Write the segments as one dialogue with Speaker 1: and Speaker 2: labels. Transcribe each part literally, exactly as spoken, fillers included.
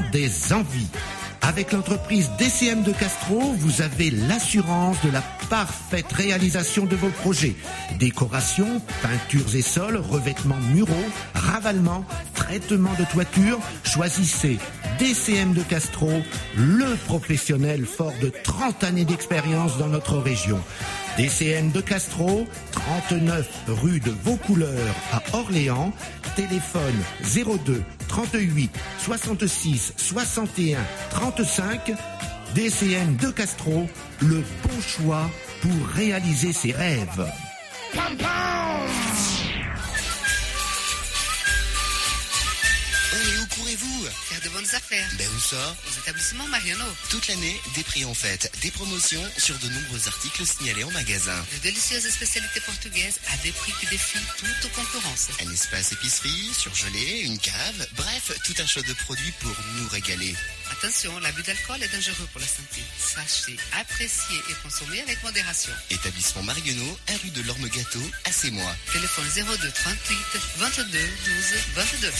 Speaker 1: des envies. Avec l'entreprise D C M de Castro, vous avez l'assurance de la parfaite réalisation de vos projets. Décoration, peintures et sols, revêtements muraux, ravalement, traitement de toiture. Choisissez D C M de Castro, le professionnel fort de trente années d'expérience dans notre région. D C M de Castro, trente-neuf rue de Vaucouleurs à Orléans. Téléphone zéro deux trente-huit soixante-six soixante et un trente-cinq. D C M de Castro, le bon choix pour réaliser ses rêves. Pam, pam.
Speaker 2: Oh, et où courez-vous?
Speaker 3: Faire de bonnes affaires.
Speaker 2: Ben où ça?
Speaker 3: Aux établissements Mariano.
Speaker 2: Toute l'année, des prix en fête, des promotions sur de nombreux articles signalés en magasin.
Speaker 3: De délicieuses spécialités portugaises à des prix qui défient toute concurrence.
Speaker 2: Un espace épicerie, surgelé, une cave, bref, tout un choix de produits pour nous régaler.
Speaker 3: Attention, l'abus d'alcool est dangereux pour la santé. Sachez apprécier et consommer avec modération.
Speaker 2: Établissement Marionneau, un rue de l'Orme Gâteau, à Sémois.
Speaker 3: Téléphone zéro deux trente-huit vingt-deux douze vingt-deux.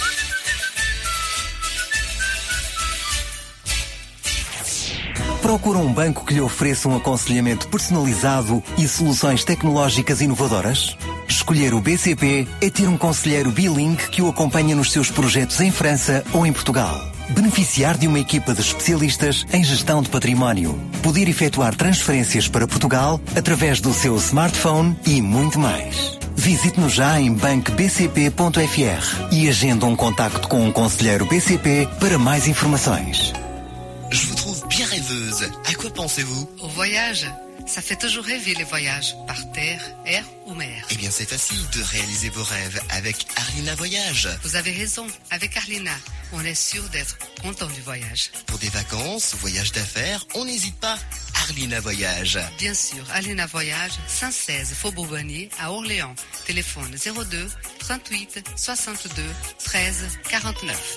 Speaker 4: Procura um banco que lhe ofereça um aconselhamento personalizado e soluções tecnológicas inovadoras? Escolher o B C P é ter um conselheiro bilingue que o acompanha nos seus projetos em França ou em Portugal. Beneficiar de uma equipa de especialistas em gestão de património. Poder efetuar transferências para Portugal através do seu smartphone e muito mais. Visite-nos já em banco b c p ponto f r e agenda um contacto com um conselheiro B C P para mais informações.
Speaker 2: Je vous trouve bien rêveuse. À quoi pensez-vous?
Speaker 3: Au voyage. Ça fait toujours rêver les voyages, par terre, air ou mer.
Speaker 2: Eh bien, c'est facile de réaliser vos rêves avec Arlina Voyage.
Speaker 3: Vous avez raison, avec Arlina, on est sûr d'être content du voyage.
Speaker 2: Pour des vacances, voyages d'affaires, on n'hésite pas. Arlina Voyage.
Speaker 3: Bien sûr, Arlina Voyage, cent seize Faubourg Bonnier à Orléans. Téléphone zéro deux trente-huit soixante-deux treize quarante-neuf.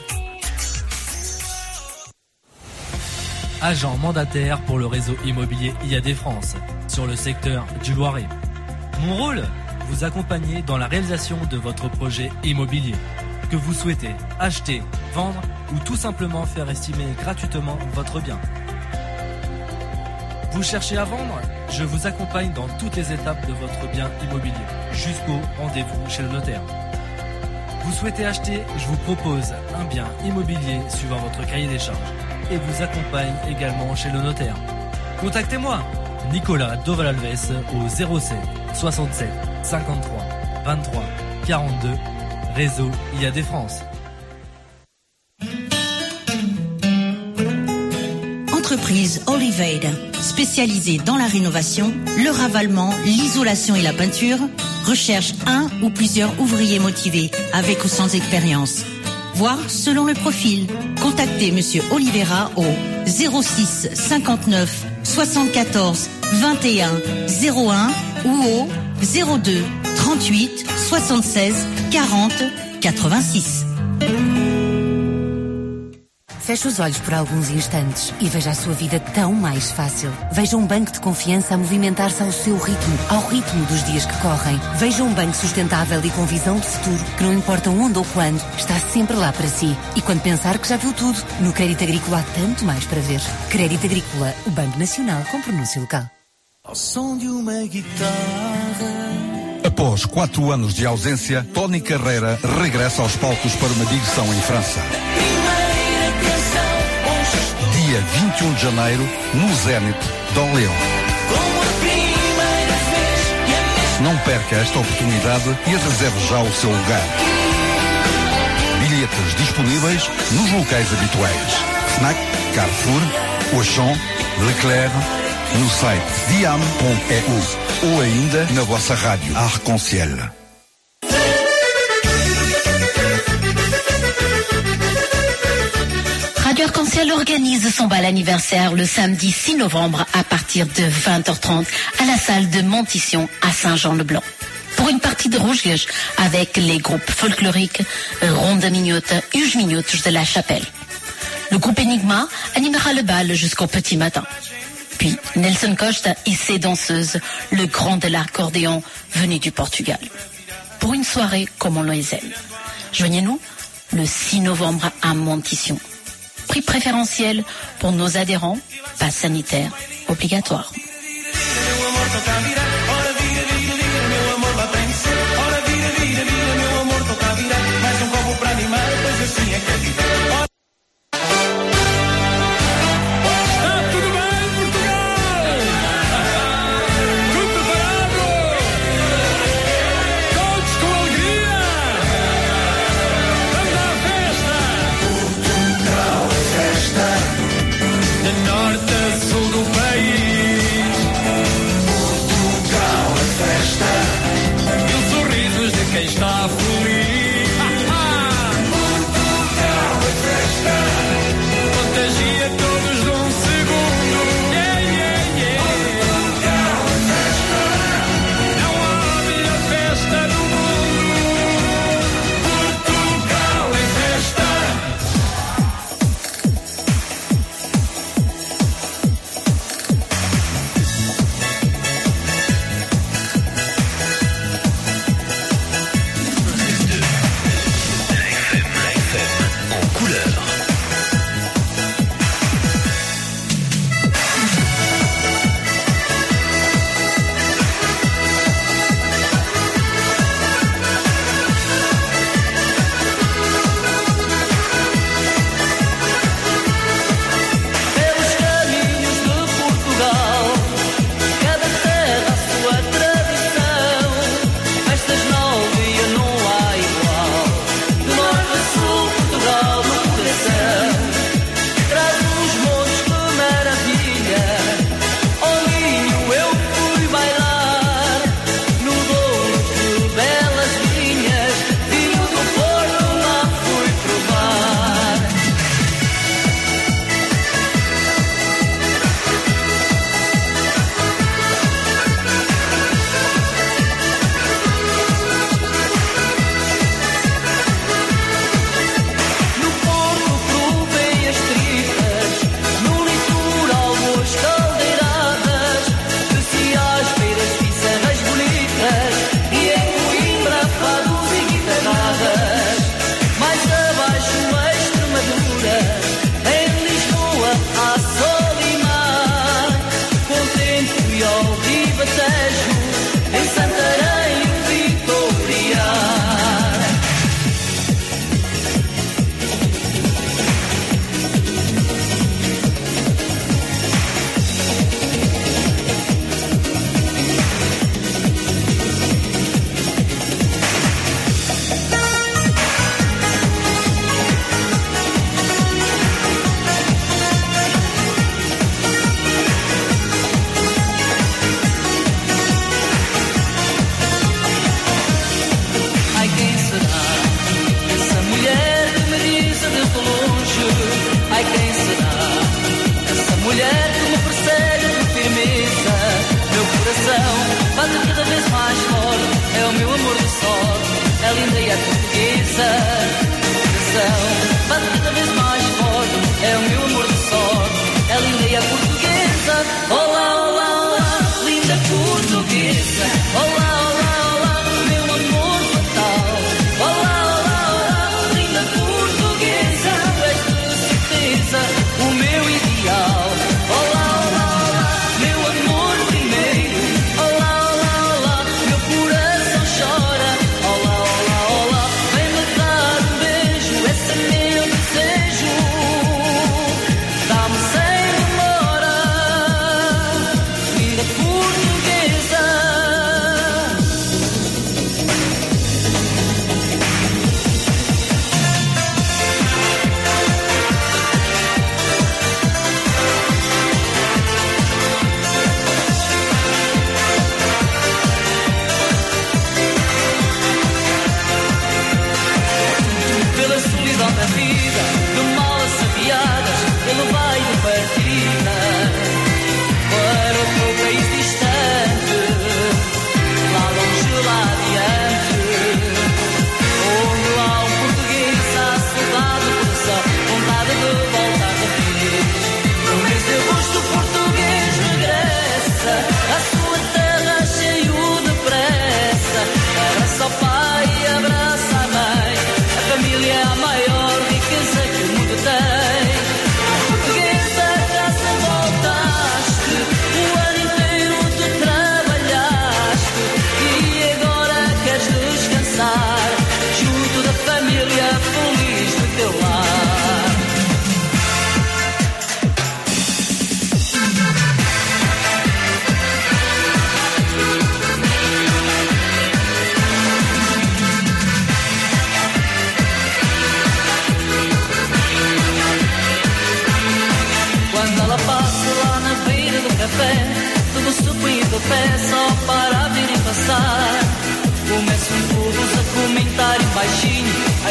Speaker 5: Agent mandataire pour le réseau immobilier I A D France, sur le secteur du Loiret. Mon rôle, vous accompagner dans la réalisation de votre projet immobilier, que vous souhaitez acheter, vendre ou tout simplement faire estimer gratuitement votre bien. Vous cherchez à vendre? Je vous accompagne dans toutes les étapes de votre bien immobilier, jusqu'au rendez-vous chez le notaire. Vous souhaitez acheter? Je vous propose un bien immobilier suivant votre cahier des charges et vous accompagne également chez le notaire. Contactez-moi, Nicolas Dovalalves au zéro sept soixante-sept cinquante-trois vingt-trois quarante-deux, réseau I A D France.
Speaker 6: Entreprise Oliveira, spécialisée dans la rénovation, le ravalement, l'isolation et la peinture, recherche un ou plusieurs ouvriers motivés avec ou sans expérience. Voire selon le profil. Contactez Monsieur Oliveira au zéro six cinquante-neuf soixante-quatorze vingt et un zéro un ou au zéro deux trente-huit soixante-seize quarante quatre-vingt-six.
Speaker 7: Feche os olhos por alguns instantes e veja a sua vida tão mais fácil. Veja um banco de confiança a movimentar-se ao seu ritmo, ao ritmo dos dias que correm. Veja um banco sustentável e com visão de futuro, que não importa onde ou quando, está sempre lá para si. E quando pensar que já viu tudo, no Crédito Agrícola há tanto mais para ver. Crédito Agrícola, o Banco Nacional com pronúncio local.
Speaker 8: Ao som de uma guitarra.
Speaker 9: Após quatro anos de ausência, Tony Carreira regressa aos palcos para uma digressão em França. Dia vinte e um de janeiro, no Zénith de Orléans. Não perca esta oportunidade e reserve já o seu lugar. Bilhetes disponíveis nos locais habituais. Fnac, Carrefour, Auchan, Leclerc, no site diam ponto e u ou ainda na vossa rádio Arc-en-Ciel.
Speaker 10: Radio Arc-en-Ciel organise son bal anniversaire le samedi six novembre à partir de vingt heures trente à la salle de Montition à Saint-Jean-le-Blanc. Pour une partie de rouge-liège avec les groupes folkloriques Ronda Mignotte, Huge Mignotte de la Chapelle. Le groupe Enigma animera le bal jusqu'au petit matin. Puis Nelson Costa et ses danseuses, le grand de l'accordéon venu du Portugal. Pour une soirée comme on les aime. Joignez-nous le six novembre à Montition. prix préférentiel pour nos adhérents, passe sanitaire obligatoire.
Speaker 8: Norte a sul do país,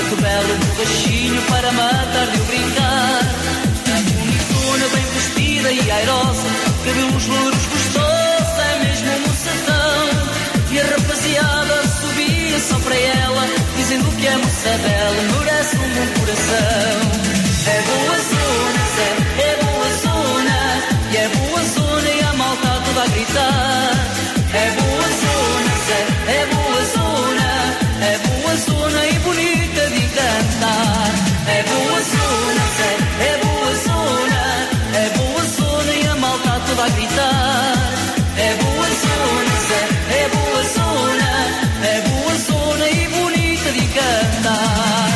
Speaker 8: que belo borrachinho para matar de o brincar. A bonitona bem vestida e airosa, cabelos louros gostosos, é mesmo um moçadão. E a rapaziada subia só para ela, dizendo que a moça bela merece um bom coração. É boa zona, Zé, é boa zona, e é boa zona e a malta toda a gritar. É boa zona, Zé, é boa zona, é boa zona e bonita de cantar. É boa zona, Zé, é boa zona, é boa zona e a malta toda a gritar. É boa zona, Zé, é boa zona, é boa zona e bonita de cantar.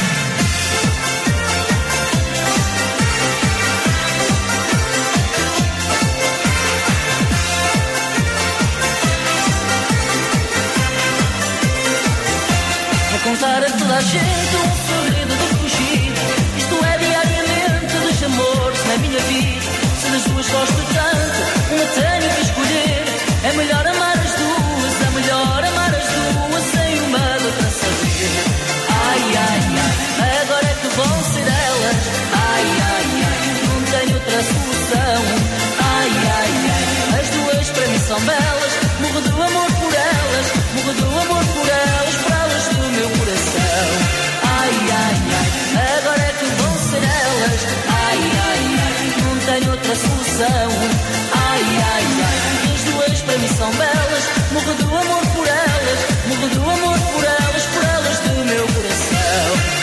Speaker 8: Contar a toda a gente um segredo de fugir. Isto é diariamente dos amores na minha vida. Se das duas gosto tanto, uma tenho que escolher. É melhor amar as duas, é melhor amar as duas sem uma da outra saber. Ai, ai, ai, agora é que vão ser elas. Ai, ai, ai, não tenho outra solução. Ai, ai, ai, as duas para mim são belas. Morro do amor por elas, morro do amor por elas, para elas do meu coração. Ai, ai, ai, agora é que vão ser elas. Ai, ai, ai, não tenho outra solução. Ai, ai, ai, as duas para mim são belas. Morro do amor por elas, morro do amor por elas, por elas do meu coração.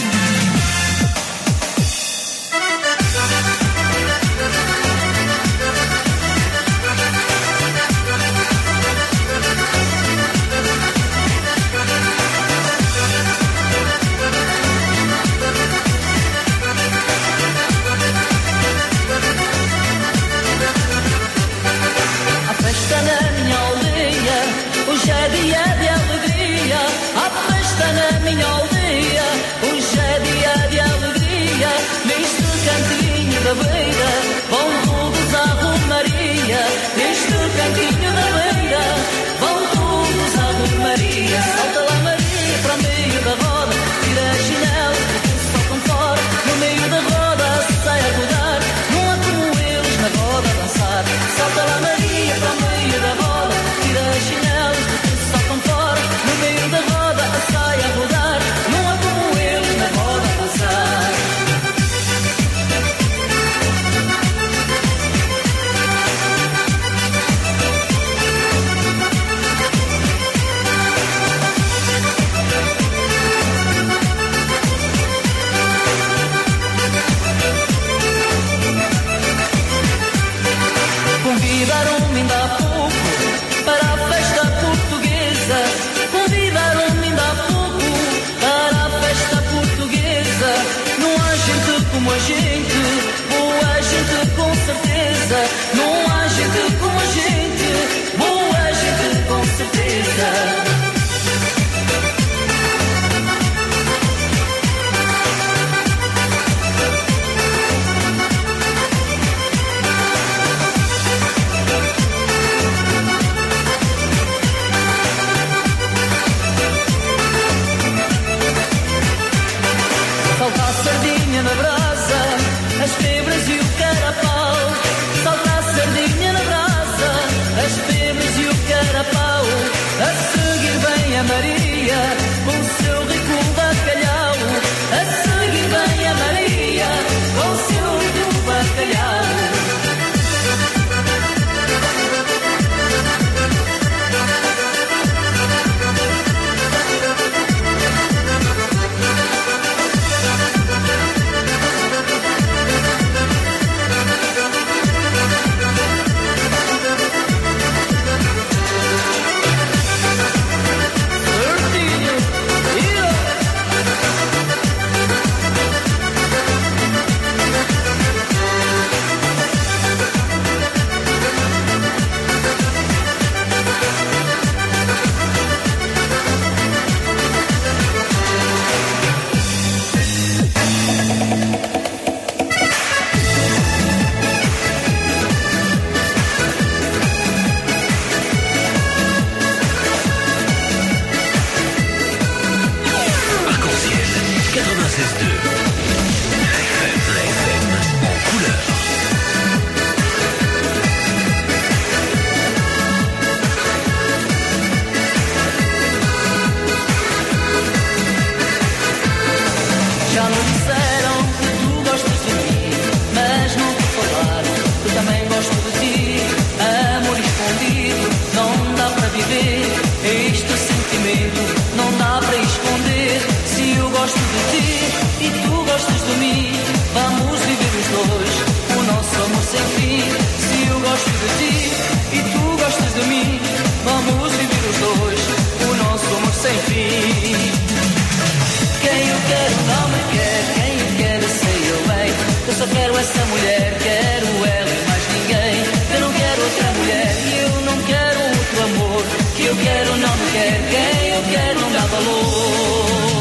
Speaker 8: Na minha aldeia, hoje é dia de alegria. Há festa na minha aldeia, hoje é dia de alegria. Neste cantinho da beira, vão todos à romaria. Neste cantinho da beira, vão todos à romaria. Salta lá Maria para o meio da roda, tira a chinela, saltam fora. No meio da roda sai a rodar, não há como eles na roda dançar. Salta lá Maria para o meio da roda, tira as chinelas, saltam fora. No meio da roda a saia a rodar, não há como eles na roda dançar. Convidaram-me ainda há pouco para a festa portuguesa. Convidaram-me ainda há pouco para a festa portuguesa. Não há gente como a gente, boa gente com certeza. Não há gente como a gente, boa gente com certeza. Salta a sardinha na brasa, as febras e o carapau. Salta a sardinha quero essa mulher, quero ela e mais ninguém. Eu não quero outra mulher e eu não quero outro amor. Que eu quero não me quer, quem eu quero não dá valor.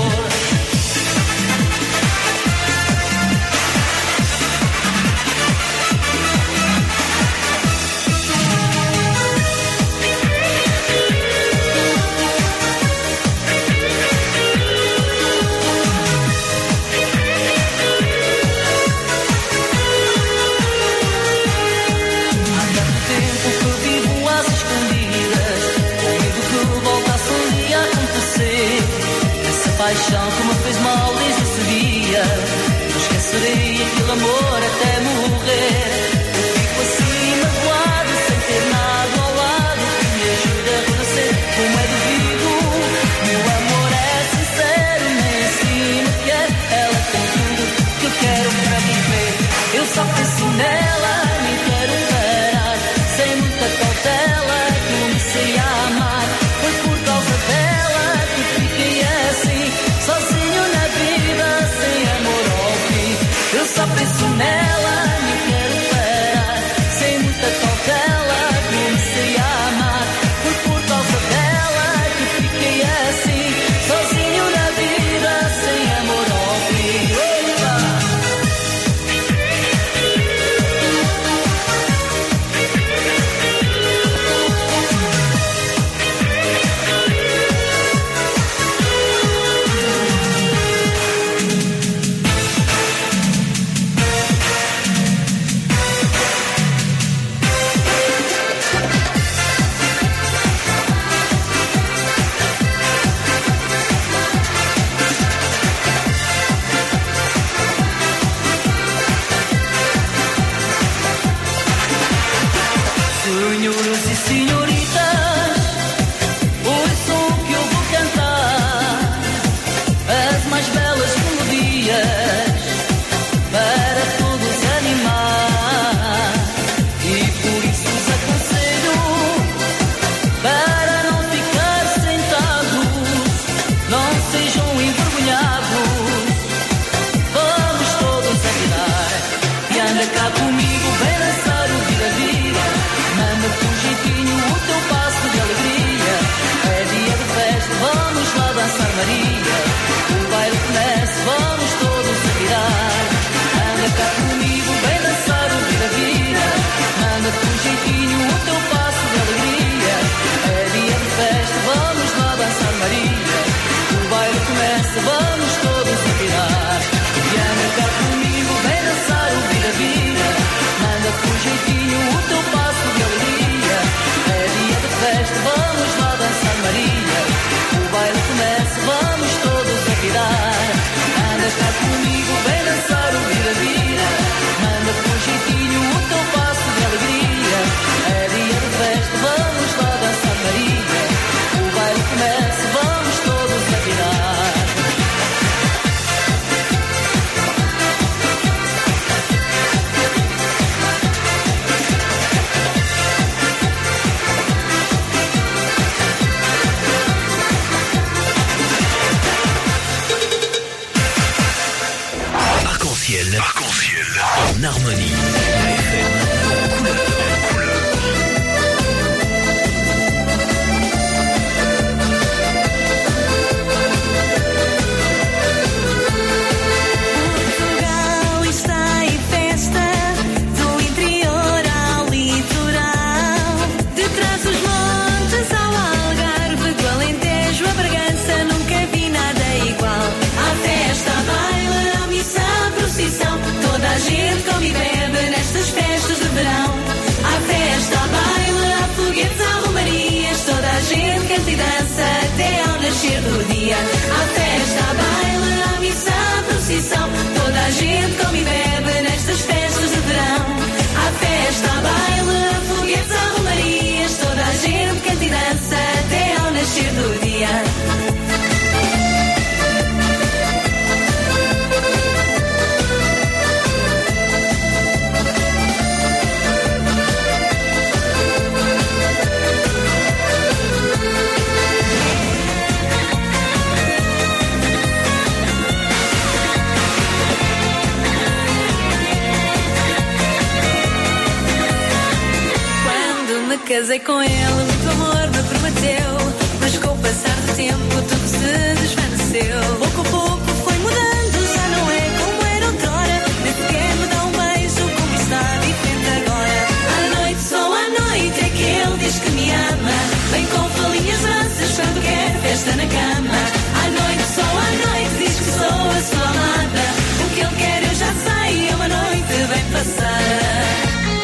Speaker 8: Paixão que me fez mal desde esse dia. Não esquecerei aquele amor até morrer. Eu fico assim magoado, sem ter nada ao lado que me ajude a renascer. Como é devido, meu amor é sincero, nem assim me quer. Ela tem tudo que eu quero para viver. Eu só penso nela, nem quero parar. Sem muita cautela, que eu me sei amar. Foi por causa dela que fiquei assim, sozinho na vida, sem amor ao fim. Eu só penso nela, nem quero parar. Sem muita cautela, que eu me sei amar. Foi por causa dela que fiquei assim, sozinho na vida, sem amor ao fim. Opa! Senhoras e senhoritas, ouçam o que eu vou cantar, as mais belas melodias para todos animar. E por isso os aconselho para não ficar sentados, não sejam envergonhados, vamos todos a virar. E anda cá comigo, vem dançar o vira-vira. Manda com jeitinho o teu passo de alegria. É dia de festa, vamos lá dançar Maria. O baile começa, vamos todos a virar. Anda cá comigo, vem dançar o vira-vira. Manda com jeitinho o teu passo de alegria. É dia de festa, vamos lá dançar Maria. O baile começa, vamos todos a virar. E anda cá comigo, vem dançar o vira-vira. Manda com jeitinho o teu passo de alegria. É dia de festa, vamos lá dançar Maria. O baile começa, vamos todos a virar. Anda cá comigo, vem dançar o vira-vira. Manda com jeitinho o teu passo de alegria. É dia de festa, vamos lá dançar Maria. O baile começa, vamos todos a virar.
Speaker 11: Arc-en-ciel, Arc-en-ciel, en harmonie, F M, en couleur, en couleur.
Speaker 12: Portugal está em festa, do interior ao litoral, de trás os montes ao Algarve, do Alentejo a Bragança, nunca vi nada igual. Há festa, há baile, há missa, há procissão, toda a gente come e bebe nestas festas de verão. Há festa, há baile, há foguetes, há romarias, toda a gente canta e dança até ao nascer do dia. Há festa, há baile, há missa, há procissão, toda a gente come e bebe nestas festas de verão. Há festa, há baile, há foguetes, há romarias, toda a gente canta e dança até ao nascer do dia. casei com ele, muito amor me prometeu, mas com o passar do tempo tudo se desvaneceu. Pouco a pouco foi mudando, já não é como era outrora, nem sequer me dá um beijo como está diferente agora. À noite, só à noite é que ele diz que me ama, vem com falinhas mansas quando quer festa na cama. À noite, só à noite diz que sou a sua amada, o que ele quer eu já sei, é uma noite bem passada.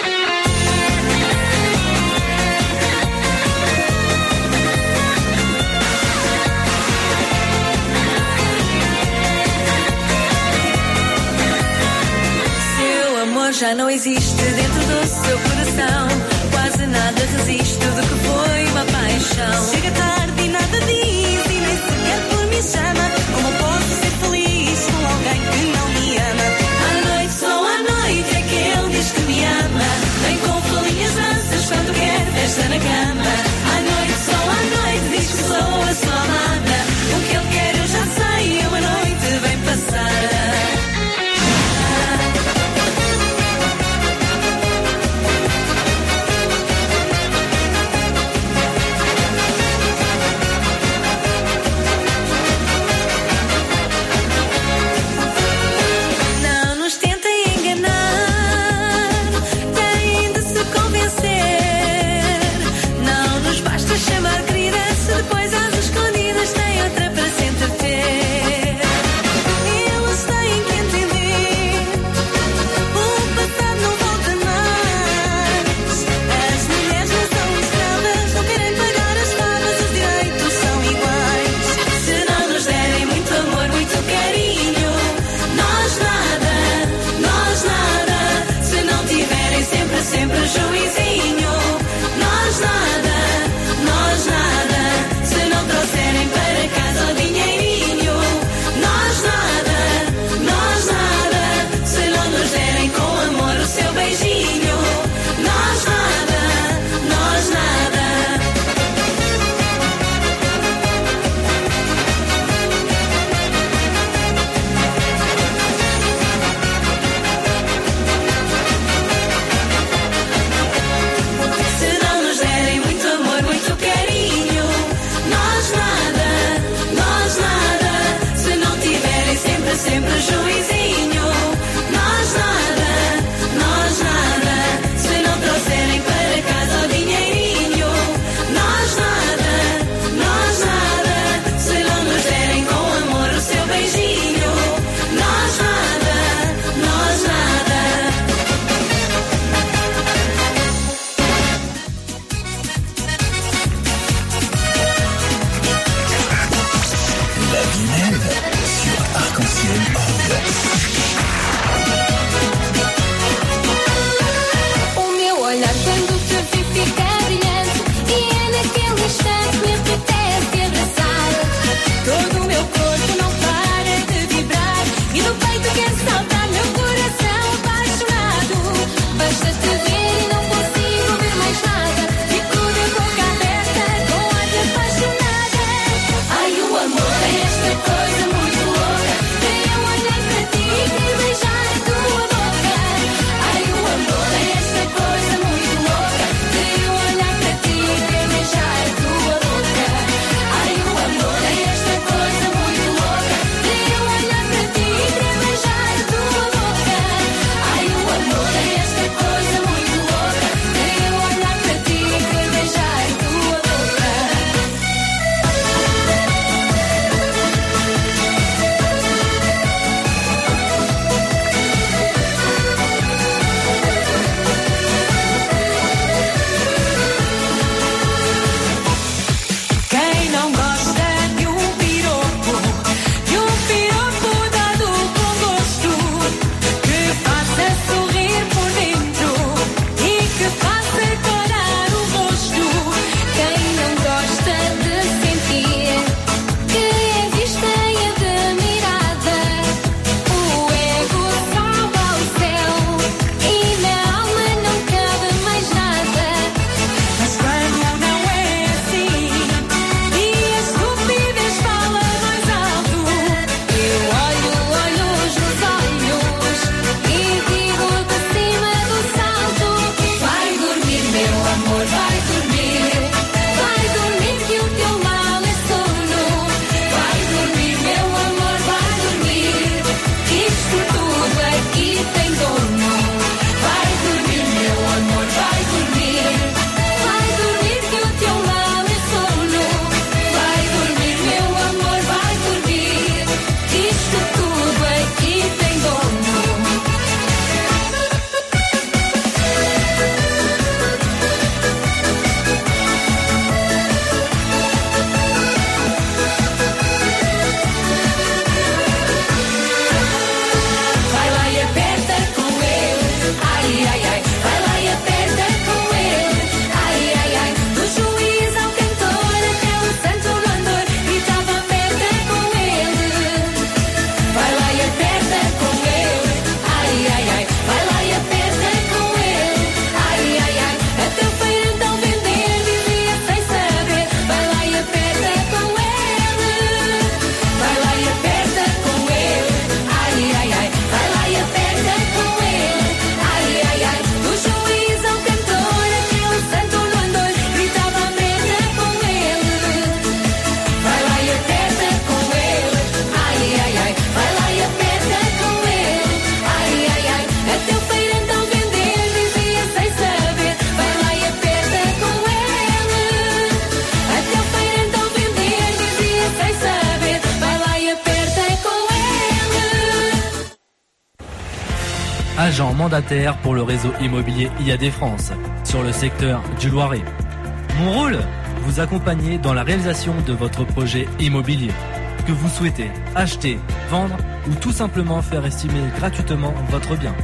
Speaker 12: Já não existe dentro do seu coração, quase nada resiste do que foi uma paixão. Chega tarde e nada diz e nem sequer por me chama, como posso ser feliz com alguém que não me ama? À noite, só à noite é que ele diz que me ama, vem com falinhas mansas quando quer festa na cama. À noite, só à noite diz que sou a sua amada, o que ele quer eu já sei, é uma noite bem passada.
Speaker 5: agent mandataire pour le réseau immobilier I A D France, sur le secteur du Loiret. Mon rôle, vous accompagner dans la réalisation de votre projet immobilier, que vous souhaitez acheter, vendre ou tout simplement faire estimer gratuitement votre bien.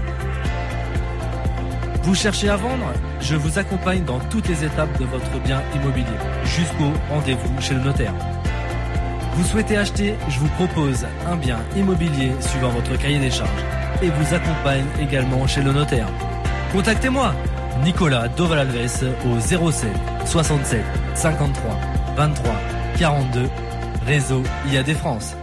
Speaker 5: Vous cherchez à vendre? Je vous accompagne dans toutes les étapes de votre bien immobilier, jusqu'au rendez-vous chez le notaire. Vous souhaitez acheter? Je vous propose un bien immobilier suivant votre cahier des charges et vous accompagne également chez le notaire. Contactez-moi, Nicolas Dovalalves, au zéro sept soixante-sept cinquante-trois vingt-trois quarante-deux, réseau I A D France.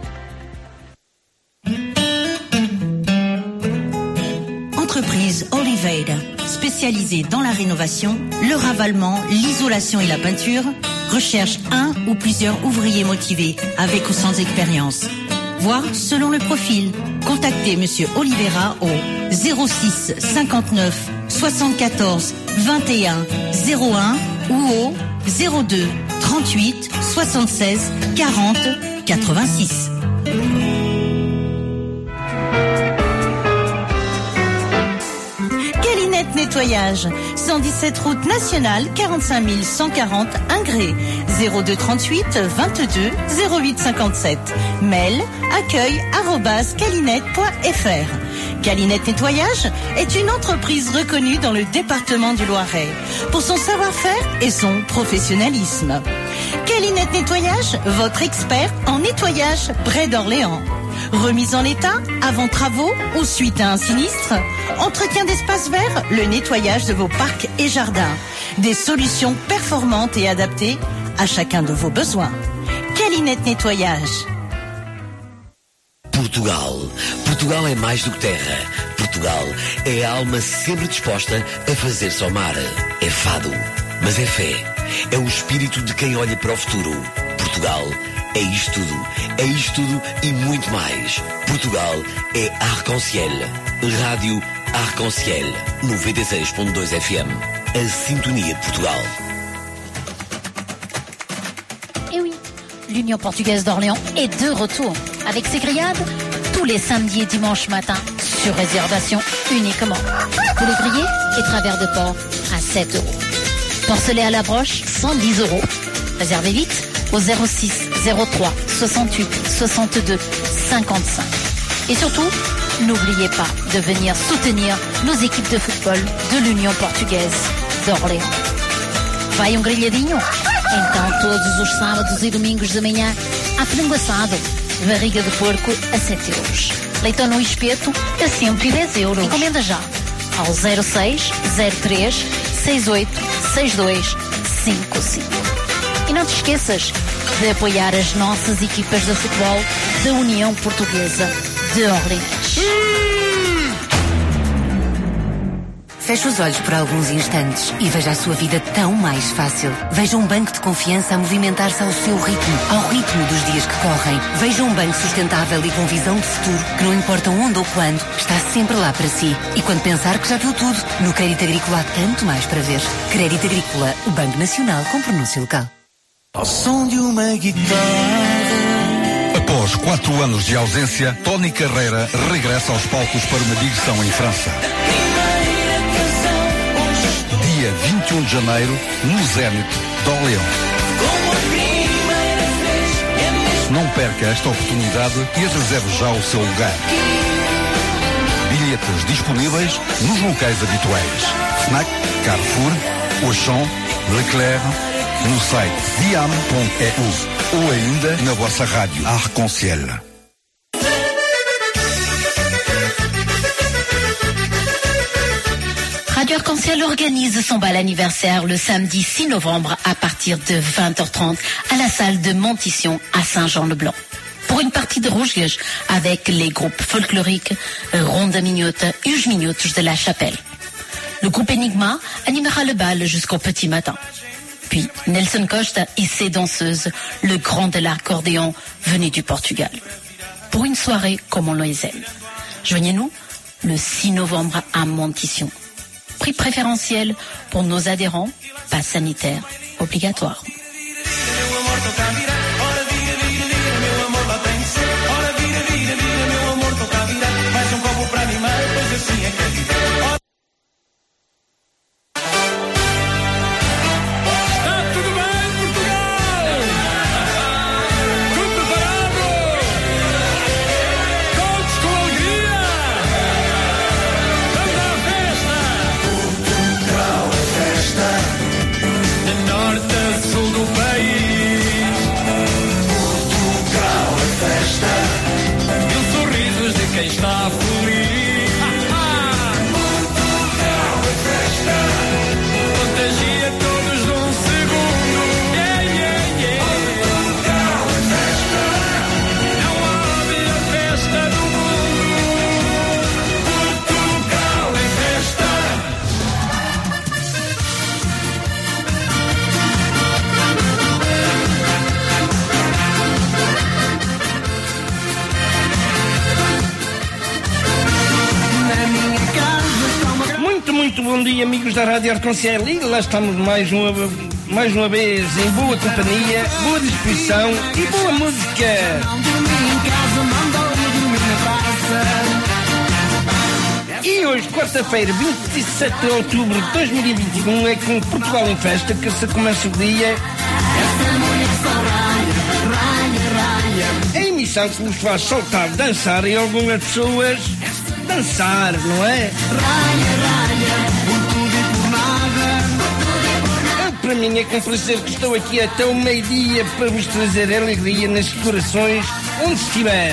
Speaker 6: Entreprise Oliveira, spécialisée dans la rénovation, le ravalement, l'isolation et la peinture, recherche un ou plusieurs ouvriers motivés avec ou sans expérience. Voir selon le profil. Contactez Monsieur Oliveira au zéro six cinquante-neuf soixante-quatorze vingt et un zéro un ou au zéro deux trente-huit soixante-seize quarante quatre-vingt-six. Calinette Nettoyage, cent dix-sept route nationale, quarante-cinq mille cent quarante Ingré, zéro deux trente-huit vingt-deux zéro huit cinquante-sept. Mail accueil arobase calinette point f r. Calinette Nettoyage est une entreprise reconnue dans le département du Loiret pour son savoir-faire et son professionnalisme. Calinette Nettoyage, votre expert en nettoyage près d'Orléans. Remise en état, avant travaux ou suite à un sinistre. Entretien d'espaces verts, le nettoyage de vos parcs et jardins. Des solutions performantes et adaptées à chacun de vos besoins. Calinette Nettoyage.
Speaker 13: Portugal. Portugal é mais do que terra. Portugal é a alma sempre disposta a fazer-se ao mar. É fado, mas é fé. É o espírito de quem olha para o futuro. Portugal é isto tudo. É isto tudo e muito mais. Portugal é Arc-en-Ciel. Rádio Arc-en-Ciel. noventa e seis ponto dois F M. A sintonia de Portugal.
Speaker 10: Et oui, l'Union portugaise d'Orléans est de retour avec ses grillades tous les samedis et dimanches matin sur réservation uniquement. Poulet grillé et travers de porc à sept euros. Porcelet à la broche, cent dix euros. Réservez vite au zéro six zéro trois soixante-huit soixante-deux cinquante-cinq. Et surtout, n'oubliez pas de venir soutenir nos équipes de football de l'União Portugaise d'Orléans. Vai um grelhadinho? Então todos os sábados e domingos de manhã há frango assado, barriga de porco a sete euros. Leitão no espeto a sempre dez euros. Encomenda já ao zero seis zero três seis oito seis dois cinco cinco. E não te esqueças de apoiar as nossas equipas de futebol da União Portuguesa de Orleans.
Speaker 7: Feche os olhos por alguns instantes e veja a sua vida tão mais fácil. Veja um banco de confiança a movimentar-se ao seu ritmo, ao ritmo dos dias que correm. Veja um banco sustentável e com visão de futuro, que não importa onde ou quando, está sempre lá para si. E quando pensar que já viu tudo, no Crédito Agrícola há tanto mais para ver. Crédito Agrícola, o Banco Nacional com pronúncio local.
Speaker 14: Ao som de uma guitarra.
Speaker 9: Após quatro anos de ausência, Tony Carreira regressa aos palcos para uma digressão em França. Dia vinte e um de janeiro, no Zénith de Orléans. Não perca esta oportunidade e reserve já o seu lugar. Bilhetes disponíveis nos locais habituais: Fnac, Carrefour, Auchan, Leclerc, no site diam ponto e u ou ainda na vossa rádio Arc-en-Ciel.
Speaker 10: Radio Arc-en-Ciel organise son bal anniversaire le samedi six novembre à partir de vingt heures trente à la salle de Montition à Saint-Jean-le-Blanc. Pour une partie de rouge avec les groupes folkloriques Ronda Minhote et Os Minhotos de la Chapelle. Le groupe Enigma animera le bal jusqu'au petit matin. Puis Nelson Costa et ses danseuses, le grand de l'accordéon venu du Portugal. Pour une soirée comme on les aime. Joignez-nous le six novembre à Montition. Prix préférentiel pour nos adhérents, passe sanitaire obligatoire.
Speaker 14: Mais um copo pra animar, pois assim é que é viver.
Speaker 15: Muito, muito bom dia, amigos da Rádio Arconcel. E lá estamos mais uma, mais uma vez em boa companhia, boa disposição e boa música. E hoje, quarta-feira, vinte e sete de outubro de dois mil e vinte e um, é com Portugal em Festa que se começa o dia. A emissão que nos faz saltar, dançar e algumas pessoas dançar, não é? Eu, para mim, é com prazer que estou aqui até o meio-dia para vos trazer alegria nesses corações, onde estiver.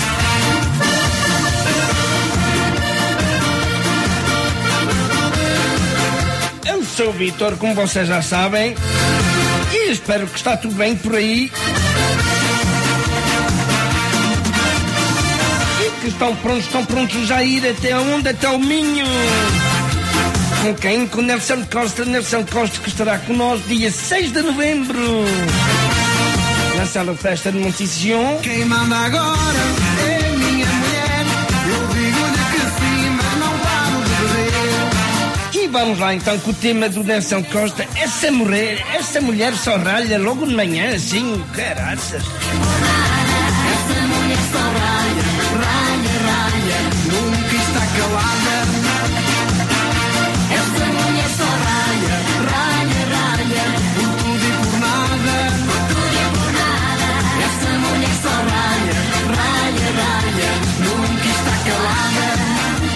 Speaker 15: Eu sou o Vitor, como vocês já sabem, e espero que está tudo bem por aí. E que estão prontos, estão prontos já a ir até onde? Até o Minho. Com quem? Com Nelson Costa. Nelson Costa que estará connosco dia seis de novembro na Sala de Festa de Montição.
Speaker 14: Quem manda agora é minha mulher. Eu digo-lhe que sim, mas não paro de beber.
Speaker 15: E vamos lá então com o tema do Nelson Costa. Essa mulher, essa mulher só ralha logo de manhã, assim, caraças.
Speaker 14: Essa mulher só ralha, ralha, ralha, nunca está calada. Essa mulher só ralha, ralha, ralha, por tudo e por nada. Por tudo e por nada. Essa mulher só ralha, ralha, ralha, nunca está calada.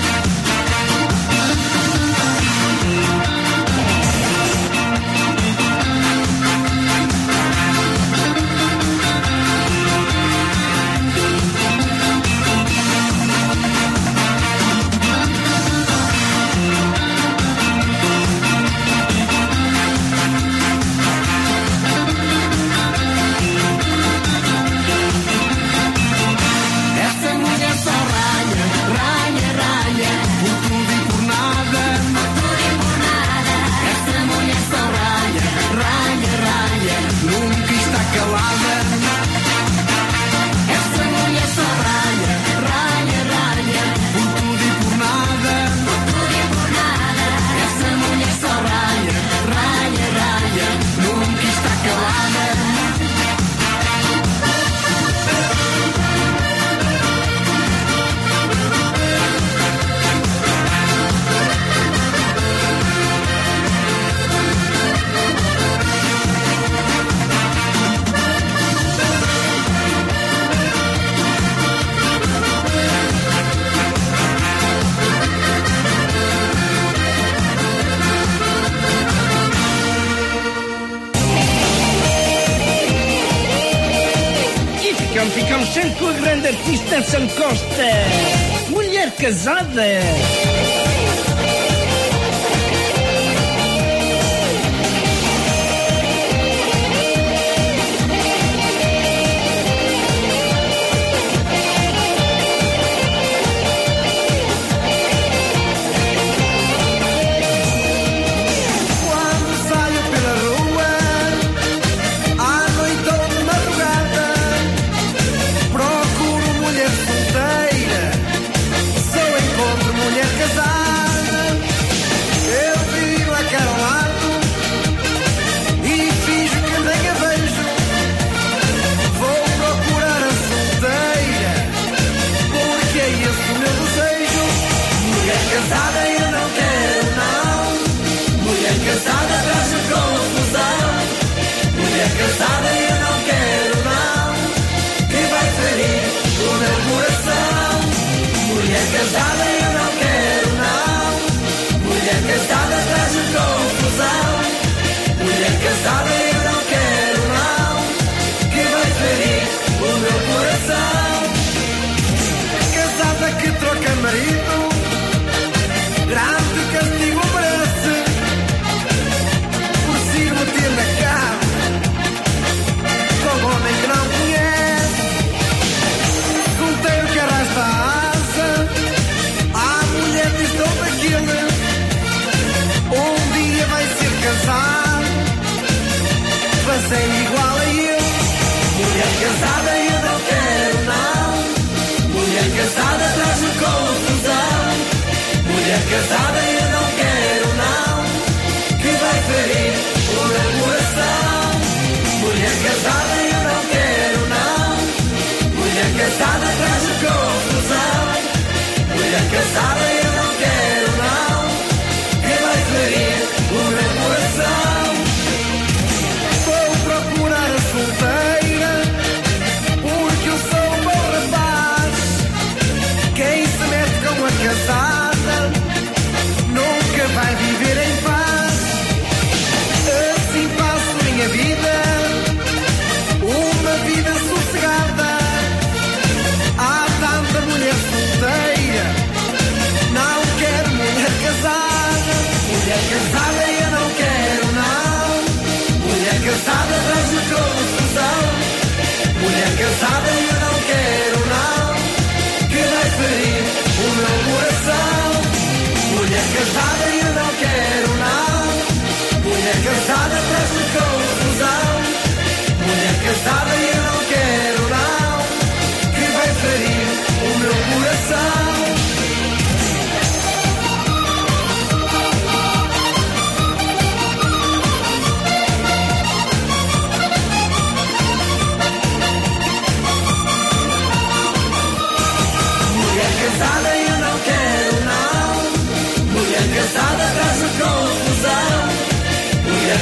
Speaker 15: Ficamos sempre com a grande artista Nelson Costa, mulher casada.
Speaker 14: Procuro mulher solteira, só encontro mulher casada.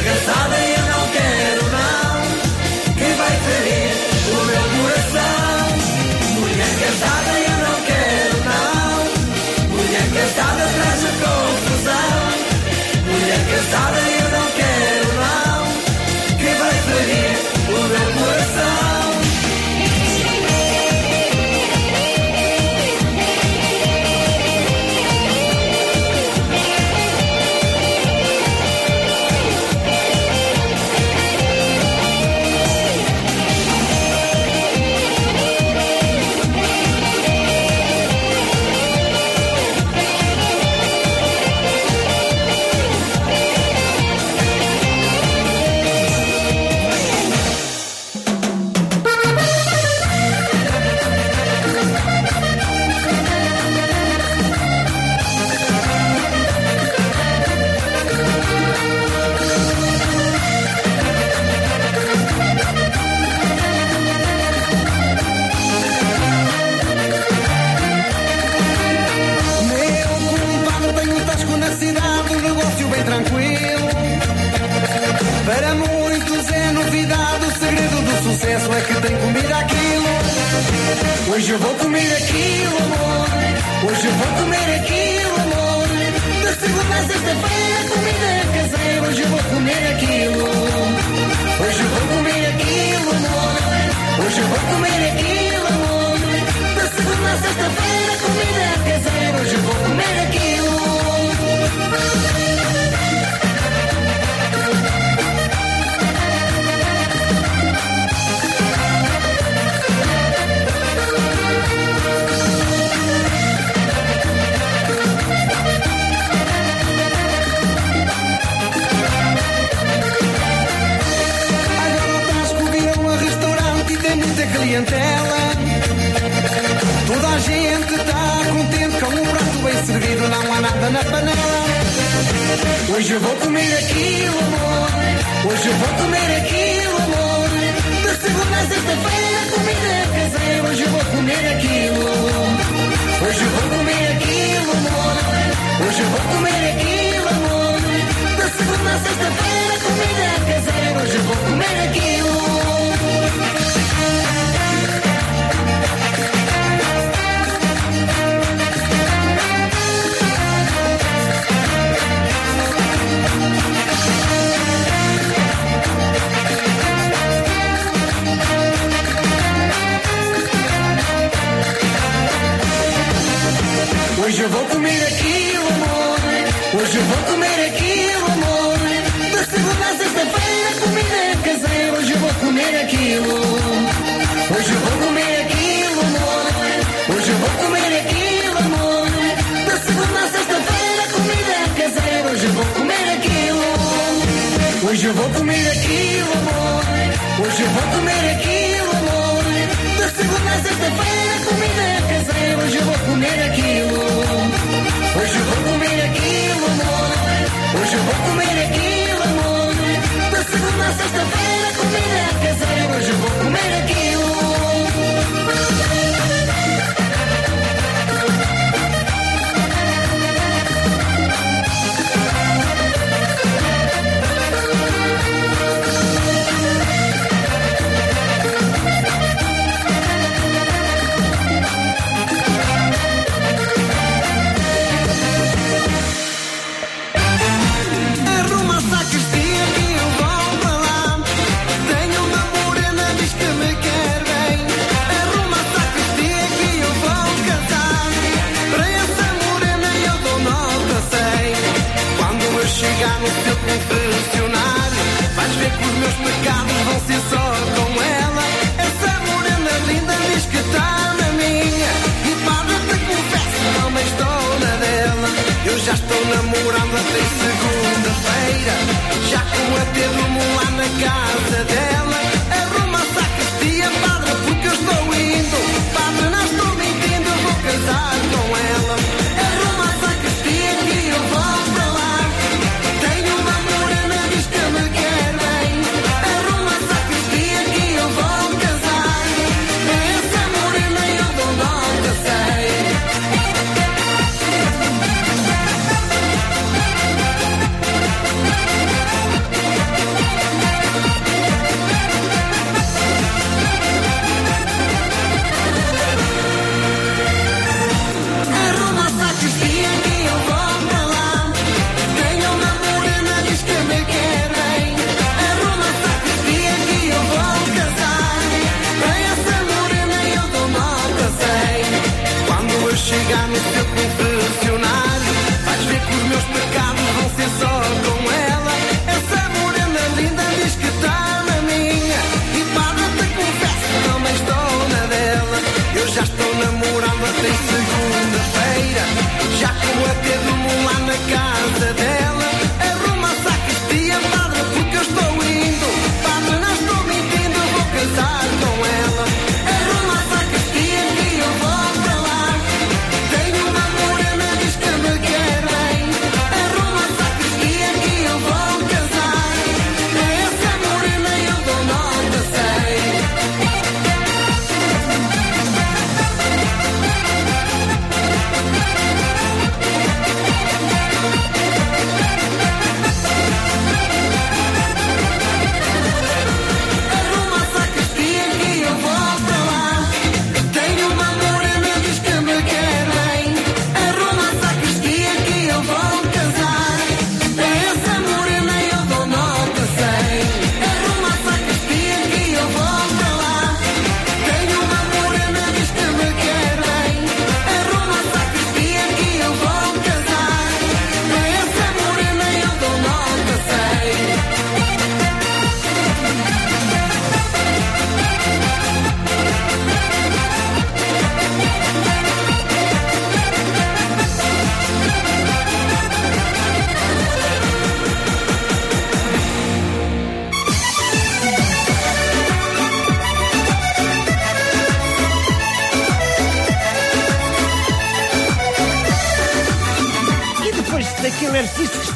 Speaker 14: casada eu não quero não, que vai ferir o meu coração. Mulher casada eu não quero não, mulher casada traz a confusão. Mulher casada eu não quero não, que vai ferir o meu coração. Tranquilo, para muitos é novidade. O segredo do sucesso é que tem comida aquilo. Hoje eu vou comer aquilo, amor. Hoje eu vou comer aquilo, amor. De segunda a sexta-feira, comida caseira. Hoje eu vou comer aquilo. Hoje eu vou comer aquilo, amor. Hoje eu vou comer aquilo, amor. De segunda a sexta-feira, comida caseira. Hoje eu vou comer aquilo. Clientela, toda a gente está contente com um prato bem servido, não há nada na panela. Hoje eu vou comer aquilo, amor. Hoje eu vou comer aquilo, amor. De segunda a sexta-feira, comida caseira. Hoje eu vou comer aquilo. Hoje eu vou comer aquilo, amor. Hoje eu vou comer aquilo, amor. De segunda a sexta-feira, comida caseira. Hoje eu vou comer aquilo. Hoje eu vou comer aquilo, amor. Hoje eu vou comer aquilo, amor. De segunda a sexta-feira, comida caseira. Hoje eu vou comer aquilo. Hoje eu vou comer aquilo, amor. Hoje eu vou comer aquilo, amor. De segunda a sexta-feira, comida caseira. Hoje eu vou comer aquilo. Hoje eu vou comer aquilo, amor. Hoje eu vou comer aquilo, amor. De segunda a sexta-feira, comida caseira. Hoje eu vou comer aquilo. Hoje eu vou comer aquilo, amor. Hoje eu vou comer aquilo, amor. De segunda a sexta-feira, comida caseira. Hoje eu vou comer aquilo. Chegar no seu confessionário, vais ver que os meus pecados vão ser só com ela. Essa morena linda diz que está na minha, e padre te confesso, também estou na dela. Eu já estou namorando até segunda-feira, já com até durmo lá na casa dela. Arruma a sacristia, padre, porque eu estou indo. Padre, não estou mentindo, eu vou casar com ela. Arruma a sacristia que eu vou para lá. Tenho uma morena, diz que me quer bem. Arruma a sacristia que eu vou casar. Essa morena eu dou nota sei.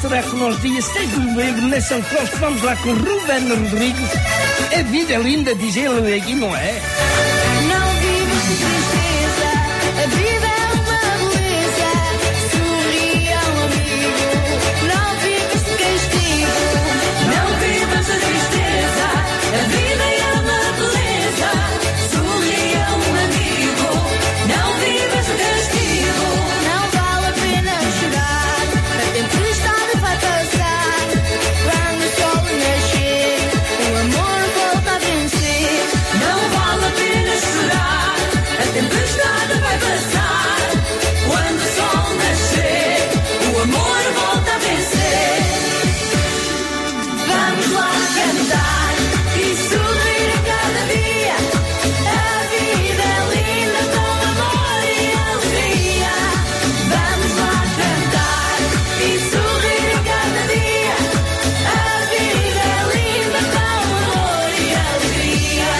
Speaker 15: estará conosco dia seis de novembro, na São Costa. Vamos lá com Ruben Rodrigues. A vida é linda, diz ele aqui, não é?
Speaker 12: Não vives de tristeza, a vida é uma beleza. Sorria ao amigo, não vives de castigo. Não vives de tristeza, a vida é uma beleza. Sorria ao amigo, não vives de castigo. Não vale a pena chorar, a tempestade vai passar. Quando o sol nascer, o amor volta a vencer. Não vale a pena chorar, a tempestade vai passar. Quando o sol nascer, o amor volta a vencer. Vamos lá cantar e sorrir a cada dia. A vida é linda com amor e alegria. Vamos lá cantar e sorrir a cada dia. A vida é linda com amor e alegria.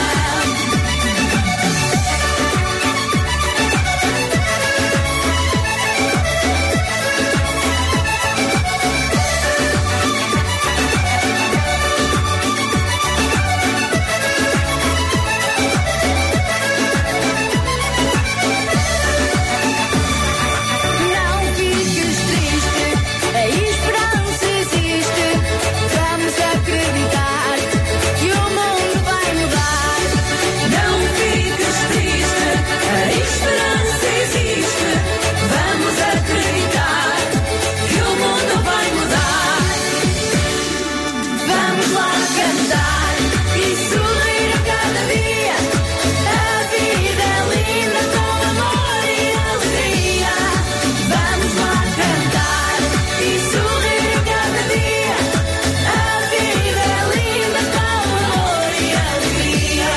Speaker 12: Não fiques triste, a esperança existe. Vamos acreditar que o mundo vai mudar. Não fiques triste, a esperança existe. Vamos acreditar que o mundo vai mudar. Vamos lá cantar e sorrir a cada dia. A vida é linda com amor e alegria. Vamos lá cantar e sorrir a cada dia. A vida é linda com amor e alegria.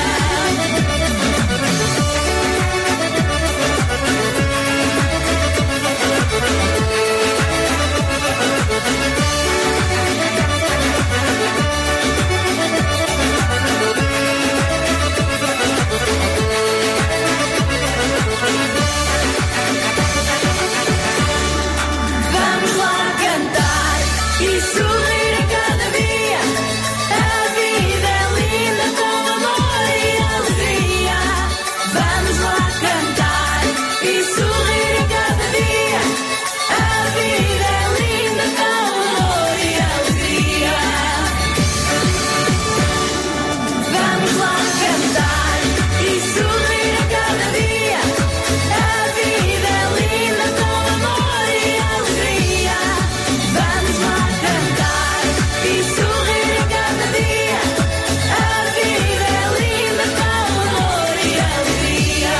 Speaker 12: Vamos lá cantar e sorrir a cada dia. A vida é linda com amor e alegria. Vamos lá cantar e sorrir a cada dia. A vida é linda com amor e alegria. Vamos lá cantar e sorrir a cada dia. A vida é linda com amor e alegria. Vamos lá cantar e sorrir a cada dia. A vida é linda com amor e alegria.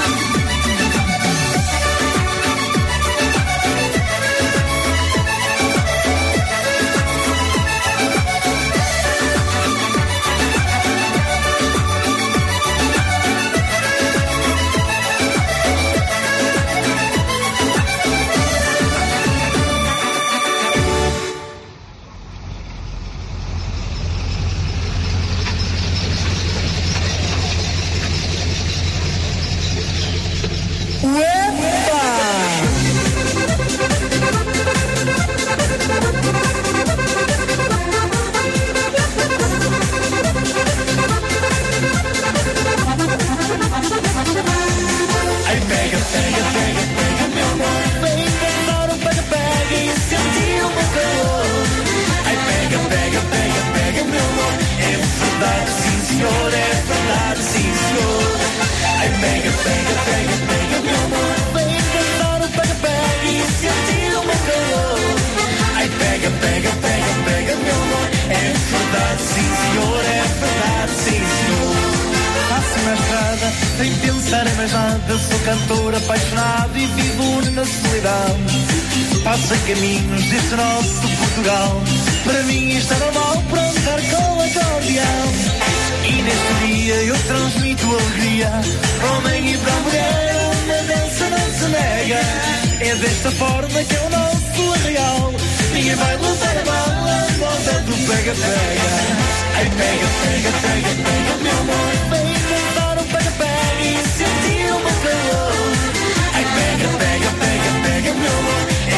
Speaker 14: Ai pega, pega, pega, pega meu amor. Vem dançar um pega, pega e sentir o meu calor. Ai pega, pega, pega, pega meu amor. É verdade, sim senhor, é verdade, sim senhor. Ai pega, pega, pega, pega meu amor. Vem dançar um pega, pega e sentir o meu calor. Ai pega, pega, pega, pega meu amor. É verdade, sim senhor, é verdade, sim senhor. Passo na estrada, sem pensar em mais nada. Sou cantor apaixonado e vivo na solidão. Passo a caminhos deste nosso Portugal. Para mim isto é normal, para andar com acordeão. E neste dia eu transmito alegria para o homem e para a mulher. Uma dança não se nega. É desta forma que é o nosso arraial. Ninguém vai levar a mão a moda do pega-pega. Ai pega, pega, pega, pega meu amor. Vem dançar um pega-pega e sentir o meu calor. Ai pega, pega, pega, pega meu amor. É verdade.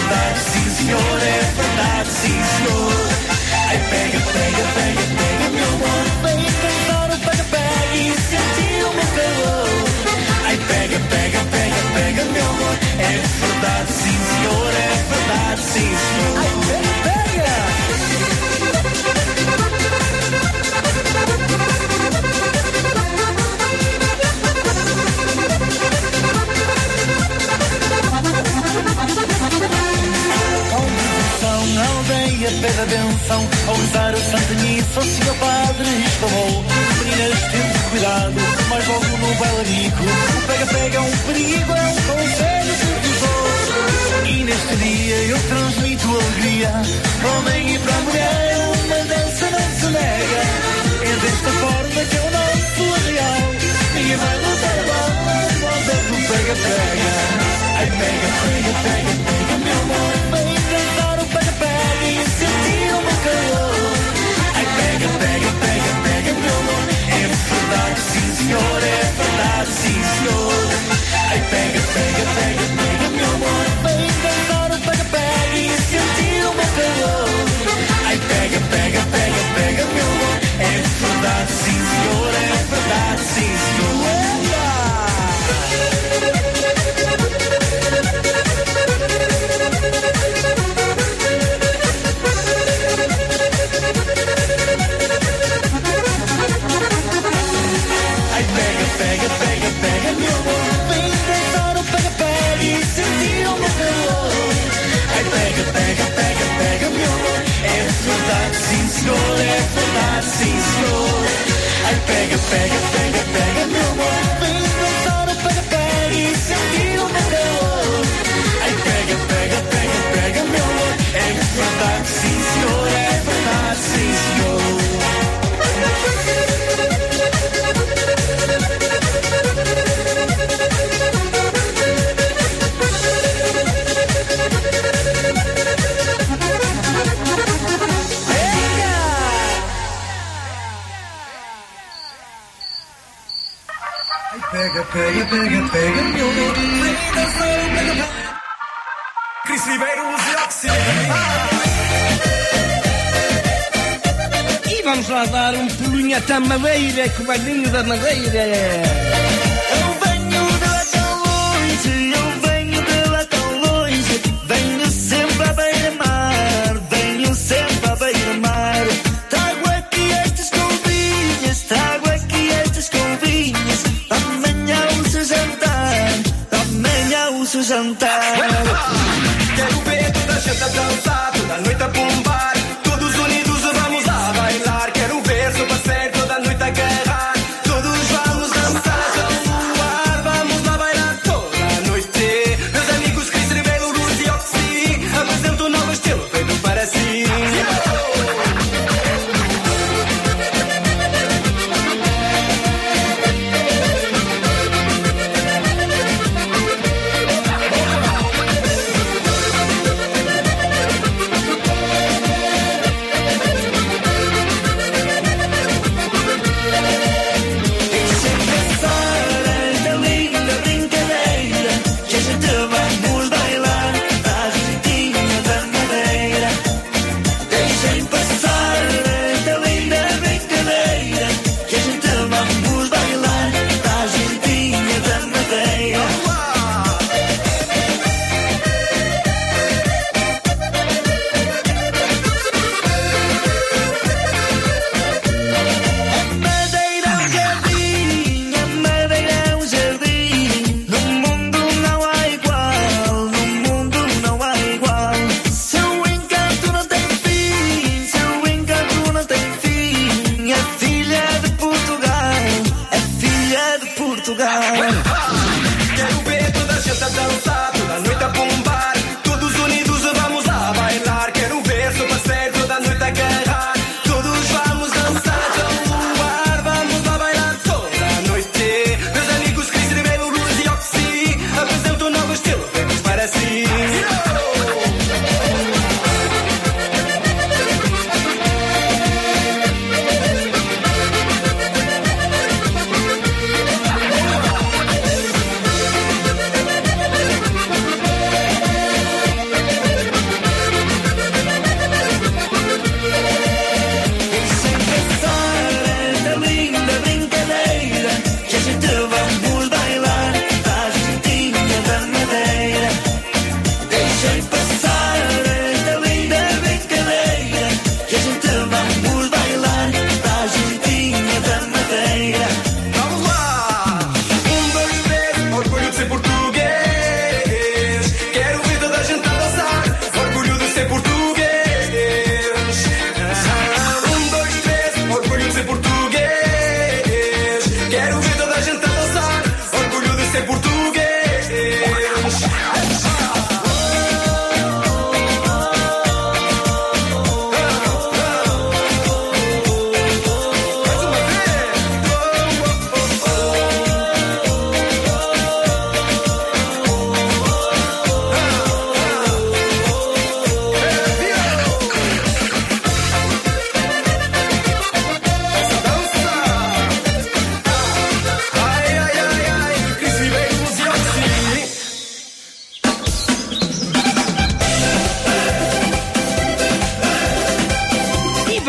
Speaker 14: verdade, sim senhor, é verdade, sim senhor. Ai pega, pega, pega, pega, meu amor, vem cantar o pega, pega e sentir o meu calor. Ai pega, pega, pega, pega, meu amor, é verdade, sim senhor, é verdade, sim senhor. Ai pega, pega. A aldeia pede a benção, ao usar a Santa Missa, o senhor Padre exclamou: meninas, temos cuidado, mas logo no bailarico, o pega-pega é um perigo, é um conselho que vos dou. E neste dia eu transmito alegria, para o homem e para a mulher, uma dança não se nega. É desta forma que é o nosso real, ninguém vai lutar a bola, a moda do pega-pega. Ai pega, pega, pega, pega, meu amor, vem cantar o pega-pega e sentir o meu calor. Ai pega, pega, pega, pega, meu amor, é verdade, sim senhor, é verdade, sim senhor. Ai pega, pega, pega, pega, meu amor, vem cantar o pega-pega e sentir o meu calor. Ai pega, pega, pega, pega, meu amor, é verdade, sim senhor, é verdade, sim senhor. Pega, pega, pega, meu amor, vem dançar o pega-pega e sentir o meu calor. Ai pega, pega, pega, pega, meu amor, é verdade, sim senhor, é verdade, sim senhor. Ai pega, pega, pega, pega, meu amor, vem dançar o pega-pega e sentir o meu calor. Ai pega, pega, pega, pega, meu amor, é verdade, sim senhor, é verdade, sim senhor. Pega, pega, pega, pega, meu amor, vem dançar o pega-pega. Cris Ribeiro, Luzi
Speaker 15: E vamos lá dar um pulinho até a Madeira, com o velhinho da Madeira.
Speaker 14: Eu venho de lá tão longe, eu venho de lá tão longe, venho sempre à beira-mar, venho sempre à beira-mar. Trago aqui estas convinhas, trago aqui estas convinhas, amanhã o seu jantar, amanhã o seu jantar.
Speaker 16: Quero ver toda a gente a dançar, toda a noite a bombar, todos unidos vamos a bailar. Quero ver seu parceiro toda a noite a agarrar, todos vamos dançar com o ar, vamos lá bailar toda a noite. Meus amigos Cris Rebelo, Luz e Oxy, apresento um novo estilo feito para si.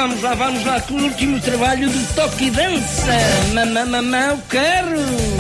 Speaker 15: vamos lá, vamos lá com o último trabalho do Toque e Dança. Mamã, mamã, eu quero.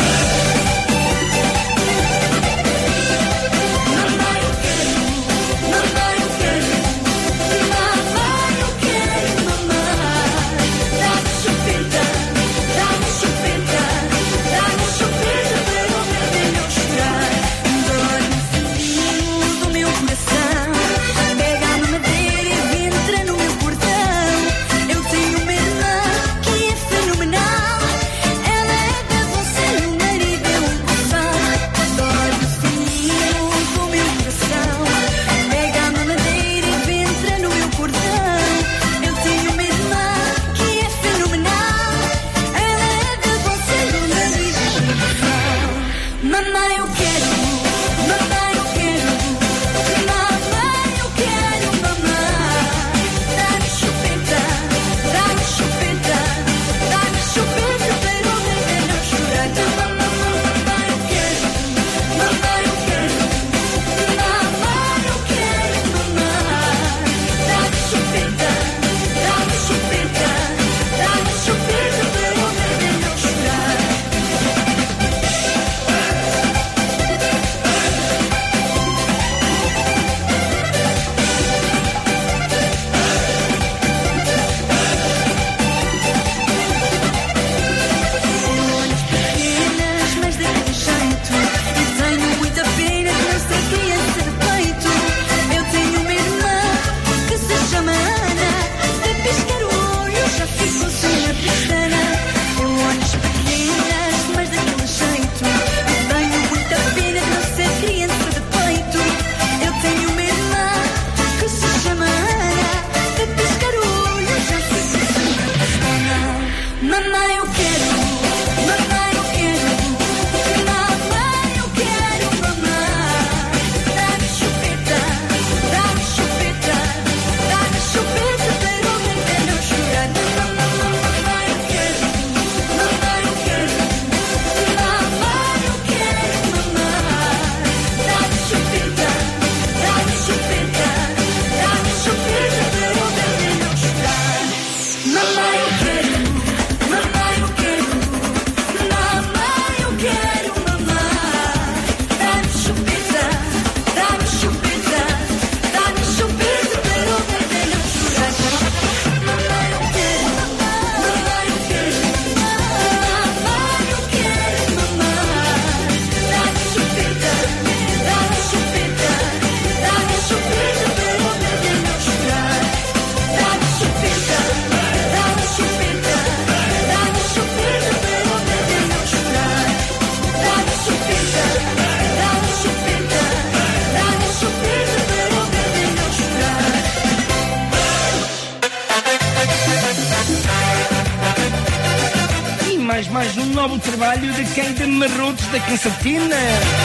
Speaker 15: mais um novo trabalho de quem de Marrotos da Concertina.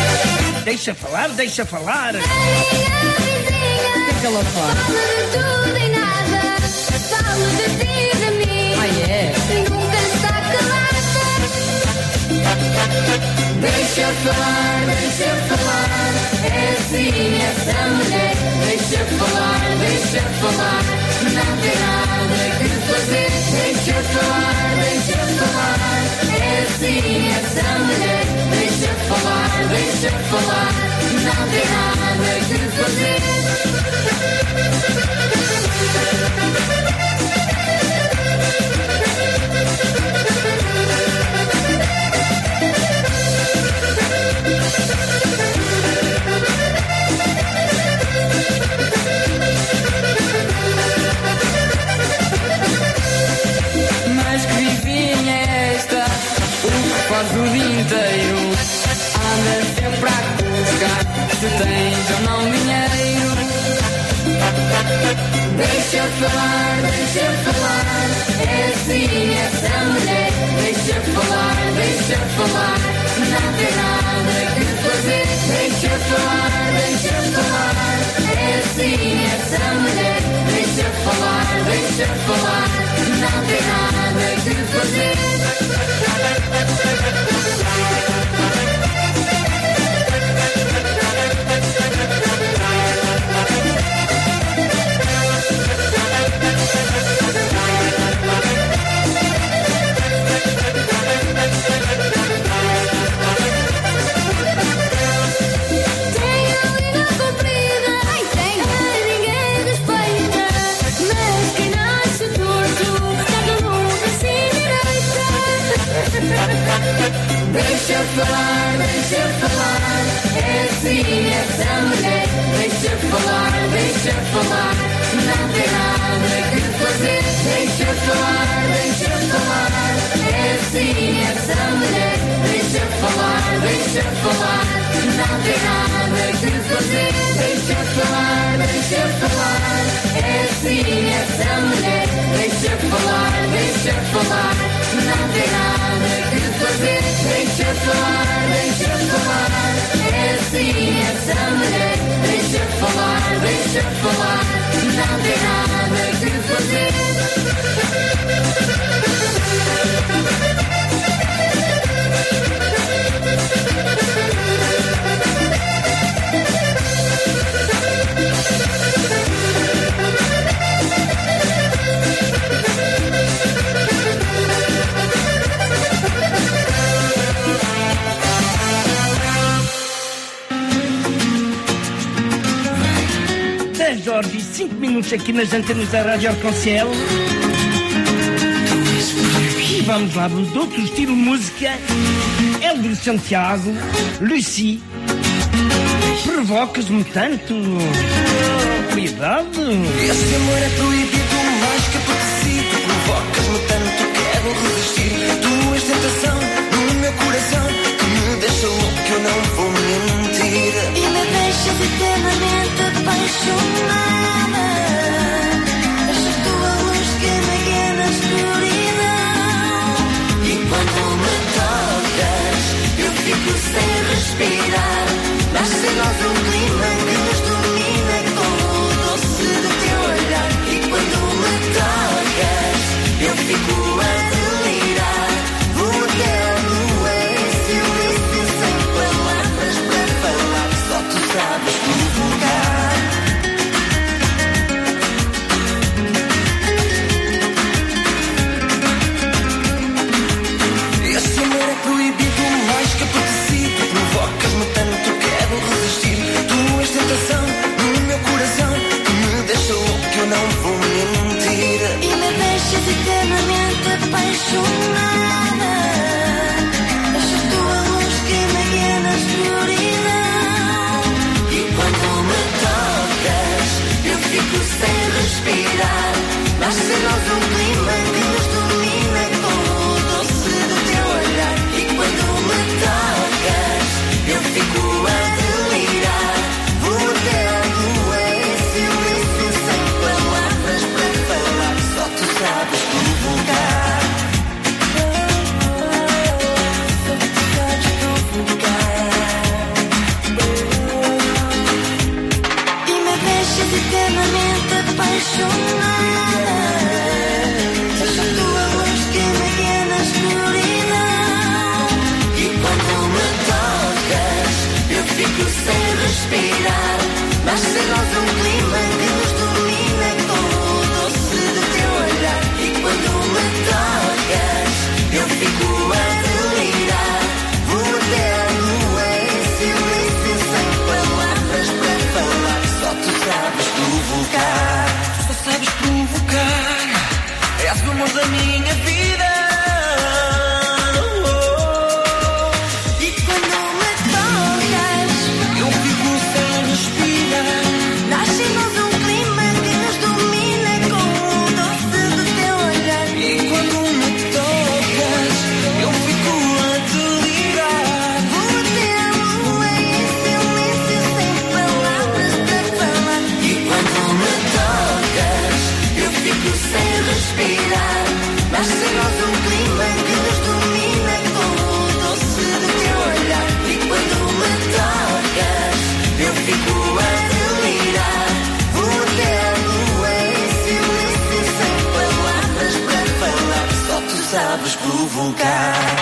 Speaker 15: Deixa falar, deixa falar. O que é que ela fala?
Speaker 17: Fala de tudo e nada, fala de ti e de mim.
Speaker 7: Ah, é?
Speaker 17: Nunca está calada. Deixa falar, deixa falar. É assim essa mulher. Deixa falar, deixa falar. Não tem nada que fazer. Deixa falar, deixa falar. É assim essa mulher. Deixa falar, deixa falar. Não tem nada que fazer.
Speaker 18: Mas que vivinha é esta? O que faz o dia inteiro? Anda sempre a buscar se tens ou não dinheiro. Deixa falar, deixa falar. É assim essa mulher. Deixa falar, deixa falar. Não tem nada que fazer. Deixa falar, deixa falar. É assim essa mulher. Deixa falar, deixa falar. Não tem nada que fazer. deixa falar, não tem nada que fazer. Deixa falar, deixa falar, é assim essa mulher. Deixa falar, deixa falar, não tem nada que fazer. Deixa falar, deixa falar, é assim essa mulher. Deixa falar, deixa falar, não tem nada que fazer.
Speaker 15: dez horas e cinco minutos aqui nas antenas da Rádio Arconcel. E vamos lá, do outro estilo música. Hélder Santiago, Lucy. Provocas-me tanto. Cuidado.
Speaker 16: Esse amor é proibido, mais que apetecido. Provocas-me tanto, quero resistir. Tu és tentação no meu coração, que me deixa louco, eu não vou mentir.
Speaker 17: E me deixas eternamente apaixonada. Deixa tua luz que me guia na escuridão.
Speaker 16: E quando me tocas, eu fico sem respirar. Nasce em nós um clima que nos domina com o doce do teu olhar. E quando me tocas, eu fico a delirar. Vou até a lua em silêncio, sem palavras para falar. Só tu sabes provocar. Esse amor é proibido, mais que apetecido. Provocas-me tanto, quero resistir. Tu és tentação no meu coração, que me deixa louco, que eu não vou mentir.
Speaker 17: E me deixas eternamente apaixonada. Deixa tua luz que me guia na escuridão.
Speaker 16: E quando me tocas, eu fico sem respirar. Nasce em nós um clima que nos domina com o doce do teu olhar. E quando me tocas, eu fico a delirar. Vou até a lua em silêncio, sem palavras para falar. Só tu sabes provocar. Só tu sabes provocar.
Speaker 17: E me deixas eternamente apaixonada. Deixa tua luz que me guia na escuridão.
Speaker 16: E quando me tocas, eu fico sem respirar. Nasce em nós um clima que nos domina com o doce do teu olhar. E quando me tocas, eu fico a delirar. Vou até a lua em silêncio, sem palavras para falar. Só tu sabes provocar. Só sabes provocar. És o amor da minha vida.
Speaker 17: E quando me tocas,
Speaker 16: eu fico sem respirar.
Speaker 17: nasce em nós um clima que nos domina com o doce do teu olhar.
Speaker 16: E quando me tocas, eu fico a delirar.
Speaker 17: Vou até a lua em silêncio, sem palavras para falar.
Speaker 16: E quando me tocas, eu fico sem respirar. Nasce em nós um clima que nos domina com o doce do teu olhar. E quando me tocas, eu fico a delirar. Vou até a lua em silêncio, sem palavras para falar. Só tu sabes provocar.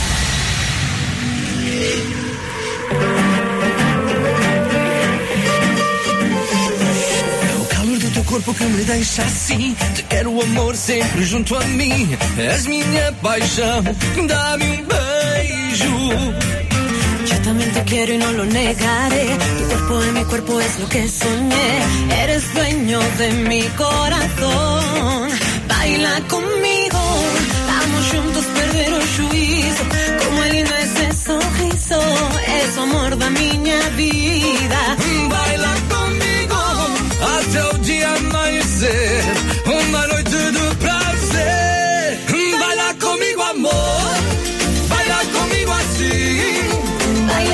Speaker 14: É o calor do teu corpo que me deixa assim. Te quero, amor, sempre junto a mim. És minha paixão, dá-me um beijo.
Speaker 17: Yo también te quiero y no lo negaré. Tu cuerpo en mi cuerpo es lo que soñé. Eres dueño de mi corazón. Baila conmigo, vamos juntos perder o juízo. Como é lindo esse sorriso, es o amor da minha vida.
Speaker 14: Baila comigo até o dia amanhecer. Uma noite de prazer. Baila comigo, amor. Baila comigo assim.
Speaker 17: Baila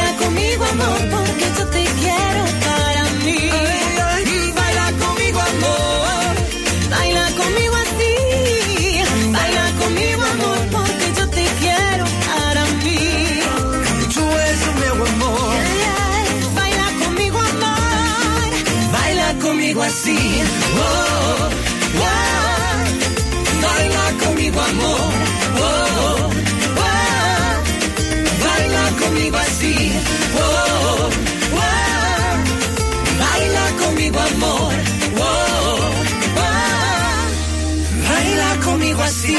Speaker 12: assim.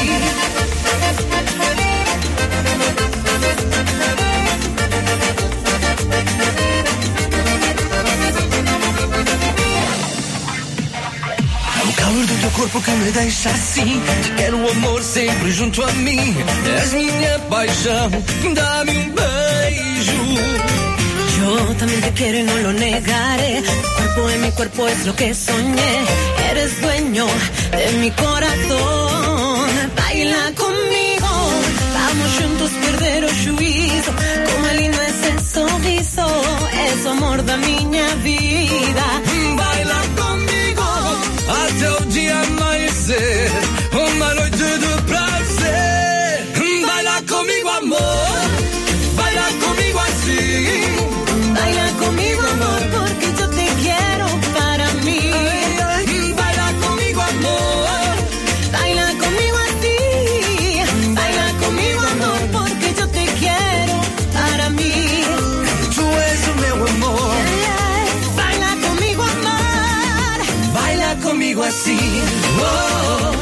Speaker 8: O calor do teu corpo que me deixa assim. Quero o amor sempre junto a mim. És minha paixão, dá-me um beijo.
Speaker 12: Yo también te quiero y no lo negaré. Tu cuerpo en mi cuerpo es lo que soñé. Eres dueño de mi corazón. Baila conmigo, vamos juntos perder o juízo. Como é lindo esse sorriso, és o amor da minha vida.
Speaker 8: Baila comigo até o dia amanhecer. Uma noite de prazer. Baila comigo, amor. Baila comigo assim.
Speaker 12: Baila conmigo, amor, porque yo te quiero para mí.
Speaker 8: Baila comigo, amor.
Speaker 12: Baila conmigo así. Baila conmigo, amor, porque yo te quiero para mí.
Speaker 8: Tu és o meu amor.
Speaker 12: Baila conmigo, amor.
Speaker 8: Baila comigo assim. Oh,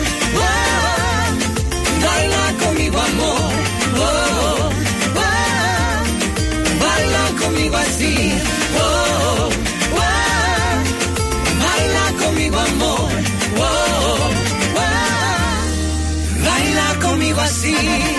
Speaker 8: oh. Baila comigo, amor. Oh, oh. Baila comigo assim. Oh, oh. Baila comigo, amor. Oh, oh. Baila comigo assim.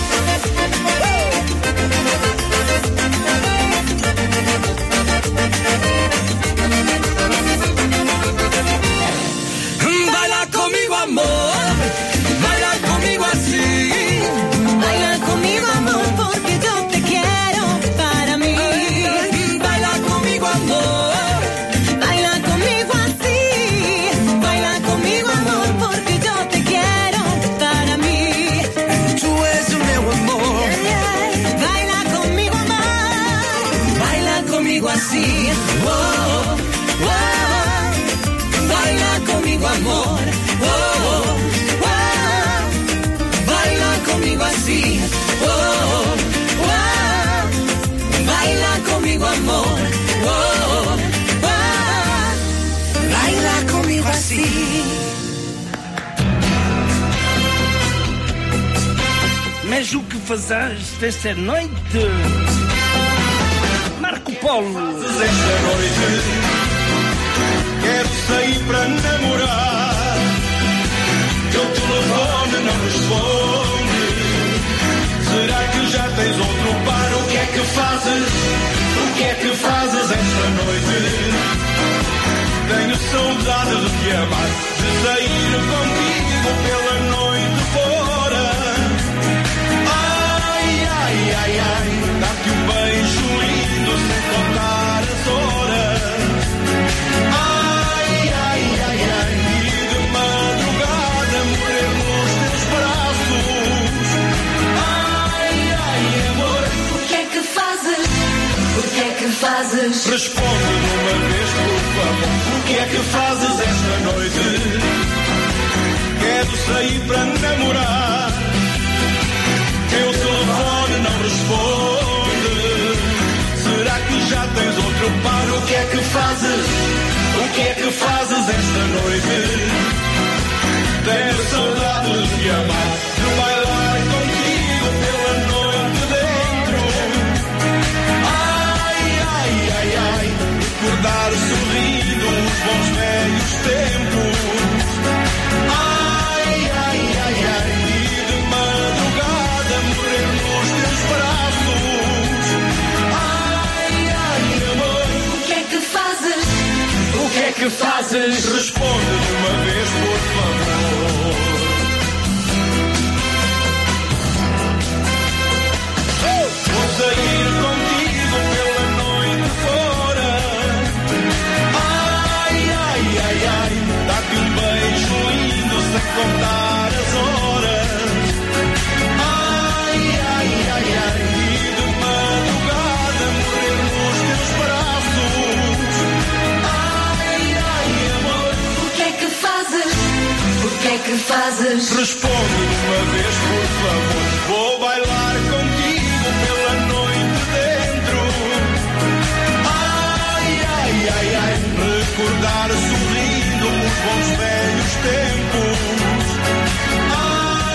Speaker 8: Baila comigo, amor. Baila comigo assim.
Speaker 12: Baila conmigo, amor, porque yo te quiero para mí.
Speaker 8: Baila comigo, amor.
Speaker 12: Baila conmigo así. Baila conmigo, amor, porque yo te quiero para mí.
Speaker 8: Tu és o meu amor.
Speaker 12: Baila conmigo, amor.
Speaker 8: Baila comigo assim. Oh, oh. Baila comigo, amor. Oh, oh. Baila comigo assim. Oh, oh. Baila comigo, amor. Oh, oh. Baila comigo assim.
Speaker 15: Mas o que fazes esta noite? Marco Polo.
Speaker 16: Esta noite quero sair para namorar. Teu telefone não responde. Será que já tens outro par? O que é que fazes? O que é que fazes esta noite? Tenho saudade de te amar, de sair contigo pela noite fora. Ai, ai, ai, ai, dá-te um beijo lindo sem contar as horas. Ai, ai, ai, ai, e de madrugada morrer nos teus braços. Ai, ai, amor,
Speaker 12: O que é que fazes? O que é que fazes?
Speaker 16: responde de uma vez, por favor. O que é que fazes esta noite? Quero sair para namorar. Teu telefone não responde. Será que já tens outro par? O que é que fazes? O que é que fazes esta noite? Tenho saudade de te amar, de bailar contigo pela noite dentro. Ai, ai, ai, ai, recordar sorrindo os bons velhos tempos. Ai, ai, ai, ai, e de madrugada morrer nos teus braços. Ai, ai, amor,
Speaker 12: O que é que fazes?
Speaker 16: o que é que fazes? Responde de uma vez, por favor. Vou sair contigo pela noite fora. Ai, ai, ai, ai, dá-te um beijo lindo sem contar as horas. Ai, ai, ai, ai, e de madrugada morrer nos teus braços. Ai, ai, amor,
Speaker 12: O que é que fazes? O que é que fazes?
Speaker 16: responde de uma vez, por favor. Vou bailar contigo pela noite dentro. Ai, ai, ai, ai, recordar sorrindo os bons velhos tempos. Ai,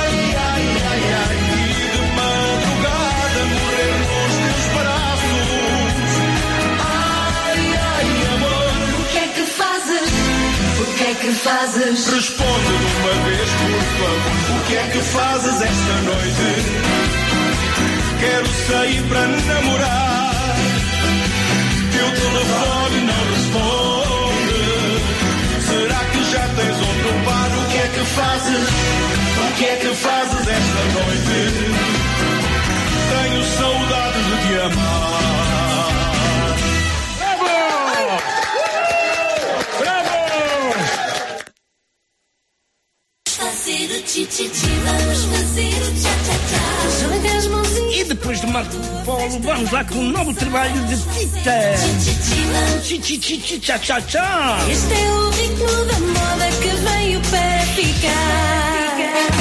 Speaker 16: desculpa, o que é que fazes esta noite? Quero sair para namorar, teu telefone não responde. Será que já tens outro par? O que é que fazes? O que é que fazes esta noite? Tenho saudades de te amar.
Speaker 17: Fazer o tchititi, vamos fazer o tchá-tchá-tchá. Joga as mãozinhas.
Speaker 15: E depois de Marco Polo, vamos lá com um novo trabalho de Tita. Tchá-tchá-tchá.
Speaker 17: Este é o ritmo da moda que veio para ficar.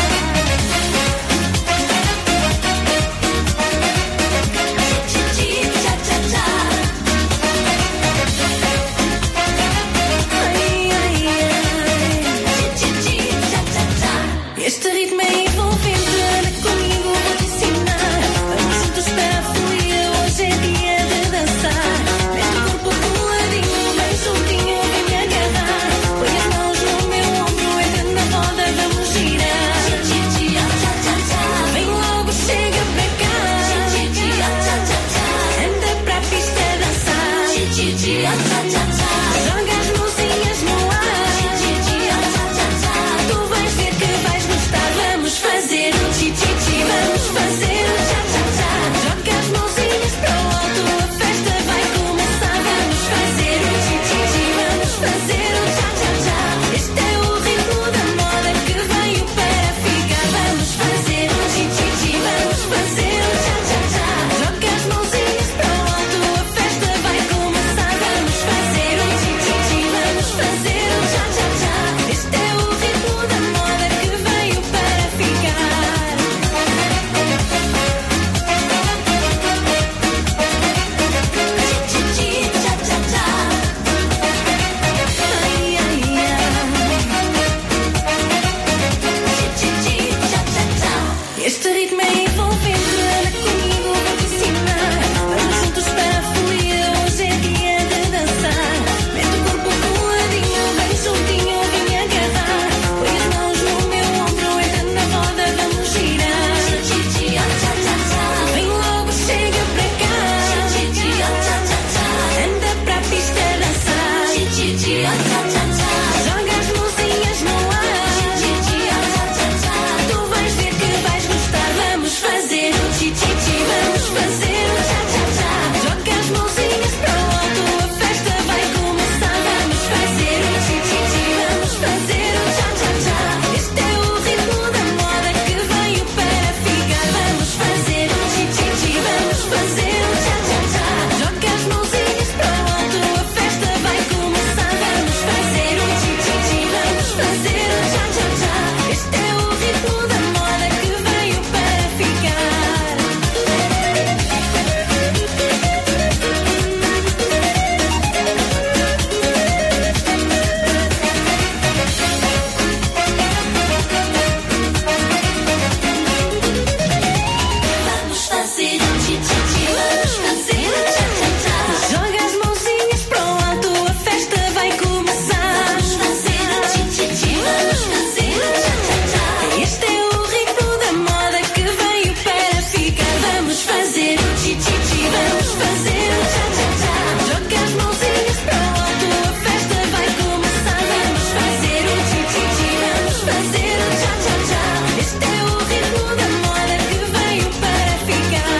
Speaker 17: Este ritmo é envolvente, anda comigo, vou te ensinar. Vamos juntos para a folia, hoje é dia de dançar. Mete o corpo coladinho, bem soltinho, vem me agarrar. Põe as mãos no meu ombro, entra na roda, vamos girar. Vem logo, chega para cá. Anda para a pista dançar. Joga as mãozinhas no ar. Vamos fazer o tchititi, vamos fazer o tchá-tchá-tchá. Joga as mãozinhas para o alto, a festa vai começar. Vamos fazer o tchititi, vamos fazer o tchá-tchá-tchá. Este é o ritmo da moda que veio para ficar. Vamos fazer o tchititi, vamos fazer o tchá-tchá-tchá. Joga as mãozinhas para o alto, a festa vai começar. Vamos fazer o tchititi, vamos fazer o tchá-tchá-tchá. Este é o ritmo da moda que veio para ficar. Este ritmo é envolvente, anda comigo, vou te ensinar. Vamos juntos para a folia, hoje é dia de dançar. Mete o corpo coladinho, bem soltinho, vem me agarrar. Põe as mãos no meu ombro, entra na roda, vamos girar. Vem logo, chega para cá. Anda para a pista dançar. Joga as mãozinhas no ar. Tu vais ver que vais gostar. Vamos fazer o tchititi, vamos fazer o tchá-tchá-tchá. Joga as mãozinhas para o alto, a festa vai começar. Vamos fazer o tchititi, vamos fazer o tchá-tchá-tchá. Este é o ritmo da moda que veio para ficar. Vamos fazer o tchititi, vamos fazer o tchá-tchá-tchá. Joga as mãozinhas para o alto, a festa vai começar. Vamos fazer o tchititi, vamos fazer o tchá-tchá-tchá. Este é o ritmo da moda que veio para ficar. Vamos fazer o tchititi, vamos fazer o tchá-tchá-tchá. Joga as mãozinhas para o alto, a festa vai começar. Vamos fazer o tchititi, vamos fazer o tchá-tchá-tchá. Este é o ritmo da moda que veio para ficar. Vamos fazer o tchititi, vamos fazer o tchá-tchá-tchá. Joga as mãozinhas para o alto, a festa vai começar. Vamos fazer o tchititi, vamos fazer o tchá-tchá-tchá. Este é o ritmo da moda que veio para ficar.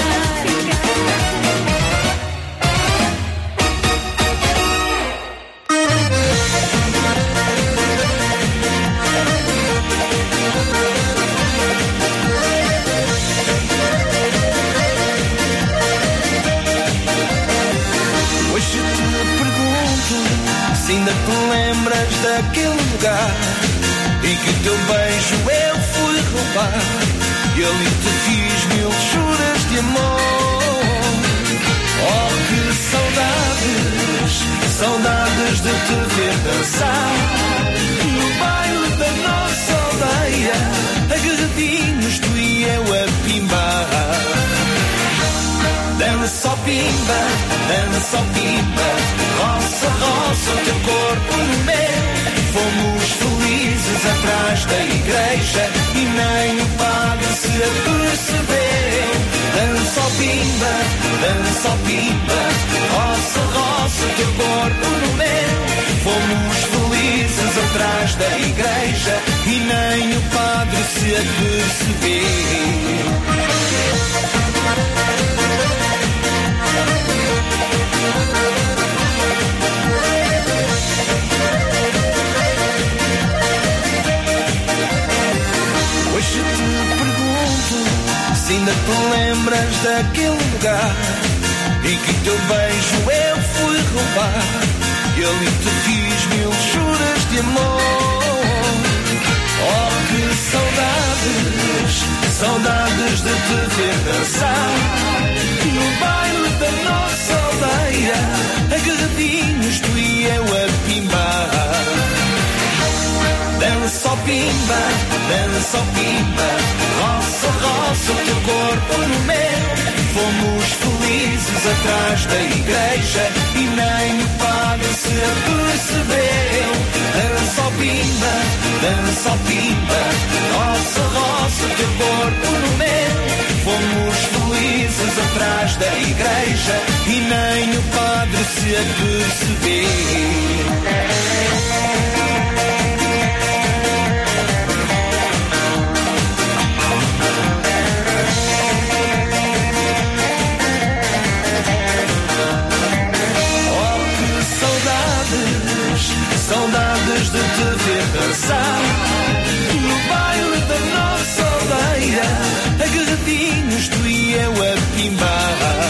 Speaker 16: Hoje te pergunto se ainda te lembras daquele lugar e que teu beijo eu fui roubar e ali te fiz mil juras de amor. Oh, que saudades, saudades de te ver dançar no baile da nossa aldeia, agarradinhos tu e eu a pimbar. Dança só pimba, dança só pimba, roça, roça o teu corpo no meu. Fomos felizes atrás da igreja e dança ao pimba, roça, roça o teu corpo no meu. Fomos felizes atrás da igreja e nem o padre se apercebeu. Hoje te pergunto se ainda te lembras daquele lugar em que teu beijo eu fui roubar e ali te fiz mil juras de amor. Oh, que saudades, saudades de te ver dançar no baile da nossa aldeia, agarradinhos tu e eu a pimbar. Dança ao pimba, dança ao pimba, roça, roça o teu corpo no meu. Fomos felizes atrás da igreja e nem o padre se apercebeu. Dança ao pimba, dança ao pimba, roça, roça o teu corpo no meu. Fomos felizes atrás da igreja e nem o padre se apercebeu. Saudades de te ver dançar no baile da nossa aldeia, agarradinhos tu e eu a pimbar.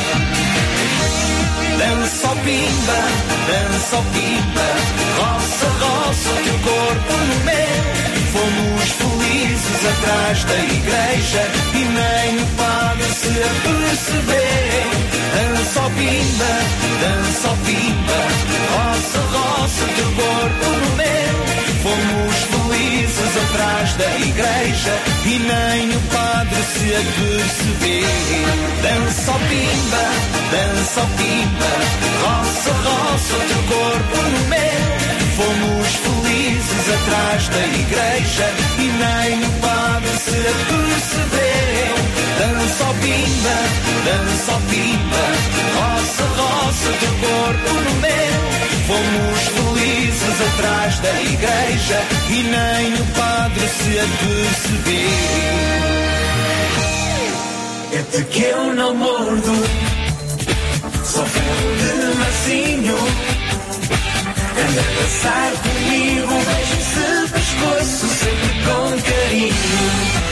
Speaker 16: Dança ao pimba, dança ao pimba, roça, roça o teu corpo no meu. Fomos felizes atrás da igreja e nem o padre se apercebeu. Dança ao pimba, dança ao pimba, roça, roça o teu corpo no meu. Fomos felizes atrás da igreja e nem o padre se apercebeu. Dança ao pimba, dança ao pimba, roça, roça o teu corpo no meu. Fomos felizes atrás da igreja e nem o padre se apercebeu. Dança ao pimba, dança ao pimba, roça, roça o teu corpo no meu. Fomos felizes atrás da igreja e nem o padre se apercebeu. É-te que eu não mordo, sou ferro de macinho. Anda a dançar comigo, beijo esse pescoço sempre com carinho.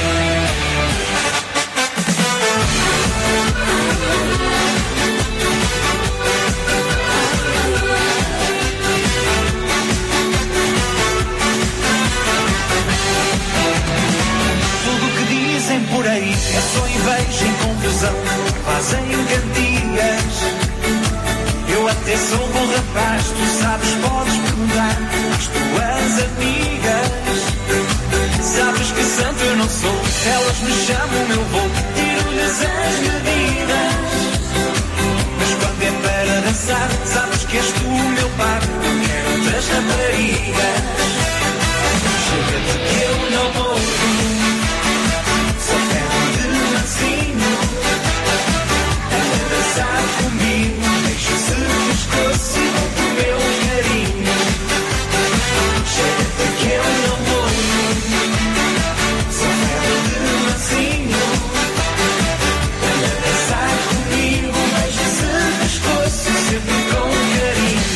Speaker 16: Tudo que dizem por aí é só inveja e confusão, fazem cantigas. Eu até sou um bom rapaz, tu sabes, podes perguntar às tuas amigas. Sabes que santo eu não sou, elas me chamam, eu vou, tiro-lhes as medidas. Mas quando é para dançar, sabes que és tu o meu par, eu quero outras raparigas. Chega-te que eu não morro, só ferro de mansinho. Anda a dançar comigo, deixa-se pescoço e dou-te o meu carinho. Chega-te que eu não morro, só ferro de mansinho. Anda a dançar comigo, deixa-se pescoço sempre com carinho.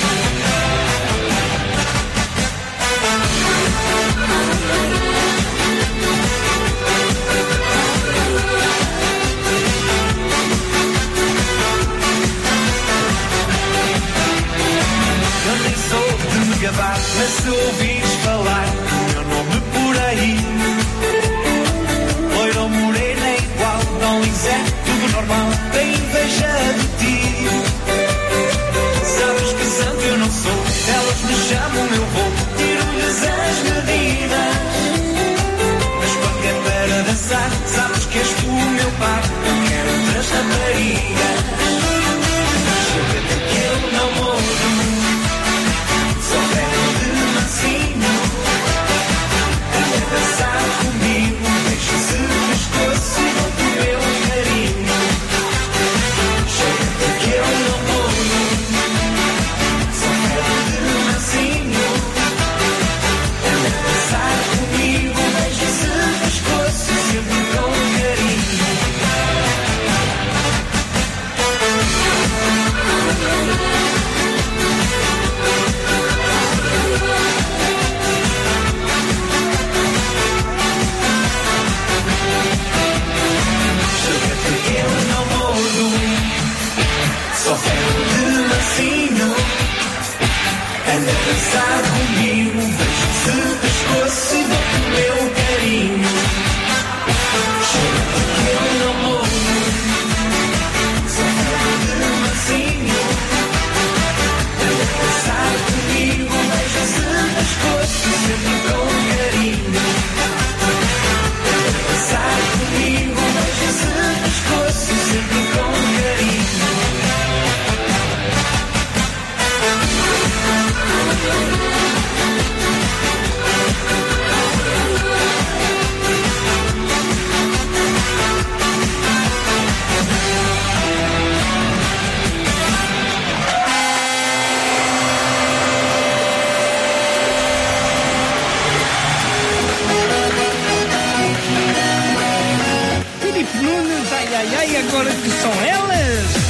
Speaker 16: Eu nem sou de me gabar, mas se ouvires falar o meu nome por aí, loira ou morena é igual, não lhes é tudo normal, tem inveja de ti. Sabes que santo eu não sou, elas me chamam, eu vou, tiro-lhes as medidas. Mas quando é para dançar, sabes que és tu o meu par, eu quero outras raparigas. Chega-te que eu não morro, só ferro de mansinho. Anda a dançar comigo, deixa-se pescoço e dou-te o meu carinho. Chega-te que eu
Speaker 15: ai, ai, agora que são elas.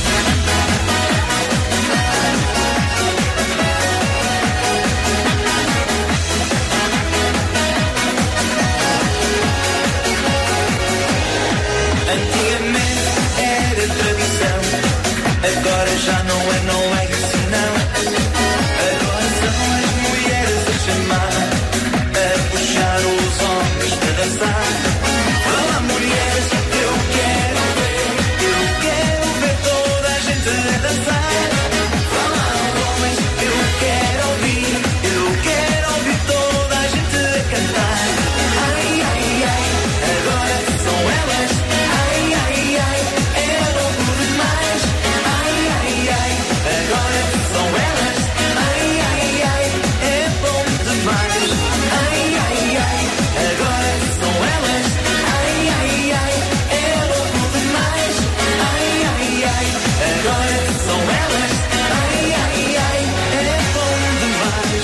Speaker 16: Antigamente era tradição, agora já não é, não é assim não. Agora são as mulheres a chamar, a puxar os homens para dançar. Fala mulheres, eu quero ver, eu quero ver toda a gente a dançar. Fala homens, eu quero ouvir, eu quero ouvir toda a gente a cantar. Ai, ai, ai, agora são elas. Ai, ai, ai, é louco demais. Ai, ai, ai, agora são elas. Ai, ai, ai, é bom demais. Ai, ai, ai, agora são elas. Ai, ai, ai, é louco demais. Ai, ai, ai, agora são elas. Ai, ai, ai, é bom demais.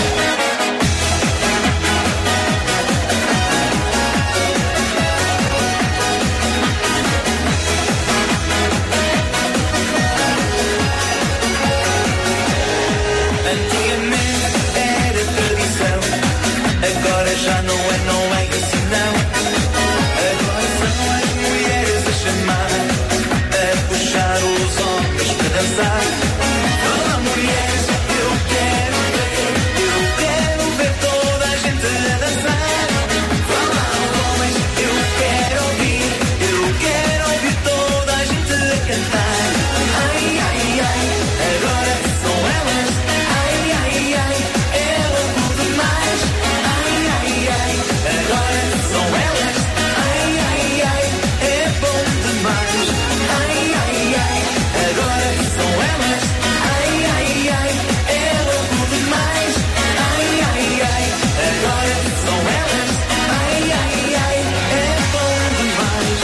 Speaker 16: Antigamente era tradição, agora já não é, não é assim não. Agora são as mulheres a chamar, a puxar os homens para dançar. Fala mulheres, eu quero ver, eu quero ver toda a gente a dançar. Fala homens, eu quero ouvir, eu quero ouvir toda a gente a cantar. Ai, ai, ai, agora são elas. Ai, ai, ai, é louco demais. Ai, ai, ai, agora são elas. Ai, ai, ai, é bom demais. Ai, ai, ai, agora são elas. Ai, ai, ai, é louco demais. Ai, ai, ai, agora são elas. Ai, ai, ai, é bom demais.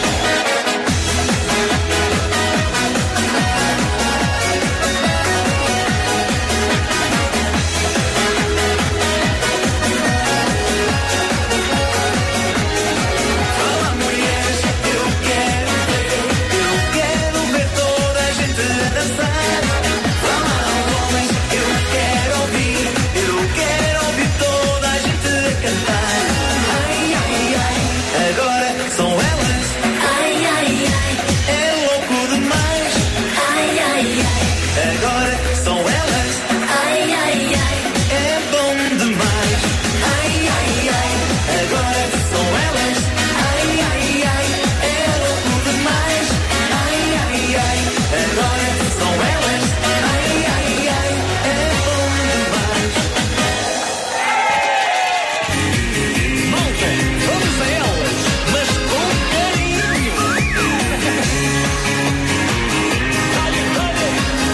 Speaker 16: Fala mulheres, eu quero ver, eu quero ver toda a gente a dançar. Fala homens, eu quero ouvir, eu quero ouvir toda a gente a cantar. Ai, ai, ai, agora são elas. Ai, ai, ai, é louco demais. Ai, ai, ai, agora são elas. Ai, ai, ai, é bom demais. Ai, ai, ai, agora são elas. Ai, ai, ai, é louco demais. Ai, ai, ai, agora são elas. Ai, ai, ai, é bom demais. Malta, vamos a elas, mas com carinho. Dale, dale.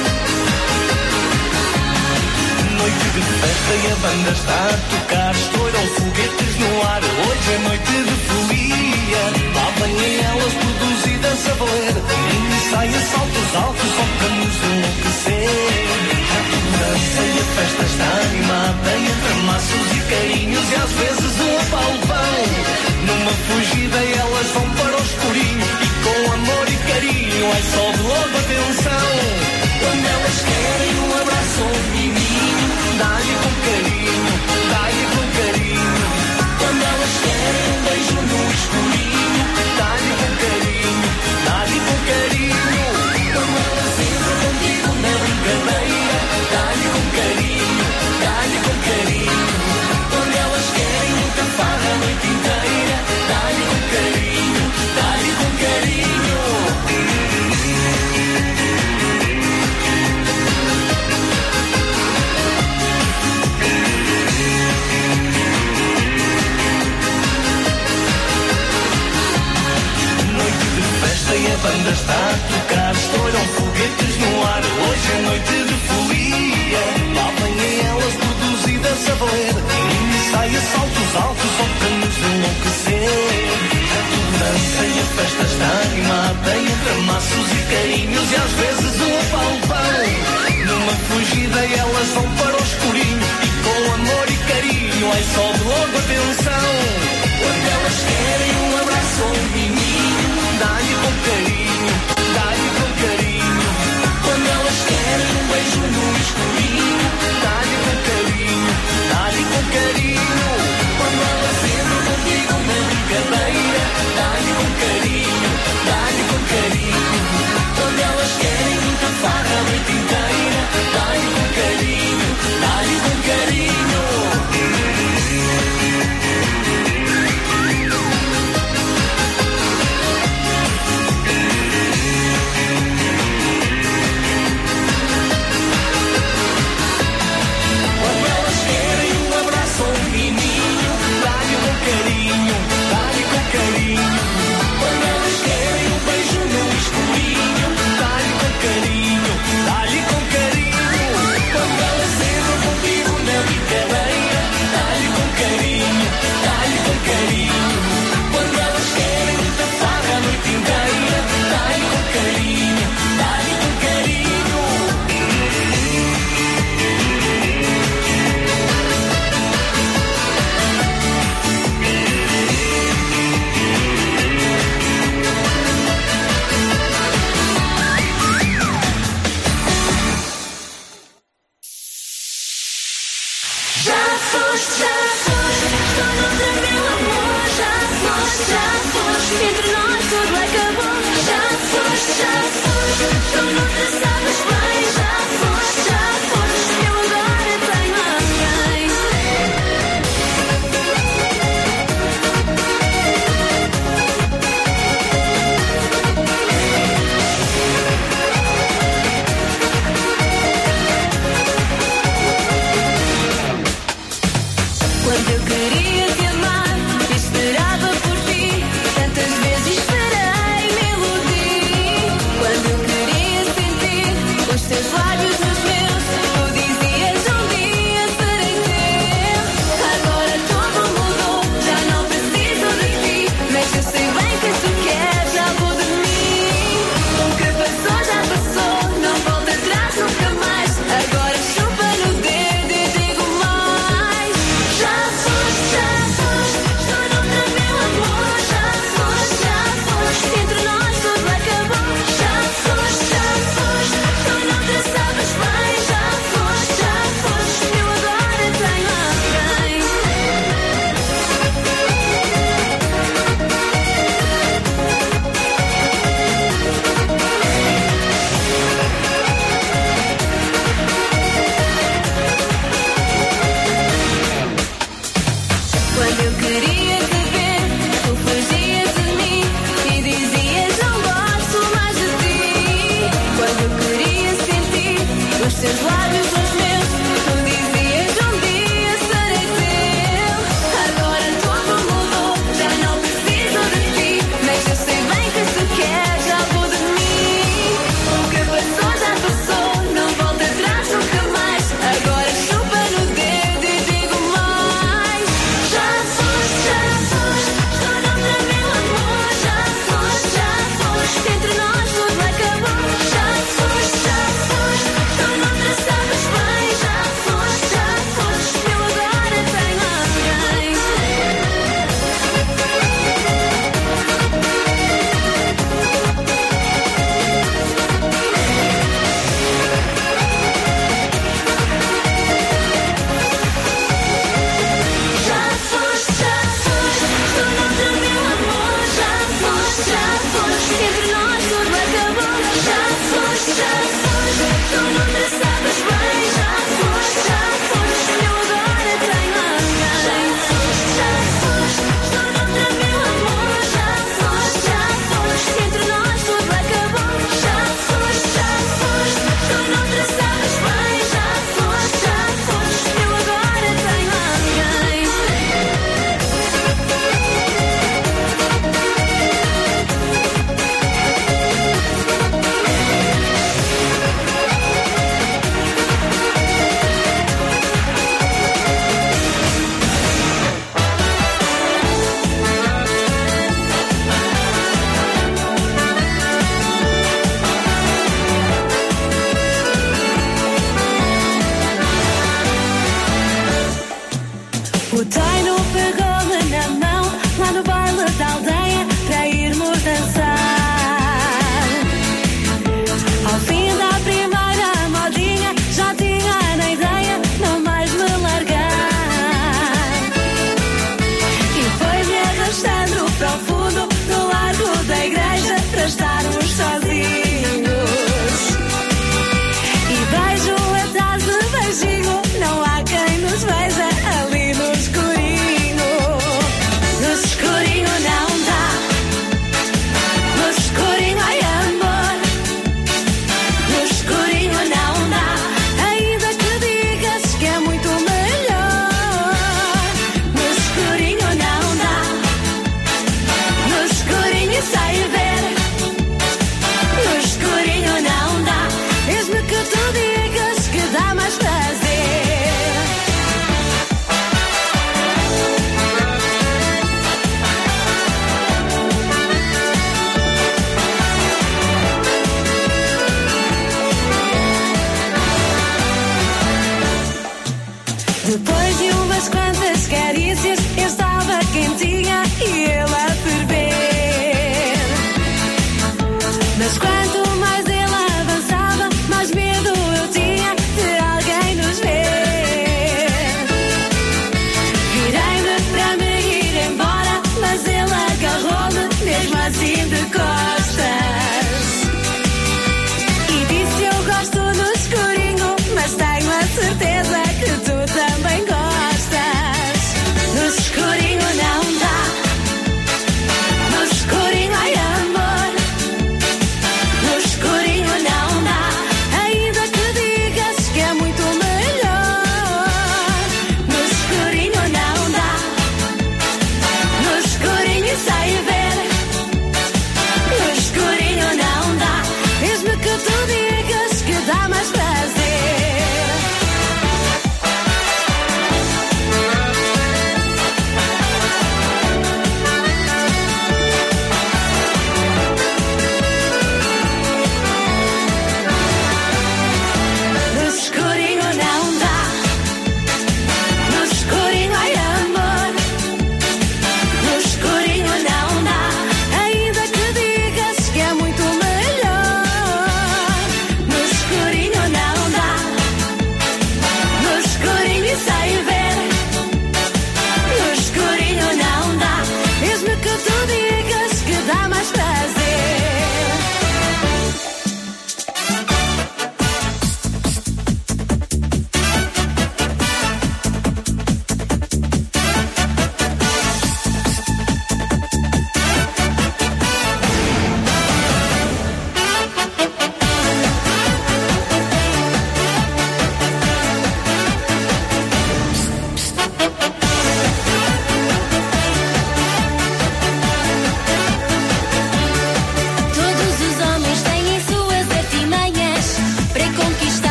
Speaker 16: Noite de festa e a banda está a tocar. Estouram foguetes no ar, hoje é noite de folia. Lá vêm elas produzidas a valer. E saem saltos altos só para nos enlouquecer. A dança e a festa está animada entre maços e carinhos. E às vezes um apalpão. Numa fugida elas vão para o escurinho. E com amor e carinho, ai sobe logo a tensão. Quando elas querem um abraço ou um miminho, dá-lhe com carinho, dá-lhe com carinho. Quando elas querem um beijo no escurinho, dá-lhe com carinho, dá-lhe com carinho. Quando elas entram contigo na brincadeira, dá-lhe com carinho, dá-lhe com carinho. Quando elas querem muita farra a noite inteira, dá-lhe com carinho, dá-lhe com carinho. E a banda está a tocar, estouram foguetes no ar. Hoje é noite de folia. Lá vêm elas produzidas a valer. E sai a saltos altos só para nos enlouquecer. A dança e a festa está animada entre maços e carinhos. E às vezes um apalpão. Numa fugida elas vão para o escurinho. E com amor e carinho, ai sobe logo a tensão. Quando elas querem um abraço ou um miminho, dá-lhe com carinho.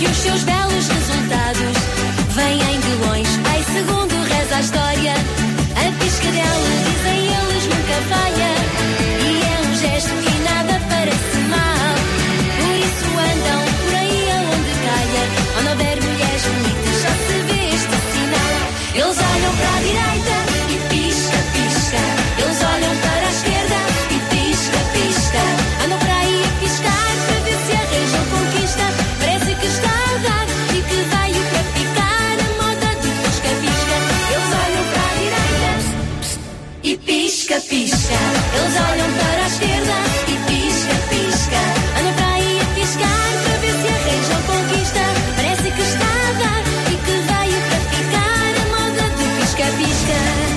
Speaker 12: que os seus belos resultados vêm de longe. Ai, segundo reza a história, a piscadela, dizem eles, nunca falha. E é um gesto que nada parece mal. Por isso andam por aí aonde calha. Onde houver mulheres bonitas já se vê este sinal. Eles olham para a direita e pisca, pisca. Eles olham para a esquerda e pisca, pisca. Andam para aí a piscar para ver se arranjam conquista. Parece que está a dar e que veio para ficar a moda do pisca-pisca. Eles olham para a direita e pisca, pisca. Eles olham para a esquerda e pisca, pisca. Andam para aí a piscar para ver se arranjam conquista. Parece que está a dar e que veio para ficar a moda do pisca-pisca.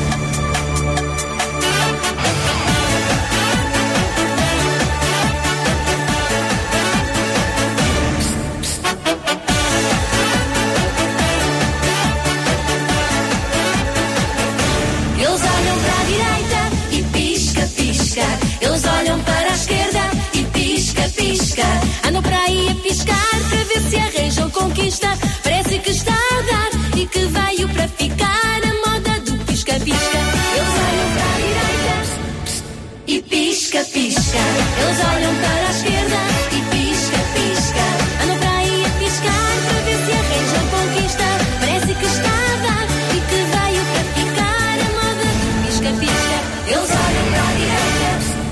Speaker 12: Eles olham para a direita e pisca, pisca. Eles olham para a esquerda e pisca, pisca. Andam para aí a piscar para ver se arranjam conquista. Parece que está a dar e que veio para ficar a moda do pisca-pisca. Eles olham para a direita e pisca, pisca. Eles olham para a esquerda e pisca, pisca. Andam para aí a piscar para ver se arranjam conquista. Parece que está a dar e que veio para ficar a moda do pisca-pisca. Eles olham para a direita.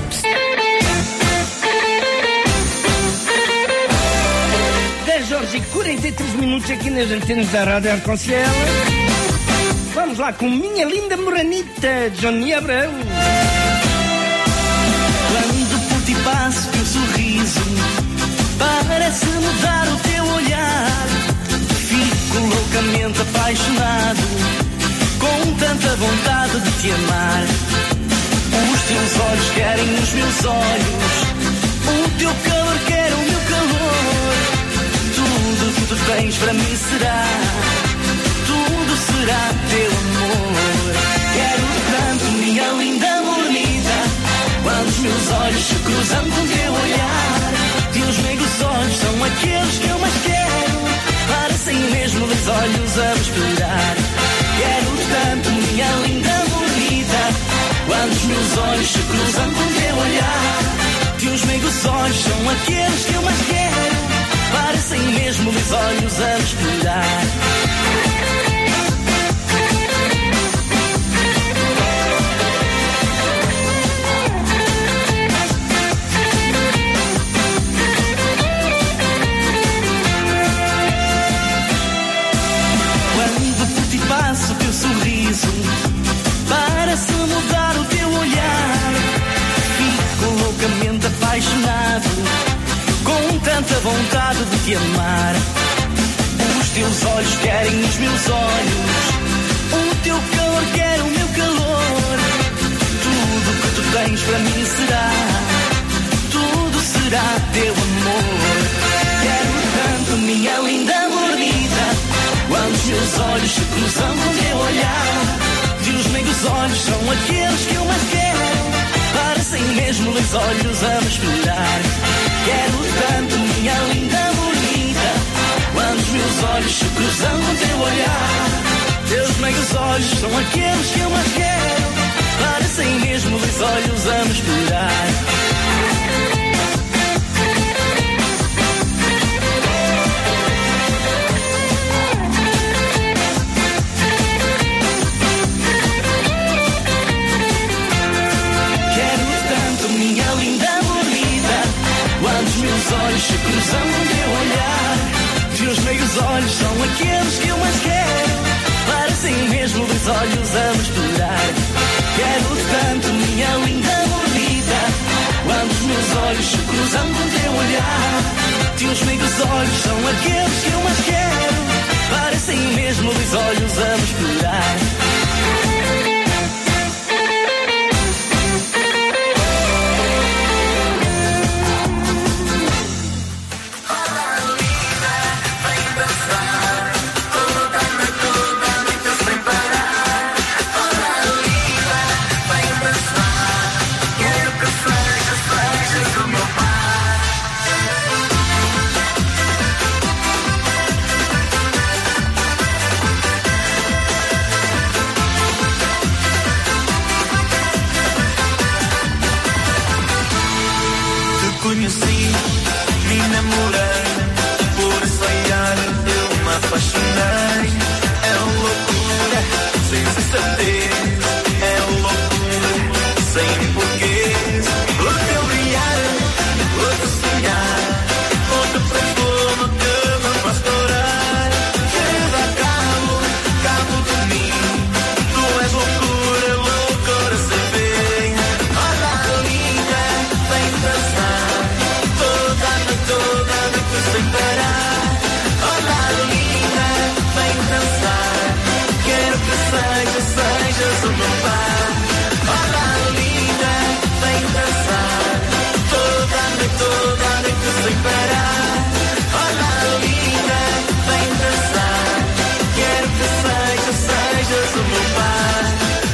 Speaker 15: dez horas e quarenta e três minutos aqui nas antenas da Rádio Arconciel. Vamos lá com Minha Linda Moranita, Johnny Abreu.
Speaker 14: Quando por ti passo teu sorriso parece mudar o teu olhar, fico loucamente apaixonado, com tanta vontade de te amar. Os teus olhos querem os meus olhos, o teu calor quer o meu calor. Tudo que tu tens para mim será, tudo será teu amor. Quero tanto, minha linda morenita, quando os meus olhos se cruzam com teu olhar. Teus meigos olhos são aqueles que eu mais quero, parecem mesmo dois olhos a me esperar. Quero tanto, minha linda morenita, quando os meus olhos se cruzam com teu olhar. Teus meigos olhos são aqueles que eu mais quero, parecem mesmo dois olhos a me esperar. Quando por ti passo o teu sorriso parece mudar o teu olhar, fico loucamente apaixonado, com tanta vontade de te amar. Os teus olhos querem os meus olhos, o teu calor quer o meu calor. Tudo que tu tens para mim será, tudo será teu amor. Quero tanto, minha linda morenita, quando os meus olhos se cruzam com teu olhar. Teus meigos olhos são aqueles que eu mais quero, parecem mesmo dois olhos a me esperar. Quero tanto, minha linda morenita, quando os meus olhos se cruzam com teu olhar. Teus meigos olhos são aqueles que eu mais quero, parecem mesmo dois olhos a me esperar. Quando os meus olhos se cruzam com teu olhar. Teus meigos olhos são aqueles que eu mais quero, parecem mesmo dois olhos a me esperar. Quero tanto, minha linda morenita, quando os meus olhos se cruzam com teu olhar. Teus meigos olhos são aqueles que eu mais quero, parecem mesmo dois olhos a me esperar.
Speaker 16: meu pai. Olha linda, vem dançar. Toda a noite, toda a noite sem parar. Olha linda, vem dançar. Quero que seja, sejas o meu pai.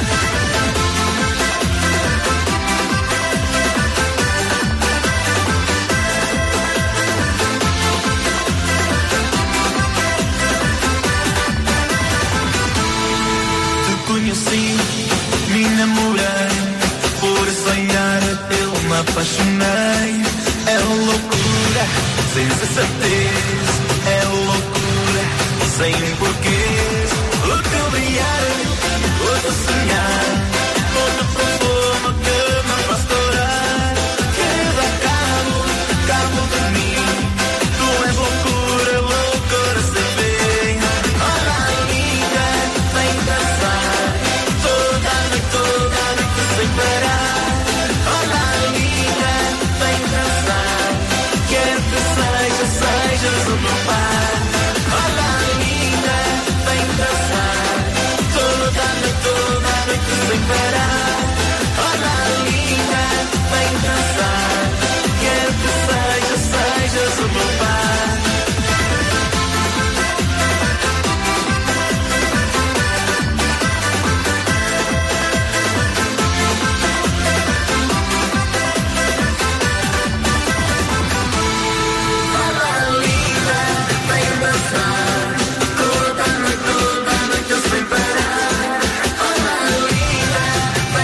Speaker 16: Conheci, me namorei, por sonhar eu me apaixonei. É loucura, sem certeza, é loucura, sem porquês. O teu brilhar, o teu sonhar, o teu perfume que me faz chorar. Queda cabo, cabo de mim, tu és loucura, loucura sem fim. Olha linda, vem dançar. Toda a noite, toda a noite sem parar. Olha linda, vem dançar. Quero que seja, sejas o meu pai. Olha linda, vem dançar. Toda a noite, toda a noite sem parar. Olha linda, vem dançar. Quero que seja, sejas o meu pai. Vem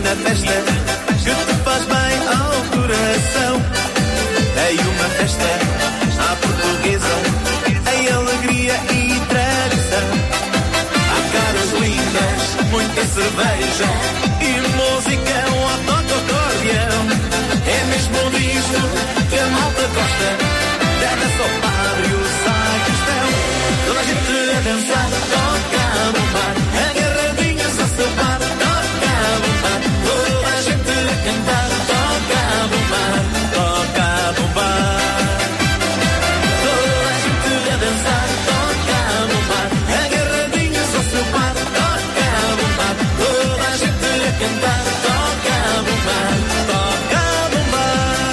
Speaker 16: na festa que te faz bem ao coração. É uma festa à portuguesa, em alegria e tradição. Há caras lindas, muita cerveja e música, um autocordião. É mesmo disto que a malta gosta, deve-se ao padre e o sacristão. Toda a gente a dançar, toca a bombar, agarradinhas ao seu par, toca a bombar. Toda a gente a cantar, toca a bombar, toca a bombar. Toda a gente a dançar, toca a bombar, agarradinhas ao seu par, toca a bombar. Toda a gente a cantar, toca a bombar, toca a bombar.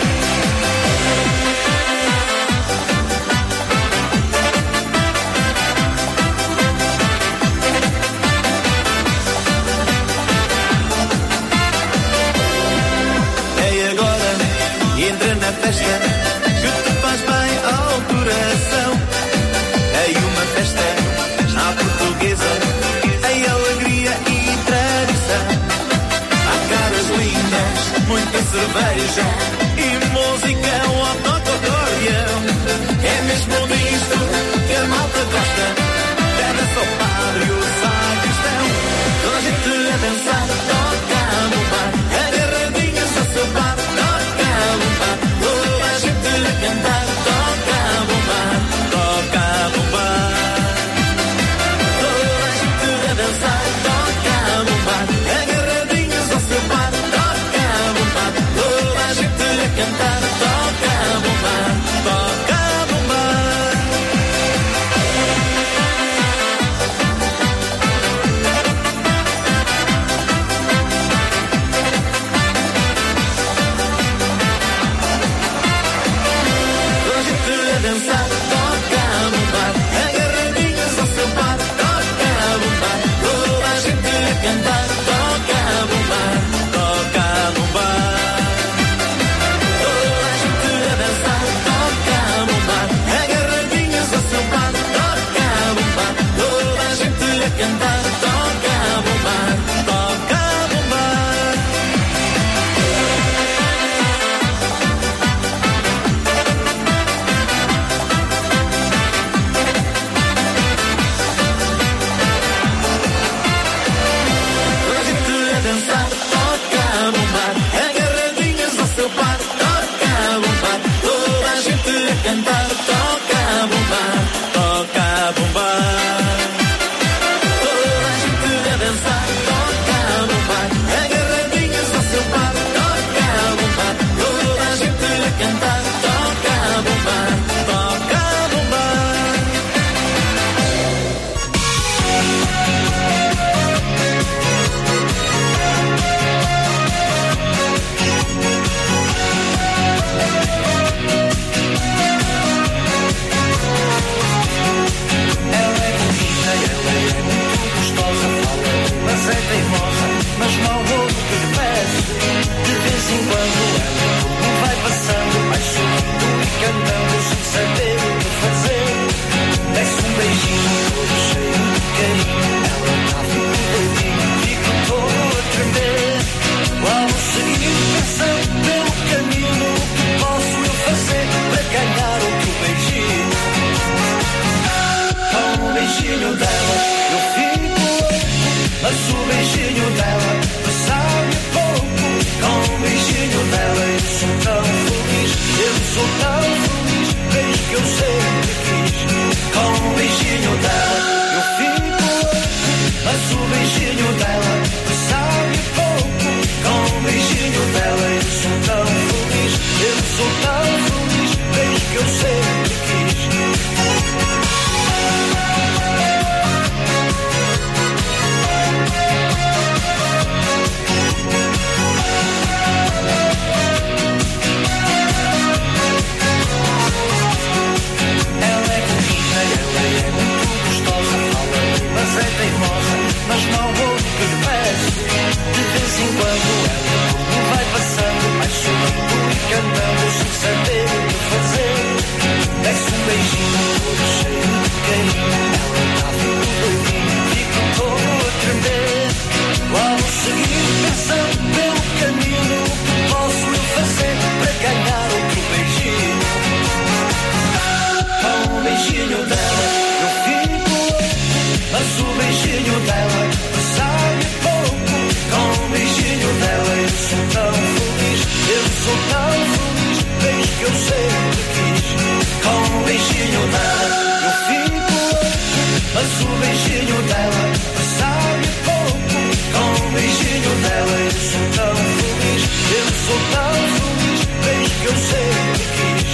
Speaker 16: É agora, entra na festa que te faz bem ao coração. É uma festa à portuguesa, em alegria e tradição. Há caras lindas, muita cerveja e música, um autocordião. É mesmo disto que a malta gosta, deve-se ao padre e o sacristão. Toda a gente a dançar, toca a bombar, agarradinhas ao seu par, toca a bombar. Toda a gente a cantar, toca a bombar, toca a bombar. Toda a gente a dançar, toca a bombar, agarradinhas ao seu par, toca a bombar. Toda a gente a cantar, toca a bombar, toca a bombar. Toda a gente a dançar, toca a bombar, agarradinhas ao seu par, toca a bombar. Toda a gente a cantar, toca a bombar, toca a bombar. Toda a gente a dançar, toca a bombar, agarradinhas ao seu par, toca a bombar. Toda a gente a cantar, toca a bombar, toca a bombar. Toda a gente a dançar, toca a bombar, agarradinhas ao seu par, toca a bombar. Toda a gente a cantar, toca a bombar, toca a bombar. Toda a gente a dançar, toca a bombar, agarradinhas ao seu par, toca a bombar. Toda a gente a cantar, toca a bombar, toca a bombar.
Speaker 14: Ela é bonita, ela é muito gostosa, fala, mas é teimosa, mas não ouve o que lhe peço. De vez em quando ela não vai passando, vai sorrindo e cantando sem saber o que fazer. Desce um beijinho todo cheio de carinho, ela dá um doidinho, fico todo a tremer. Lá vou seguindo pensando pelo caminho, o que posso eu fazer para ganhar outro beijinho. Com o beijinho dela eu fico louco, mas o beijinho dela sabe pouco. Com o beijinho dela eu sou tão feliz, eu sou tão feliz. Desde que eu
Speaker 16: beijinho dela eu fico louco, mas o beijinho dela sabe pouco. Com o beijinho dela eu sou tão feliz, eu sou tão feliz, desde que eu sempre quis.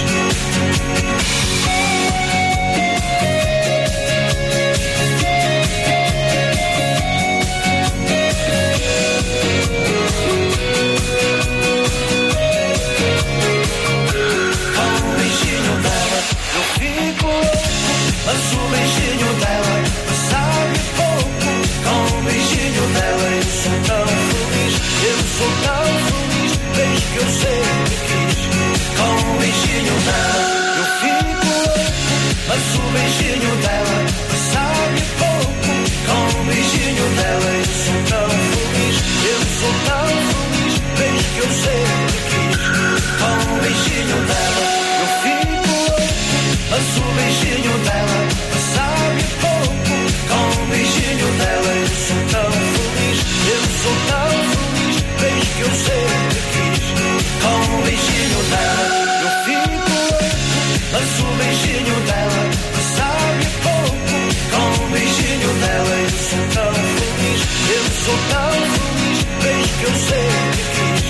Speaker 16: Mas o beijinho dela sabe pouco. Com o beijinho dela eu sou tão feliz, eu sou tão feliz, desde que eu sempre quis. Com o beijinho dela eu fico louco, mas o beijinho dela sabe pouco. Com o beijinho dela eu sou tão feliz, eu sou tão feliz, desde que eu sempre quis. Com o beijinho dela eu fico louco, mas o beijinho dela sabe pouco. Com o beijinho dela eu sou tão feliz, eu sou tão feliz, desde que eu sempre quis. Com o beijinho dela eu fico louco, mas o beijinho dela sabe pouco. Com o beijinho dela eu sou tão feliz, eu sou tão feliz, desde que eu sempre quis.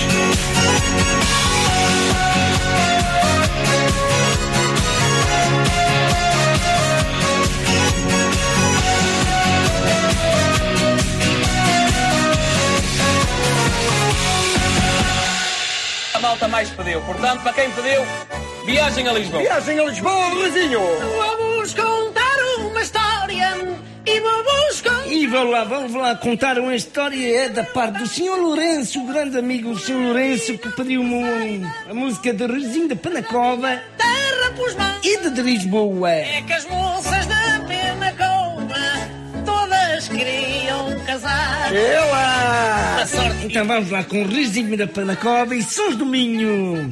Speaker 19: A malta mais pediu, portanto, para quem pediu, viagem a Lisboa.
Speaker 15: Viagem a Lisboa, Luizinho.
Speaker 8: Vamos contar uma história e vamos contar...
Speaker 15: E vamos lá, vamos lá contar uma história, é da parte do senhor Lourenço, o grande amigo do senhor Lourenço, que pediu-me a música de Rezinho de Penacova
Speaker 8: Terra pros mãos
Speaker 15: e de Lisboa.
Speaker 8: É que as moças da Penacova todas queriam casar.
Speaker 15: Ela!
Speaker 8: A sorte.
Speaker 15: Então vamos lá com Rezinho da Penacova e Sons do Minho.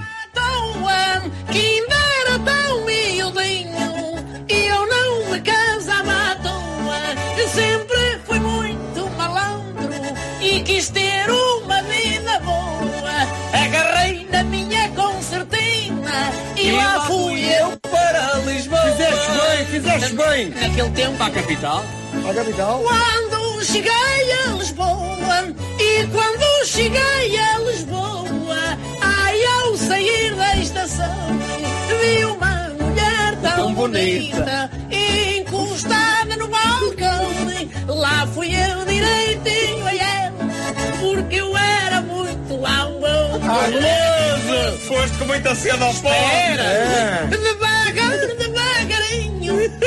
Speaker 8: Tão que ainda era tão miudinho e eu não me casava à toa. Eu sempre fui muito malandro e quis ter uma vida boa. Agarrei na minha concertina e, e lá fui eu para Lisboa.
Speaker 15: Fizeste bem, fizeste bem.
Speaker 8: Naquele tempo
Speaker 19: à capital.
Speaker 15: À capital.
Speaker 8: Quando cheguei a Lisboa e quando cheguei a Lisboa, ai, ao sair da estação vi uma mulher tão, tão bonita, bonita encostada no balcão. Lá fui eu direitinho a ela, porque eu era muito lambão.
Speaker 19: Ah, beleza! Foste com muita sede ao pó.
Speaker 8: É. Devagar, devagarinho, e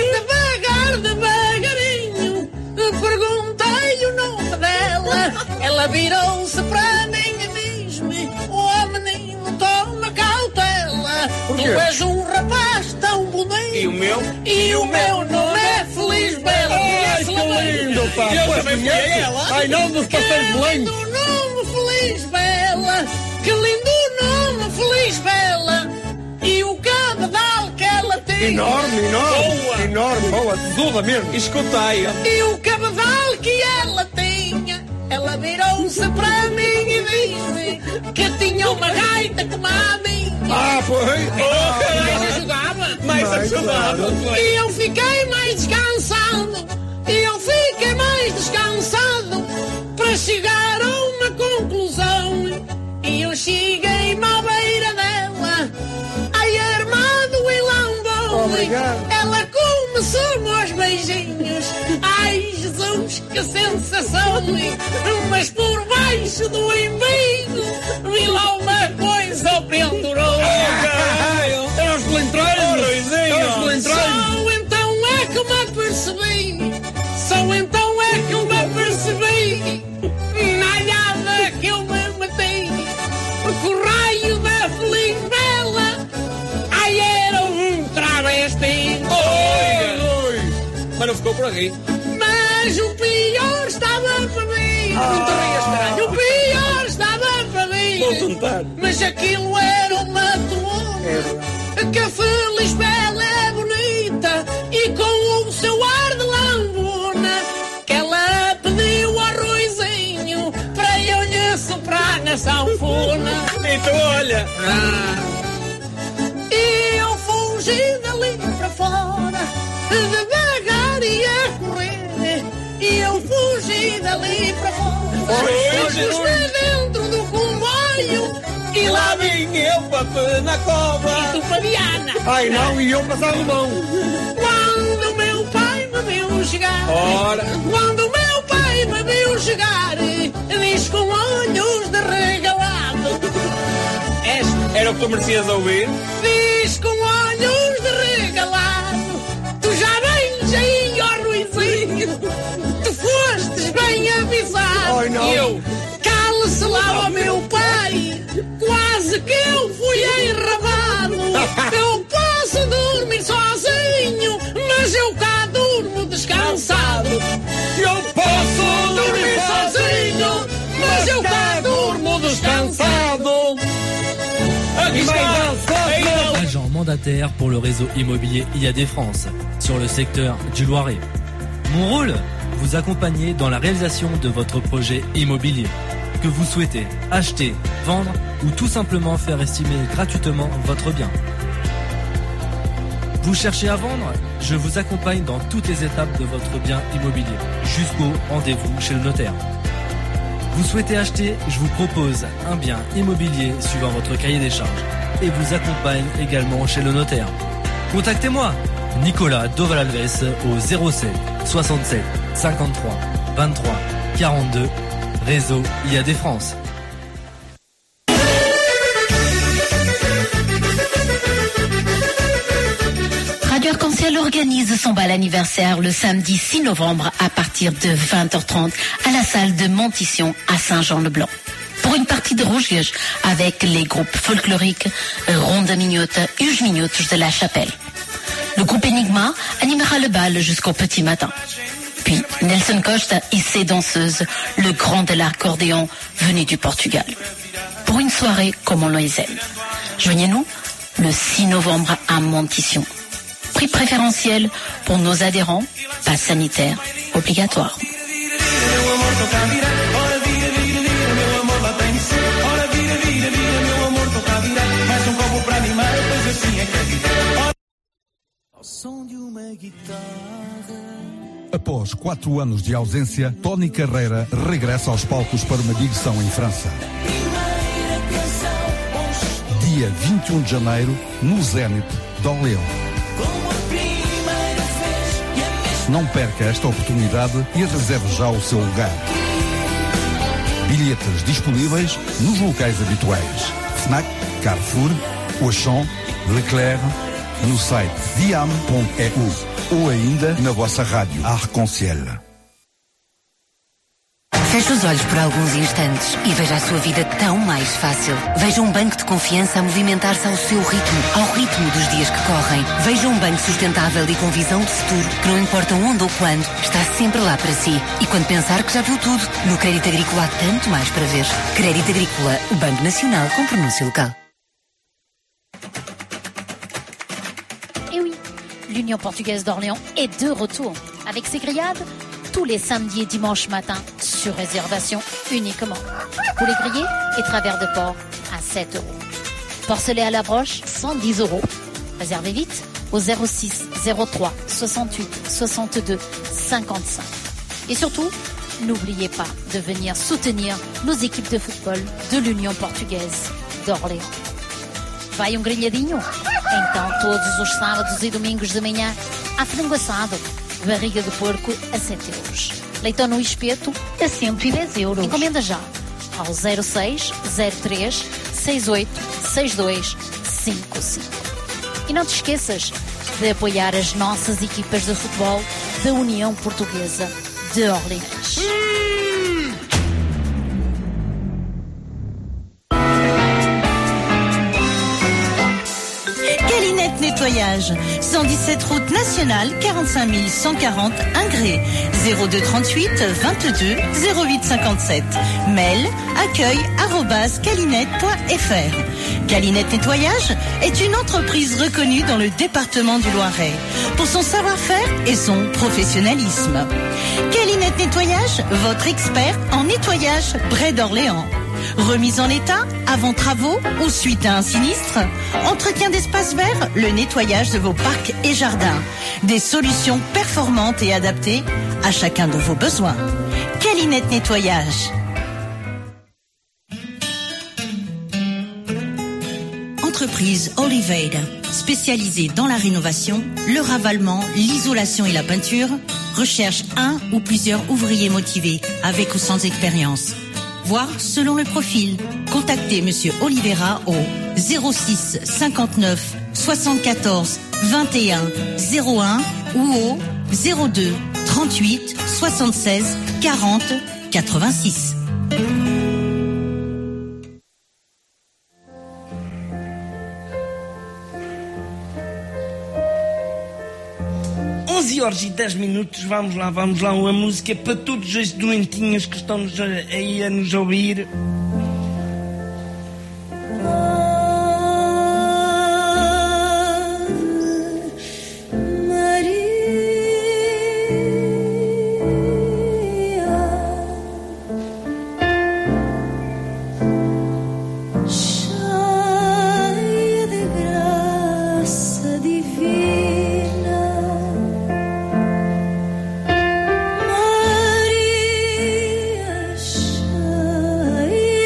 Speaker 8: devagar, devagarinho, perguntei o nome dela. Ela virou-se para mim e diz-me: oh menino, toma cautela, tu és um rapaz tão bonito.
Speaker 19: E o meu?
Speaker 8: E o meu nome é Feliz Bela.
Speaker 15: Ai, que lindo, pá!
Speaker 19: Eu também fui a ela.
Speaker 15: Ai, não, dos pastéis de Belém.
Speaker 8: Que lindo nome, Feliz Bela. Que lindo nome, Feliz Bela. E o cabedal que ela tem.
Speaker 15: Enorme, enorme. Boa. Enorme, boa, tesoura mesmo.
Speaker 19: Escutei.
Speaker 8: E o cabedal que ela tinha, ela virou-se para mim e disse que tinha uma gaita como a minha.
Speaker 15: Ah, pois.
Speaker 8: Oh, mais ajudava.
Speaker 19: Mais ajudava.
Speaker 8: E eu fiquei mais descansado. E eu fiquei mais descansado para chegar a uma conclusão. E eu cheguei-me à beira dela, ai, armado em lambão.
Speaker 15: Obrigado.
Speaker 8: Ela começou aos beijinhos. Ai, Jesus, que sensação. Mas por baixo do embigo vi lá uma coisa pendurou.
Speaker 15: É os pelintreiros. É os pelintreiros.
Speaker 8: Só então é que me apercebi. Só então é que eu me apercebi. Nada que eu me meti. Porque o raio da Feliz Bela, ai, era um travesti.
Speaker 19: Mas não ficou por aqui.
Speaker 8: Mas o pior estava para mim. Não te rias, caralho. O pior estava para mim.
Speaker 15: Vou tentar.
Speaker 8: Mas aquilo era uma toalha. Que a Feliz Bela é bonita e com o seu ar de lambona, que ela pediu arrozinho para eu lhe soprar na sanfona.
Speaker 19: E tu olha.
Speaker 8: Ah. E eu fugi
Speaker 14: fugi dali para fora, devagar e a correr, e eu fugi dali para fora. Pus-me dentro do comboio,
Speaker 19: E lá vim eu, papé na cova.
Speaker 14: E tu, Fabiana.
Speaker 19: Ai não, e eu passando mão.
Speaker 14: Quando meu pai me viu chegar,
Speaker 19: Ora.
Speaker 14: quando meu pai me viu chegar, diz com olhos de regalado.
Speaker 19: Este era o que tu merecias ouvir.
Speaker 14: Diz com olhos de regalado, tu já vens aí, ó Ruizinho, tu fostes bem avisado.
Speaker 19: Ai, não.
Speaker 14: E eu, cale-se lá, ó meu pai, quase que eu fui enrabado. Eu posso dormir sozinho, mas eu cá durmo descansado. Eu posso dormir sozinho, mas eu cá durmo descansado.
Speaker 5: Agent mandataire pour le réseau immobilier I A D France sur le secteur du Loiret. Mon rôle, vous accompagner dans la réalisation de votre projet immobilier. Que vous souhaitez acheter, vendre ou tout simplement faire estimer gratuitement votre bien. Vous cherchez à vendre? Je vous accompagne dans toutes les étapes de votre bien immobilier, jusqu'au rendez-vous chez le notaire. Vous souhaitez acheter? Je vous propose un bien immobilier suivant votre cahier des charges et vous accompagne également chez le notaire. Contactez-moi, Nicolas Dovalalves au zéro sept soixante-sept cinquante-trois vingt-trois quarante-deux, réseau I A D France.
Speaker 10: Radio Arc-en-Ciel organise son bal anniversaire le samedi six novembre à partir de vingt heures trente à la salle de Montition à Saint-Jean-le-Blanc. Pour une partie de rouge avec les groupes folkloriques Ronde Mignotte, Huge Mignotte de la Chapelle. Le groupe Enigma animera le bal jusqu'au petit matin. Puis Nelson Costa et ses danseuses, le grand de l'accordéon venu du Portugal. Pour une soirée comme on les aime. Joignez-nous le six novembre à Montition. Prix préférentiel pour nos adhérents, passe sanitaire obligatoire.
Speaker 9: Após quatro anos de ausência, Tony Carreira regressa aos palcos para uma digressão em França. Dia vinte e um de janeiro, no Zénith de Orléans. Não perca esta oportunidade e reserve já o seu lugar. Bilhetes disponíveis nos locais habituais: Fnac, Carrefour, Auchan, Leclerc, no site diam ponto e u ou ainda na vossa rádio Arc-en-Ciel.
Speaker 7: Feche os olhos por alguns instantes e veja a sua vida tão mais fácil. Veja um banco de confiança a movimentar-se ao seu ritmo, ao ritmo dos dias que correm. Veja um banco sustentável e com visão de futuro, que não importa onde ou quando, está sempre lá para si. E quando pensar que já viu tudo, no Crédito Agrícola há tanto mais para ver. Crédito Agrícola, o Banco Nacional com pronúncia local.
Speaker 20: Et oui, l'Union portugaise d'Orléans est de retour avec ses grillades tous les samedis et dimanches matin sur réservation uniquement. Poulet grillé et travers de porc à sept euros. Porcelet à la broche, cent dix euros. Réservez vite au zéro six zéro trois soixante-huit soixante-deux cinquante-cinq. Et surtout, n'oubliez pas de venir soutenir nos équipes de football de l'Union portugaise d'Orléans. Vai um grelhadinho? Então, todos os sábados e domingos de manhã, há frango assado, barriga de porco a sete euros. Leitão no espeto a cento e dez euros. Encomenda já ao zero seis zero três seis oito seis dois cinco cinco. E não te esqueças de apoiar as nossas equipas de futebol da União Portuguesa de Orleans.
Speaker 6: Calinette Nettoyage, cent dix-sept route nationale, quarante-cinq mille cent quarante Ingré, zéro deux trente-huit vingt-deux zéro huit cinquante-sept. Mail accueil arobase calinette point f r. Calinette Nettoyage est une entreprise reconnue dans le département du Loiret pour son savoir-faire et son professionnalisme. Calinette Nettoyage, votre expert en nettoyage près d'Orléans. Remise en état, avant travaux ou suite à un sinistre? Entretien d'espaces verts, le nettoyage de vos parcs et jardins. Des solutions performantes et adaptées à chacun de vos besoins. Calinette Nettoyage. Entreprise Oliveira, spécialisée dans la rénovation, le ravalement, l'isolation et la peinture, recherche un ou plusieurs ouvriers motivés avec ou sans expérience. Voir selon le profil. Contactez Monsieur Oliveira au zéro six cinquante-neuf soixante-quatorze vingt et un zéro un ou au zéro deux trente-huit soixante-seize quarante quatre-vingt-six.
Speaker 15: onze horas e dez minutos, vamos lá, vamos lá, uma música para todos os doentinhos que estão aí a nos ouvir.
Speaker 17: Maria,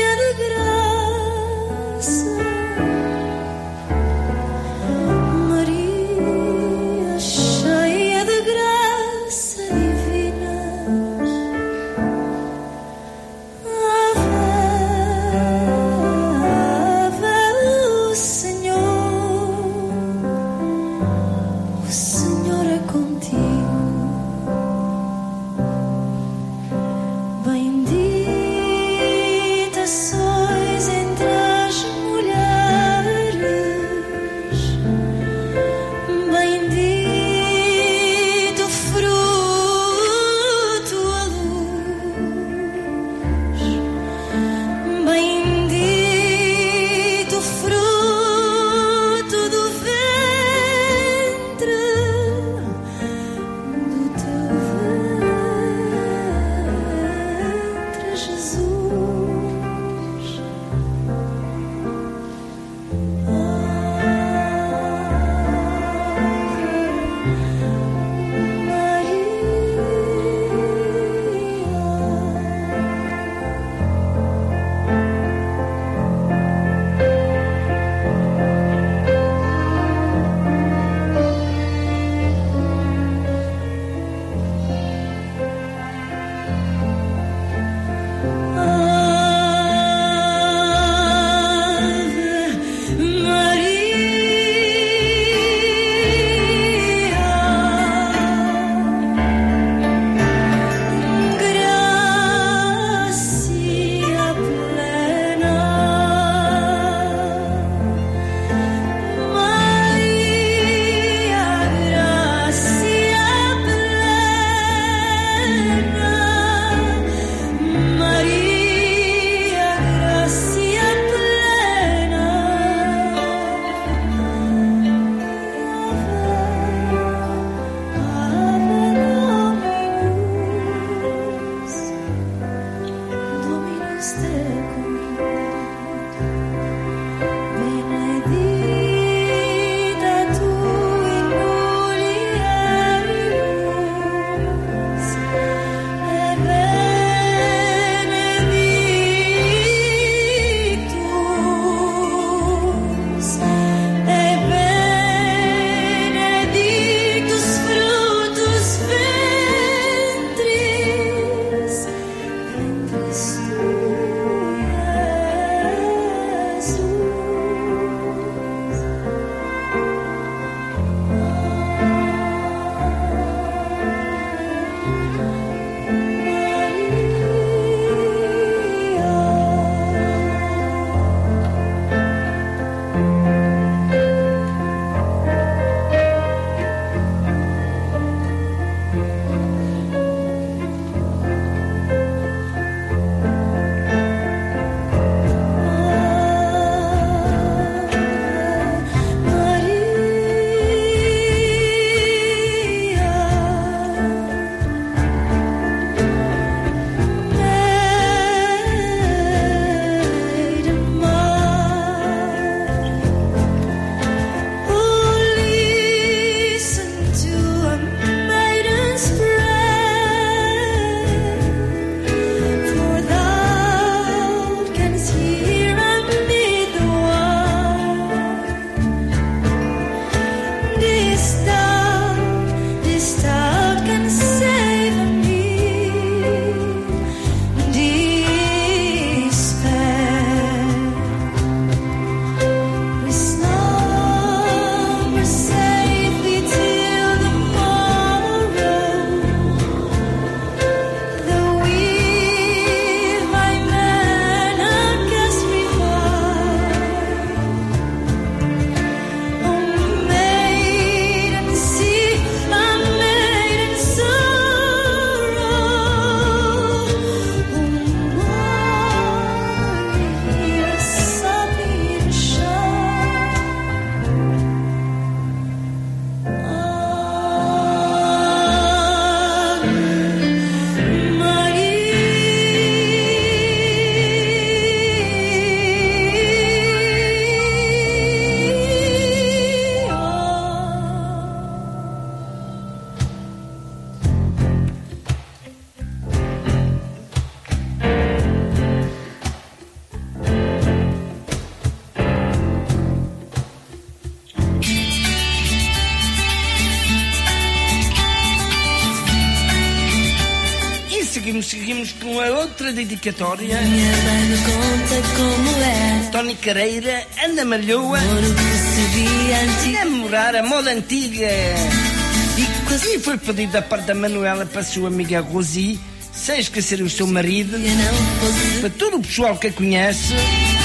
Speaker 15: com a outra dedicatória.
Speaker 17: Minha mãe me conta como é.
Speaker 15: Tony Careira, Ana Malhoa.
Speaker 17: Amor que se via antigo.
Speaker 15: Namorar a moda antiga. E foi pedido da parte da Manuela para a sua amiga Rosi, sem esquecer o seu marido, para todo o pessoal que a conhece.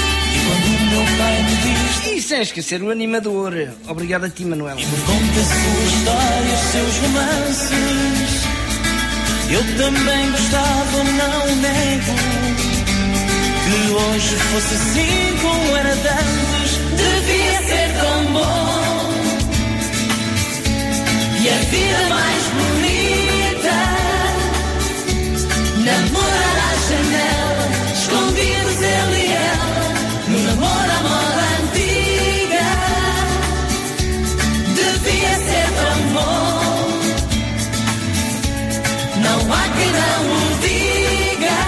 Speaker 15: E sem esquecer o animador. Obrigado a ti, Manuela.
Speaker 8: Conta suas histórias, seus romances. Eu também gostava, não nego. Que hoje fosse assim como era de antes. Devia ser tão bom. E a vida mais bonita. Namorar à janela, escondidos ele e ela. No namoro à moda antiga. Devia ser tão bom. Não há quem não o diga.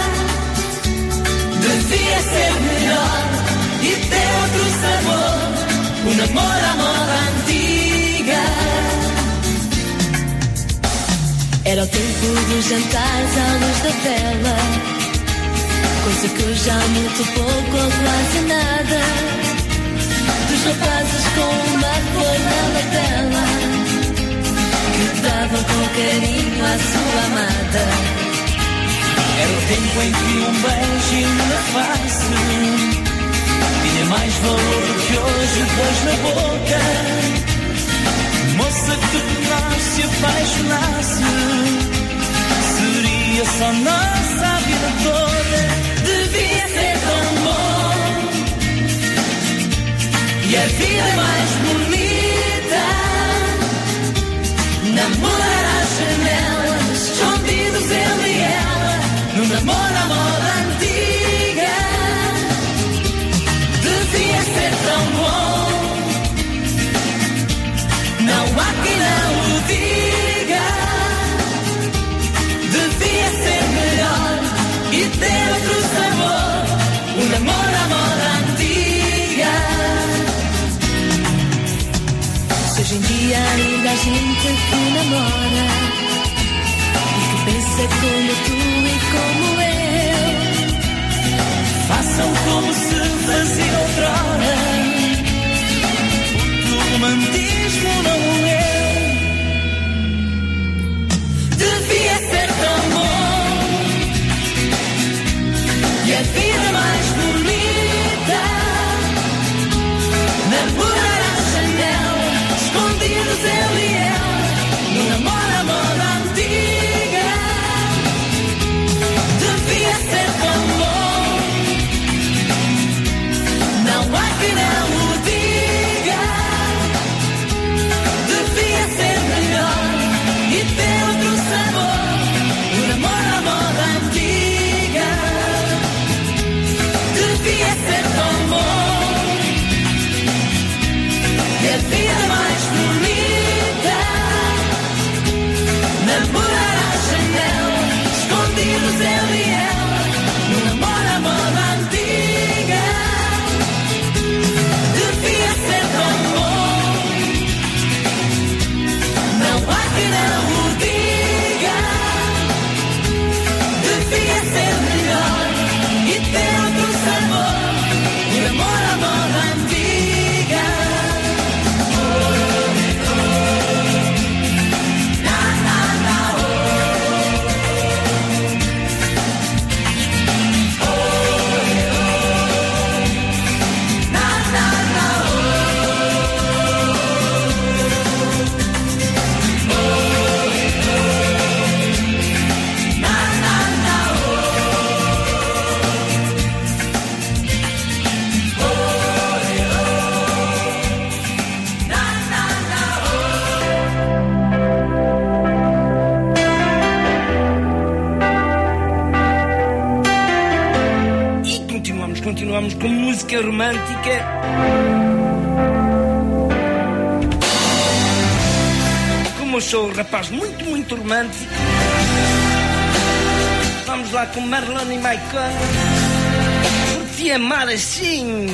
Speaker 8: Devia ser melhor e ter outro sabor. O namoro à moda antiga.
Speaker 17: Era o tempo dos jantares à luz da vela, coisa que eu já muito pouco ou quase nada. Dos rapazes com uma flor na lapela, que davam com carinho à sua amada.
Speaker 8: Era o tempo em que um beijinho na face tinha mais valor do que hoje dois na boca. Moça que por nós se apaixonasse, seria só nossa a vida toda.
Speaker 17: Devia ser tão bom.
Speaker 8: E a vida mais bonita. Namorar às janelas, escondidos ele e ela. No namoro à moda antiga. Devia ser tão bom. Não há quem não o diga. Devia ser melhor e ter outro sabor. O namoro à moda antiga.
Speaker 17: Se hoje em dia ainda há gente que namora e que pensa como tu e como eu,
Speaker 8: façam como se fazia outrora. O romantismo não morreu. Devia ser tão bom. E a vida mais bonita. Namorar à janela, escondidos ele e ela. No namoro à moda antiga. Devia ser tão bom. Não há quem não o diga. Devia ser melhor e ter outro sabor. O namoro à moda antiga. Devia ser tão bom. E a vida mais bonita. Namorar à janela, escondidos ele e ela. No namoro à moda antiga. Devia ser tão bom. Não há quem não o diga. Devia ser melhor e ter outro sabor. O namoro à moda antiga. Na, na, na, oh. Oh, oh. Na, na, na,
Speaker 15: E continuamos, continuamos com música romântica. Como eu sou um rapaz muito, muito romântico, vamos lá com Marlon e Michael. Por te amar assim.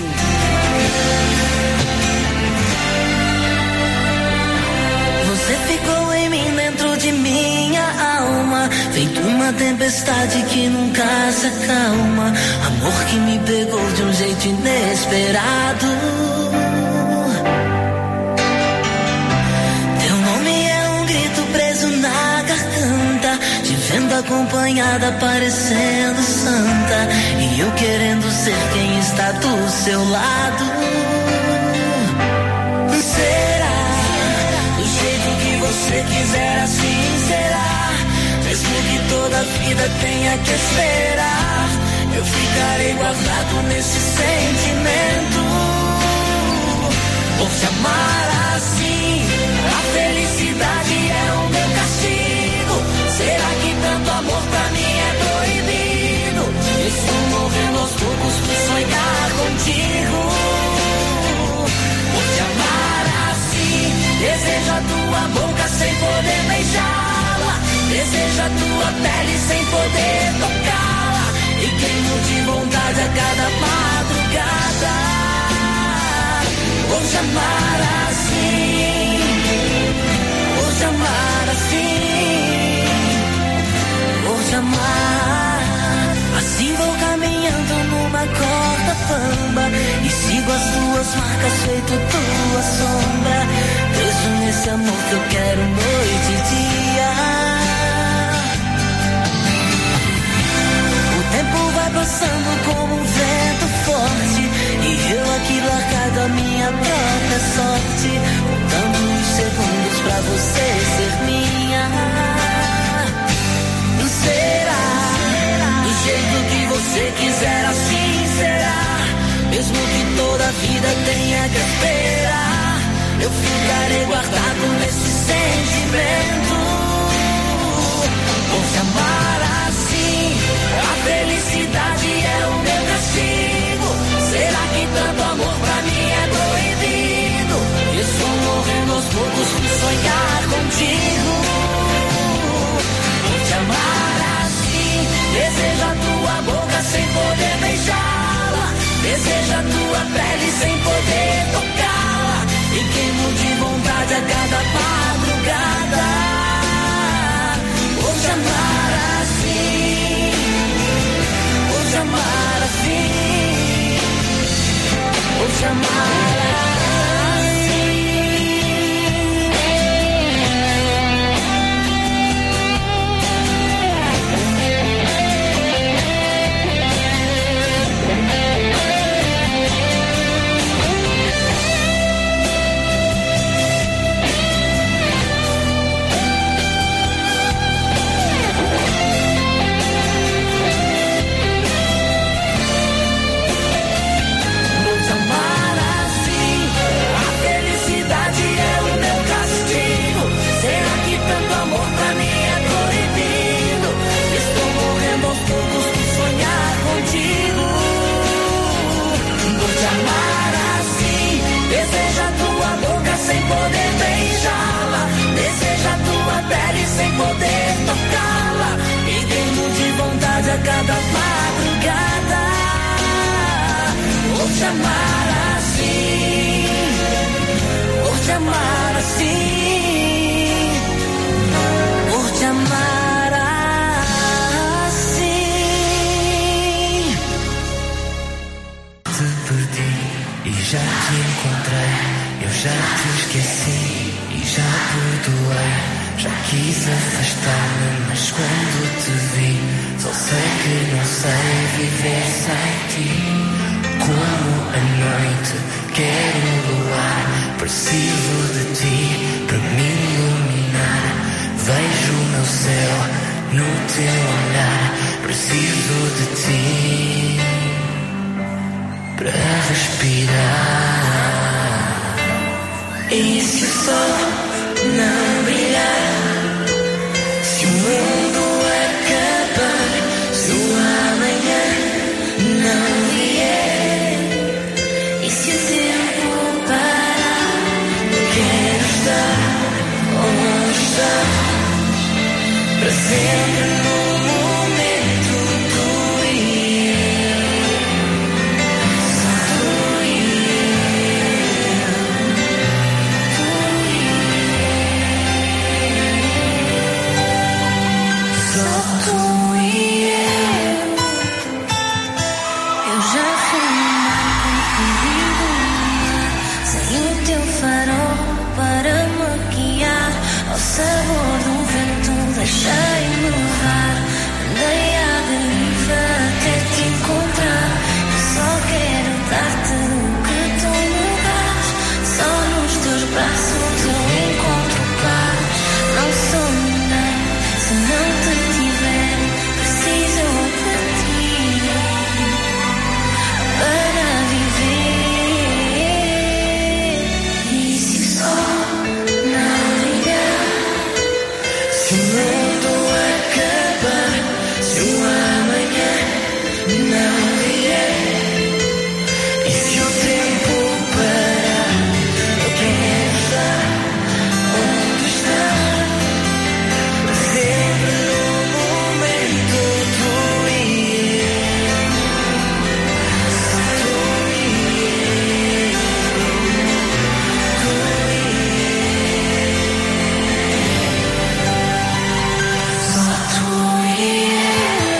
Speaker 17: você ficou em mim dentro de minha alma.
Speaker 8: feito uma tempestade que nunca se acalma. Amor que me pegou de um jeito inesperado. Teu nome é um grito preso na garganta, te vendo acompanhada parecendo santa, e eu querendo ser quem está do seu lado. Será do jeito que você quiser, assim será. Mesmo que toda a vida tenha que esperar, eu ficarei guardado nesse sentimento. Por te amar assim, a felicidade é o meu castigo. Será que tanto amor pra mim é proibido? Estou morrendo aos poucos por sonhar contigo. Por te amar assim, desejo a tua boca sem poder beijá-la, desejo a tua pele sem poder tocá-la, e queimo de vontade a cada madrugada. Vou te amar assim, vou te amar assim, vou te amar assim. Vou caminhando numa corda bamba e sigo as tuas marcas feito tua sombra, preso nesse amor que eu quero noite e dia. O tempo vai passando como um vento forte, e eu aqui largado a minha própria sorte, contando os segundos pra você ser minha. Será do jeito que você quiser, assim será. Mesmo que toda a vida tenha que esperar, eu ficarei guardado nesse sentimento. Vou te amar assim, a felicidade é o meu castigo. Será que tanto amor pra mim é proibido? Estou morrendo aos poucos por sonhar contigo. Vou te amar assim, desejo a tua boca sem poder beijá-la, desejo a tua pele sem poder tocá-la, e queimo de vontade a cada madrugada. Vou te amar assim, vou te amar assim, vou te amar assim. Sem poder beijá-la, deseja a tua pele sem poder tocá-la, e queimo de vontade a cada madrugada. Vou te amar assim, vou te amar assim, vou te amar assim. Te perdi e já te encontrei. Eu já te esqueci e já perdoei. Já quis afastar-me, mas quando te vi, só sei que não sei viver sem ti. Como a noite, quero luar, preciso de ti para me iluminar. Vejo o meu céu no teu olhar, preciso de ti para respirar. E se o sol não brilhar, se o mundo acabar, se o amanhã não vier, e se o tempo parar, quero estar onde estás, para sempre no momento tu e eu, só tu e eu.
Speaker 17: deixei-me levar, andei à deriva até te encontrar. Eu só quero dar-te o que tu me dás, só nos teus braços eu encontro paz. Não sou ninguém se não te tiver, preciso de ti para viver. E se o sol não brilhar, se o mundo acabar, se o amanhã não vier, e se o tempo parar, eu quero estar onde está, sempre no momento tu e eu, só tu e eu, tu e eu, só tu e eu.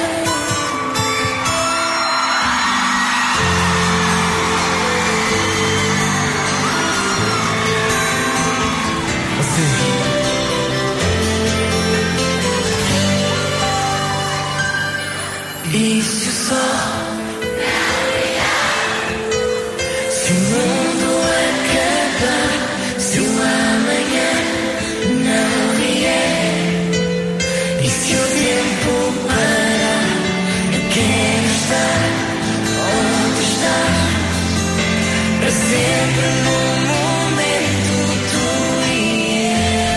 Speaker 17: E se o sol não brilhar, se o mundo acabar, se o amanhã não vier, e se o tempo parar, eu quero estar onde está, para sempre no momento tu e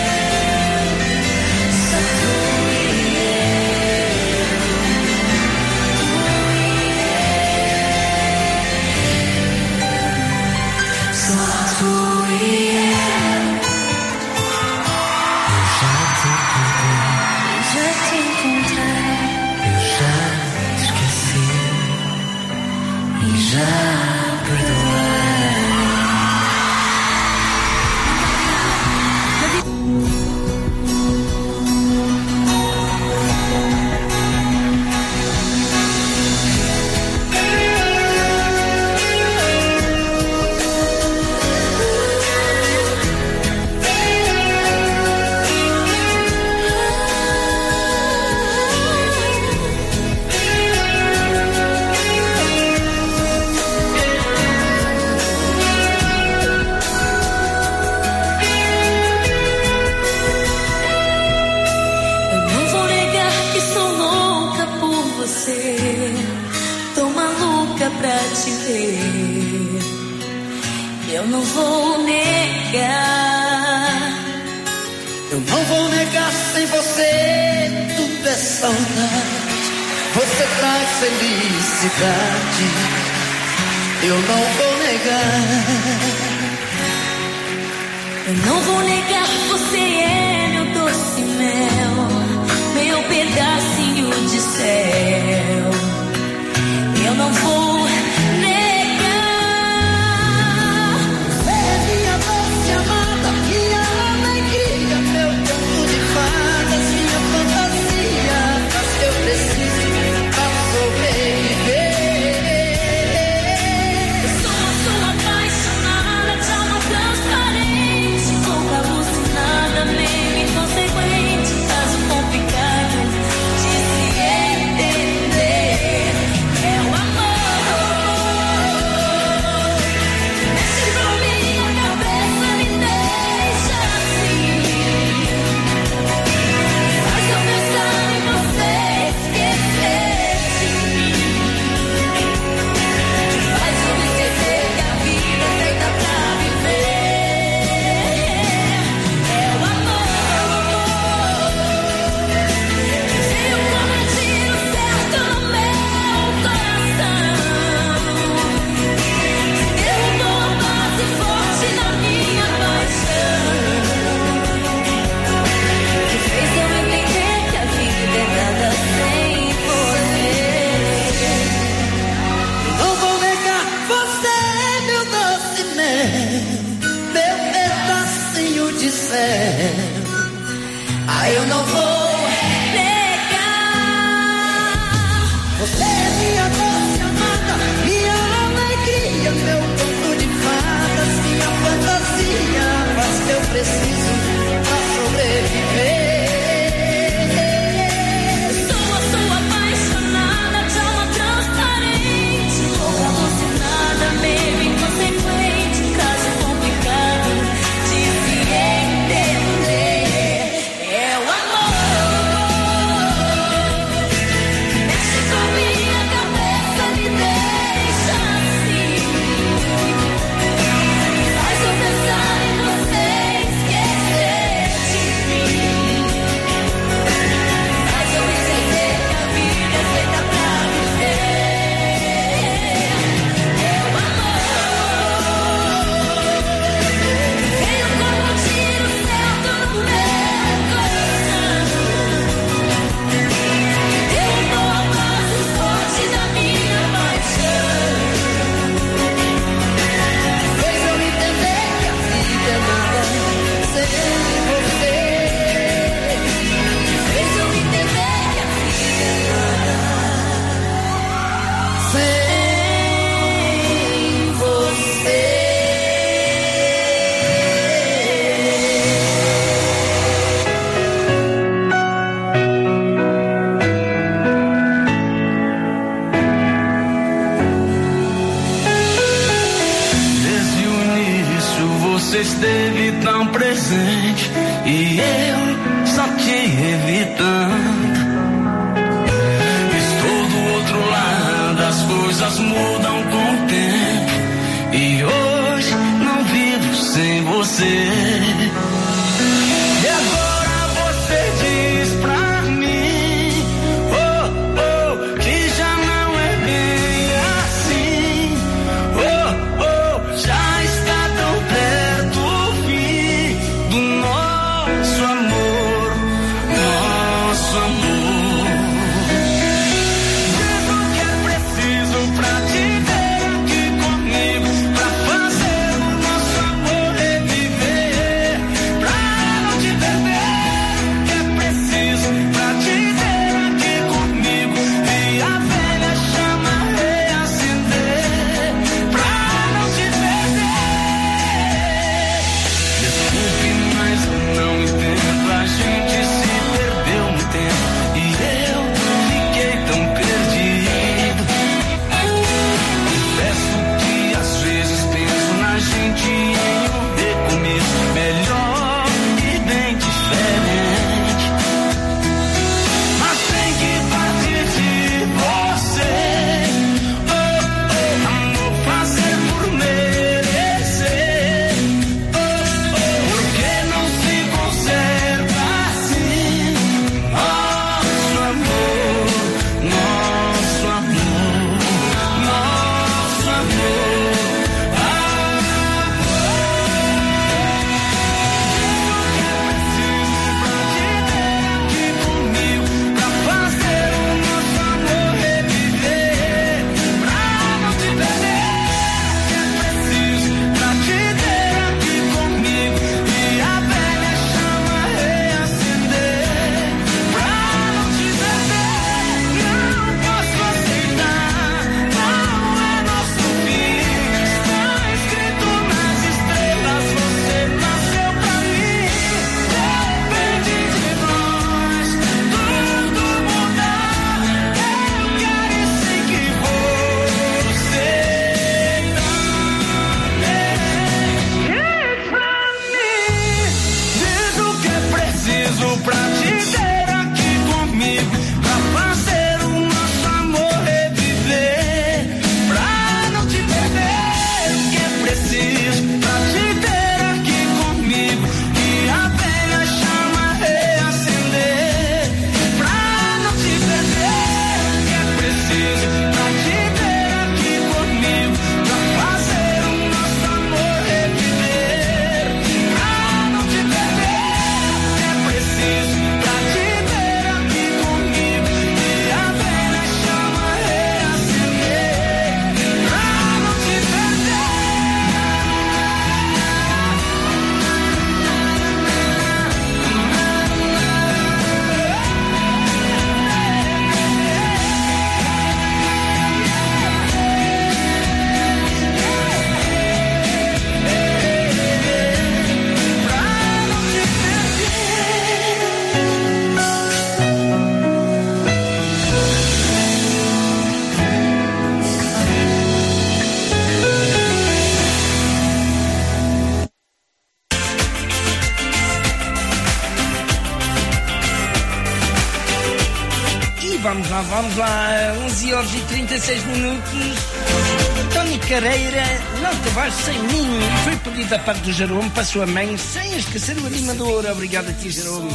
Speaker 17: eu, só tu e eu, só tu e eu. Eu já te encontrei, eu já te esqueci e já perdoei. Eu não vou negar que sou louca por você, tô maluca pra te ver. Eu não vou negar,
Speaker 14: Eu não vou negar, sem você tudo é saudade. Você traz felicidade. Eu não vou negar.
Speaker 17: eu não vou negar, você é meu doce mel, meu pedacinho de céu. Eu não vou negar.
Speaker 14: Você é minha doce amada, minha alegria, meu canto de fadas, minha fantasia, mas que eu preciso pra sobreviver.
Speaker 17: Eu sou a sua apaixonada, de alma transparente, louca, alucinada, meio inconsequente, caso complicado de se entender. É o amor
Speaker 14: você esteve tão presente e eu só te evitando. Estou do outro lado, as coisas mudam com o tempo e hoje não vivo sem você. E agora você diz pra mim, oh, oh, que já não é bem assim. Oh, oh, já está tão perto o fim do nosso amor, nosso amor. Diz o que é preciso pra te ter aqui comigo, pra fazer o nosso amor reviver, pra não te perder. O que é preciso pra te ter aqui comigo e a velha chama reacender, pra não te perder. Desculpe, mas eu não entendo. A gente se perdeu no tempo e eu fiquei tão perdido. Confesso que às vezes penso na gente em um recomeço melhor e bem diferente. Mas tem que partir de você. Oh, oh, amor, fazer por merecer. Oh, oh, porque não se conserva assim nosso amor, nosso amor, nosso amor. Comigo pra fazer o nosso amor reviver, pra não te perder. Que é preciso pra te ter aqui comigo e a velha chama reacender, pra não te perder. Não posso aceitar, não é nosso fim. Está escrito nas estrelas, você nasceu pra mim. Depende de nós tudo mudar. Eu quero e sei que você também. It's from me. Diz o que é preciso pra te ter aqui comigo, pra fazer o nosso amor reviver, pra não te perder. O que é preciso pra te ter aqui comigo e a velha chama reacender, pra não te perder. O que é preciso pra te ter aqui comigo, pra fazer o nosso amor reviver, pra não te perder. O que é preciso pra te ter aqui comigo e a velha chama reacender, pra não te perder.
Speaker 15: E vamos lá, vamos lá, onze horas e trinta e seis minutos. Tony Careira, não te vais sem mim. Foi pedido da parte do Jerome para a sua mãe, sem esquecer o animador. Obrigado a ti, Jerome.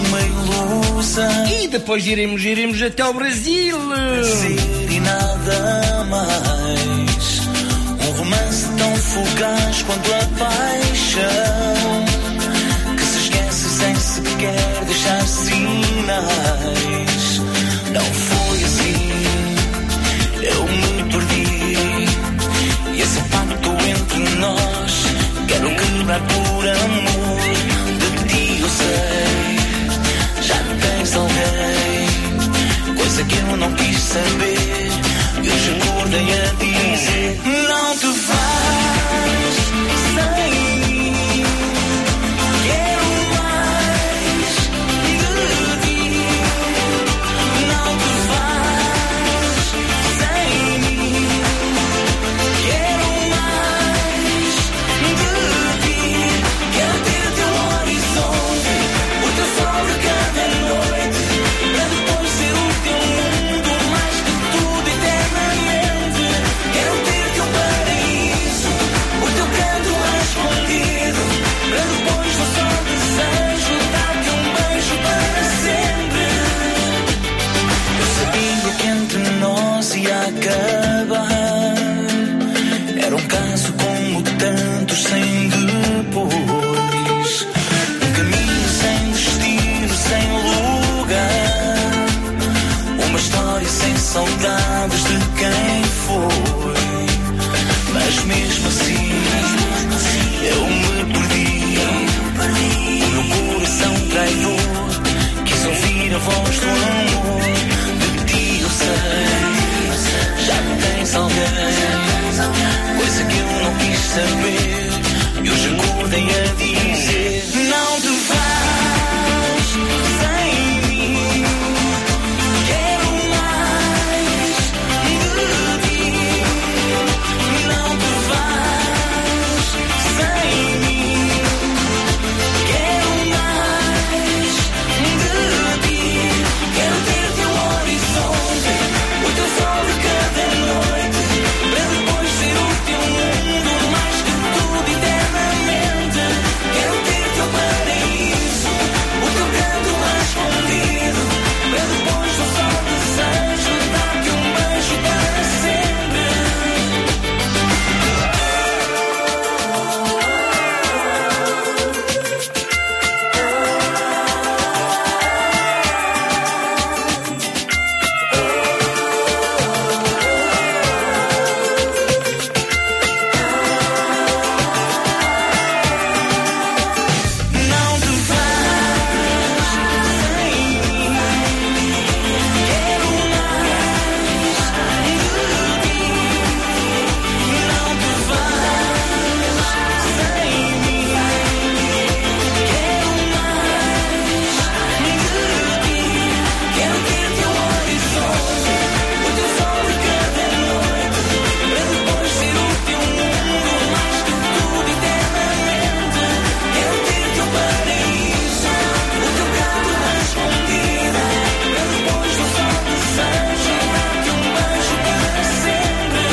Speaker 15: E depois iremos, iremos até ao Brasil.
Speaker 14: E nada mais. Um romance tão fugaz quanto a paixão, que se esquece sem sequer deixar sinais. Não foi assim, eu me perdi. E esse pacto entre nós quero quebrar por amor. De ti eu sei, já tens alguém, coisa que eu não quis saber. E hoje acordei a dizer: não te vais sem mim. Quero mais de ti. Não te vais sem mim. Quero mais de ti. acaso como tantos sem depois. Um caminho sem destino, sem lugar. Uma história sem saudades de quem foi. Mas mesmo assim eu me perdi. O meu coração traidor quis ouvir a voz do amor. De ti eu sei, já que tens alguém, coisa que eu não quis saber. E hoje acordei a dizer: não te vais sem mim. Quero mais de ti. Não te vais sem mim. Quero mais de ti. Quero ter teu horizonte, o teu sol de cada noite, para depois ser o teu mundo mais que tudo eternamente. Quero ter teu paraíso, o teu canto mais escondido, para depois do sol desejo dar-te um beijo para sempre. Não te vais sem mim. Quero mais de ti. Não te vais sem mim. Quero mais de ti. Quero ter teu horizonte, o teu sol de cada noite, para depois ser o teu mundo mais que tudo eternamente. Quero ter teu paraíso, o teu canto mais escondido, para depois do sol desejo dar-te um beijo para sempre.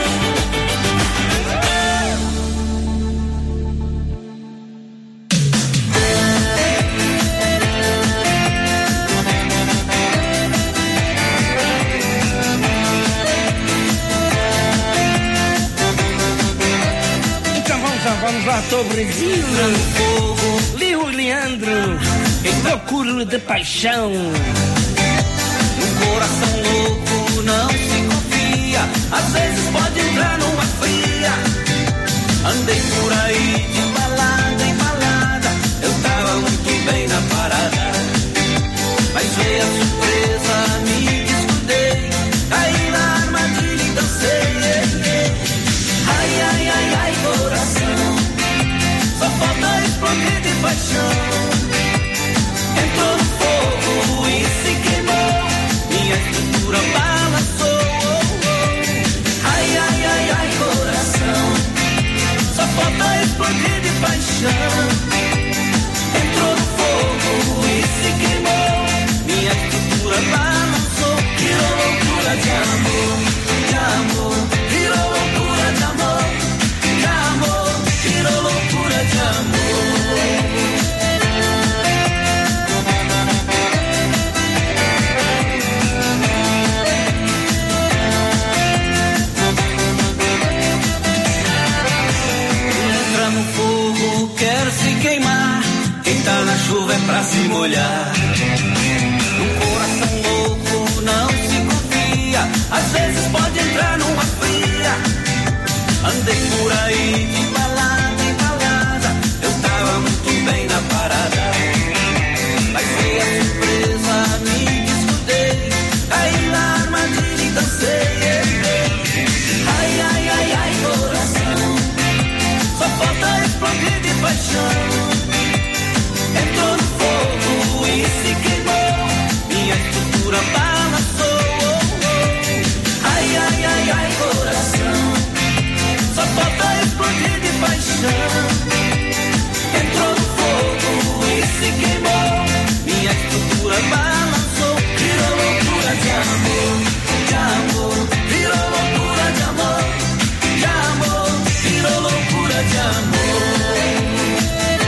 Speaker 15: Então vamos lá, vamos lá, tô Brasil. Leo Leandro, loucura de paixão.
Speaker 14: Um coração louco não se confia, às vezes pode entrar numa fria. Andei por aí de balada em balada, eu tava muito bem na parada. Mas veio a surpresa, me descuidei, caí na armadilha e dancei. Ai, ai, ai, ai, coração, só falta explodir de paixão. Entrou no fogo e se queimou, minha estrutura balançou. Ai, ai, ai, ai, coração, só falta explodir de paixão. Entrou no fogo e se queimou, minha estrutura balançou. Virou loucura de amor, de amor. Virou loucura de amor, de amor. Virou loucura de amor. Entra no fogo, quer se queimar. Quem tá na chuva é pra se molhar. Um coração louco não se confia, às vezes pode entrar numa fria. Andei por aí de balada em balada, eu tava muito bem na parada. Mas veio a surpresa, me descuidei, caí na armadilha e dancei. Ai, ai, ai, ai, coração, só falta explodir de paixão. Entrou no fogo e se queimou, minha estrutura balançou. Ai, ai, ai, ai, coração, só falta explodir de paixão. Entrou no fogo e se queimou, minha estrutura balançou. Virou loucura de amor, de amor. Virou loucura de amor, de amor. Virou loucura de amor.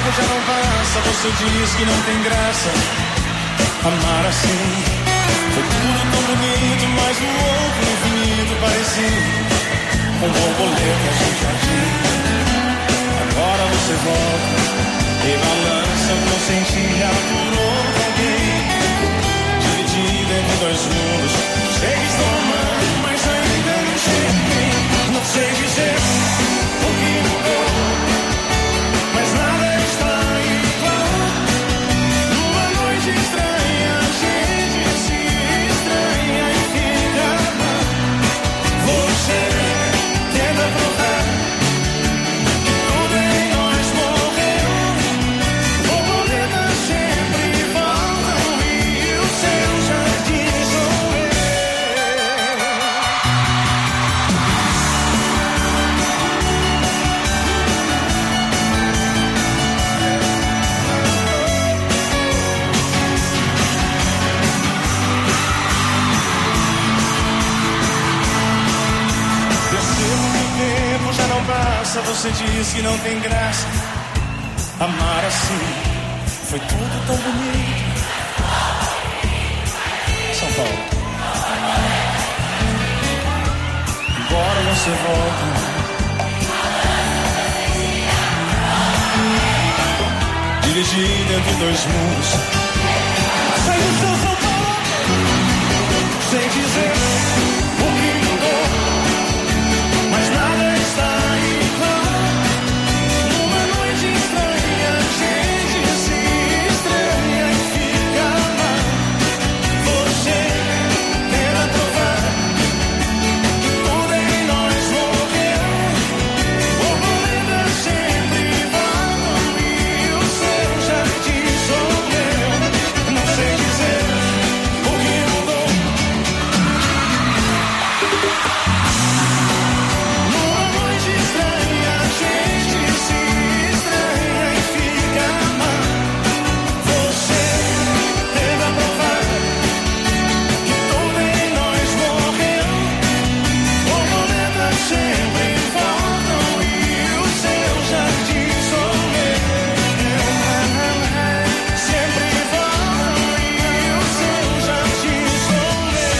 Speaker 21: tempo já não passa, você diz que não tem graça. Amar assim foi tudo tão bonito, mas no outro infinito parecia um borboleta de jardim. Agora você volta e balança o que eu sentia por outro alguém. Dividido entre dois mundos, sei que estou amando, mas ainda não sei quem. Não sei dizer o que mudou, mas nada está igual. Numa noite estranha, a gente se estranha e fica mal. Você tenta provar que tudo em nós morreu. Borboletas sempre voltam e o seu jardim sou eu. Percebo que o tempo já não passa, você diz que não tem graça. Amar assim foi tudo tão bonito. São Paulo. Agora você volta. Dividido entre dois mundos. Sai do seu São Paulo, sem dizer o que mudou, mas nada está igual. Numa noite estranha, a gente se estranha e fica mal. Você tenta provar que tudo em nós morreu. Borboletas sempre voltam e o seu jardim sou eu. Não sei dizer o que mudou. Numa noite estranha, a gente se estranha e fica mal. Você tenta provar que tudo em nós morreu. Borboletas sempre voltam e o seu jardim sou eu. Sempre voltam e o seu jardim sou eu.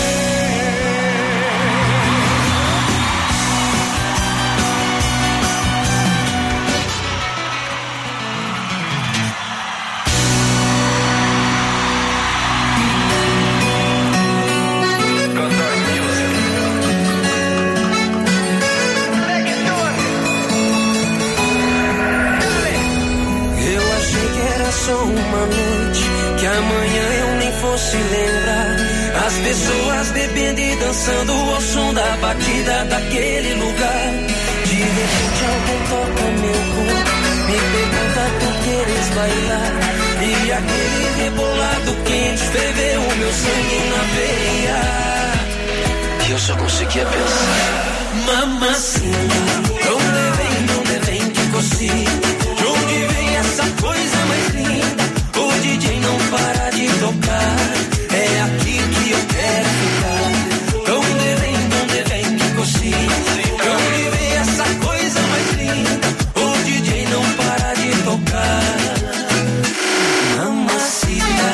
Speaker 8: Eu achei que era só uma noite, que amanhã eu nem fosse lembrar. As pessoas bebendo e dançando ao som da batida daquele lugar. De repente alguém toca meu corpo, me pergunta tu queres bailar. E aquele rebolado quente ferveu o meu sangue na veia. E eu só conseguia pensar: mamacita, onde vem, onde vem que cosita? De onde vem essa coisa mais linda? O D J não para de tocar, é aqui que eu quero ficar. Onde vem, onde vem que cosita? De onde vem essa coisa mais linda? O D J não para de tocar. Mamacita.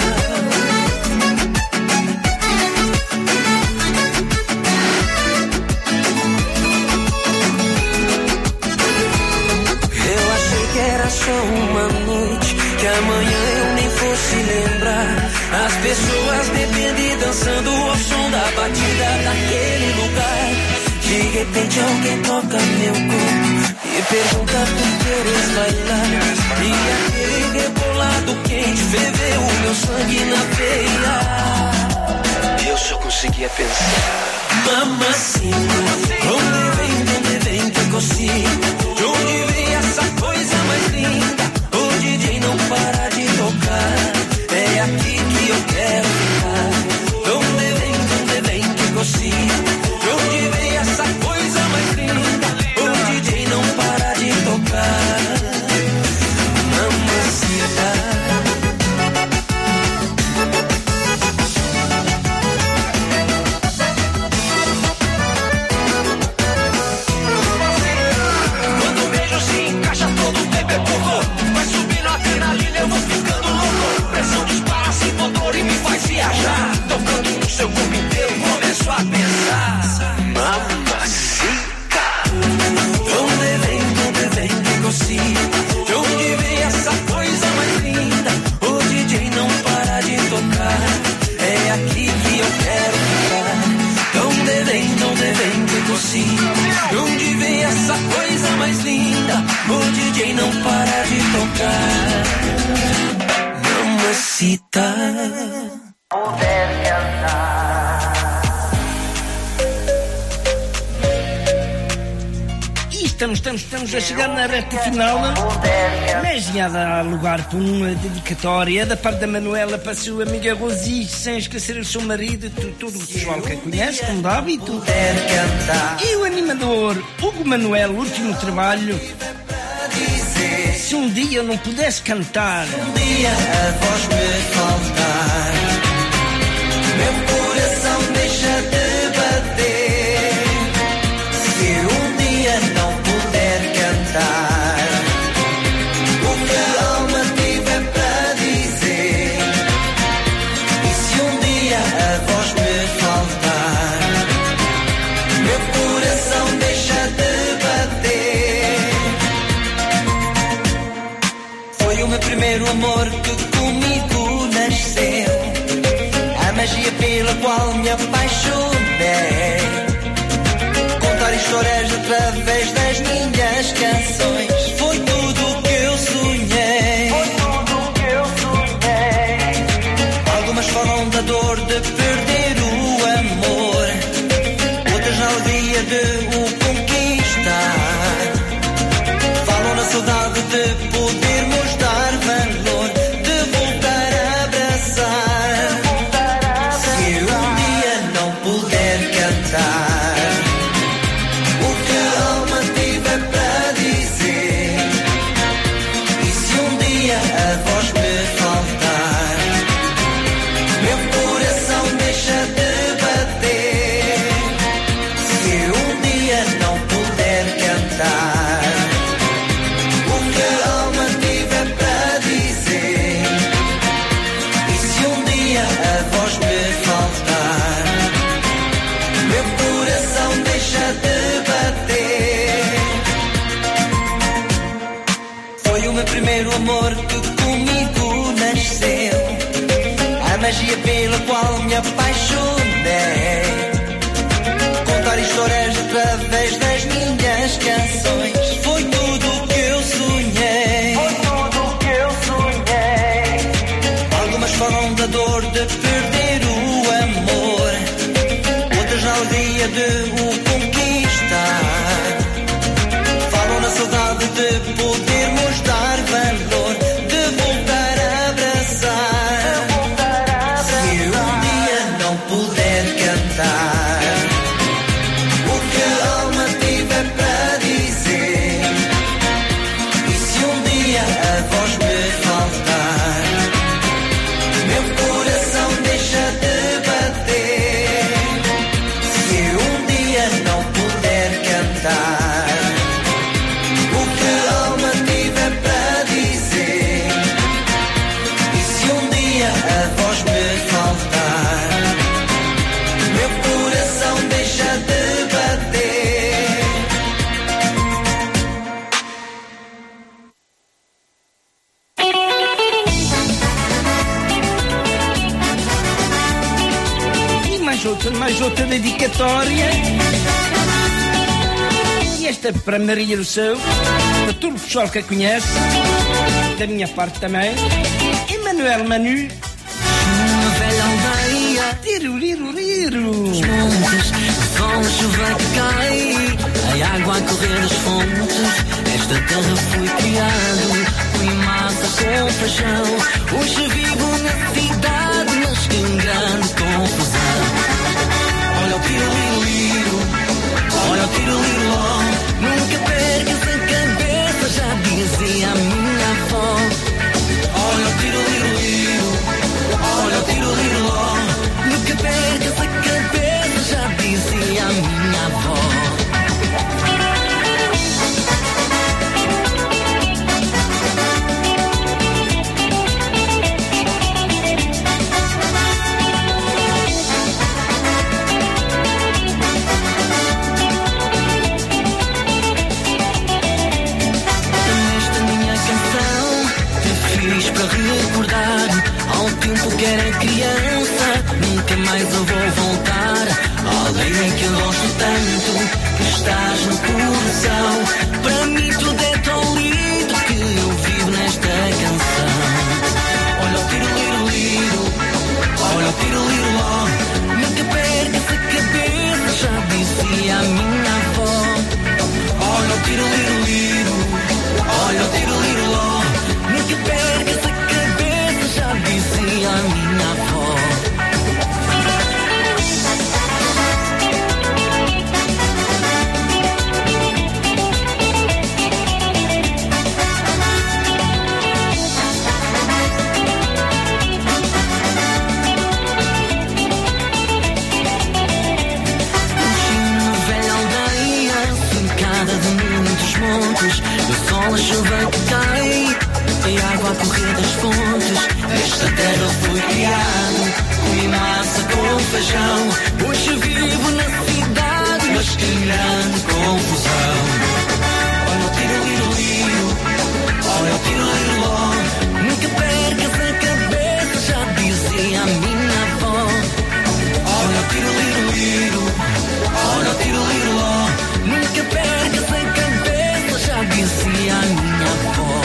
Speaker 8: Eu achei que era só uma noite, que amanhã eu nem fosse lembrar. As pessoas bebendo e dançando ao som da batida daquele lugar. De repente alguém toca meu corpo e pergunta tu queres bailar. E aquele rebolado quente ferveu o meu sangue na veia. E eu só conseguia pensar: mamacita, onde vem, onde vem que cosita? De onde vem essa coisa mais linda? O D J não para de tocar, é aqui que eu quero ficar. Onde vem, onde vem que cosita? De onde vem essa coisa mais linda? O D J não para de tocar. Mamacita.
Speaker 14: necessita.
Speaker 12: Poder cantar.
Speaker 15: E estamos, estamos, estamos a chegar na reta final, mas já dá lugar para uma dedicatória da parte da Manuela para a sua amiga Rosi, sem esquecer o seu marido, todo o pessoal que a conhece, como de hábito. E o animador Hugo Manuel, último trabalho. Se um dia não pudesse cantar,
Speaker 14: um dia a voz me faltar, meu coração deixa de bater. Se um dia não puder cantar, o que a alma tiver para dizer. E se um dia a voz me faltar, meu coração deixa de bater. Foi o meu primeiro amor que comigo nasceu, a magia pela qual me apaixonei. Contar histórias através das minhas canções foi tudo o que eu sonhei. Foi tudo o que eu sonhei. Algumas falam da dor de perder o amor, outras na alegria de o conquistar. Falam na saudade de podermos dar valor, de voltar a abraçar. Se um dia não puder cantar, o que a alma tiver para dizer. E se um dia a voz me faltar, meu coração deixa de bater. Se um dia não puder cantar, o que a alma tiver para dizer. E se um dia a voz me faltar, meu coração deixa de bater. Foi o meu primeiro amor que comigo nasceu, a magia pela qual me apaixonei. Contar histórias através das minhas canções foi tudo o que eu sonhei. Foi tudo o que eu sonhei. Algumas falam da dor de perder o amor, outras na alegria de o conquistar. Falam na saudade de podermos dar valor, de voltar a abraçar. Se um dia não puder cantar, o que a alma tiver para dizer. E se um dia a voz me faltar, meu coração deixa de bater. Se um dia não puder cantar, o que a alma tiver para dizer. E se um dia a voz me faltar, meu coração deixa de bater.
Speaker 15: E mais outra, mais outra dedicatória. E esta é para Maria do Céu, para todo o pessoal que a conhece, da minha parte também. Emanuel Manu.
Speaker 14: Uma velha aldeia,
Speaker 15: tiruriru.
Speaker 14: Os montes, só a chuva que cai, a água a correr das fontes. Esta terra foi criada, fui massa com paixão. Hoje vivo na cidade, mas que grande confusão. Olha o tiruriru, olha o tiruriru. Nunca percas a cabeça, já dizia a minha avó. Olha o tiruriru, olha o tiruriru. Nunca percas a cabeça, já dizia a minha avó. Para recordar ao tempo que era criança, nunca mais eu vou voltar. Além que eu gosto tanto, que estás no coração. Para mim tudo é tão lindo que eu vivo nesta canção. Olha o tiro,
Speaker 8: fontes. Esta terra foi criado, comi massa com feijão. Hoje vivo na cidade, mas que grande confusão. Olha o tiro-liro-liro, olha o tiro-liro-ló. Nunca percas a cabeça, já dizia a minha avó. Olha o tiro-liro-liro, olha o tiro-liro-ló. Nunca percas a cabeça, já dizia a minha avó.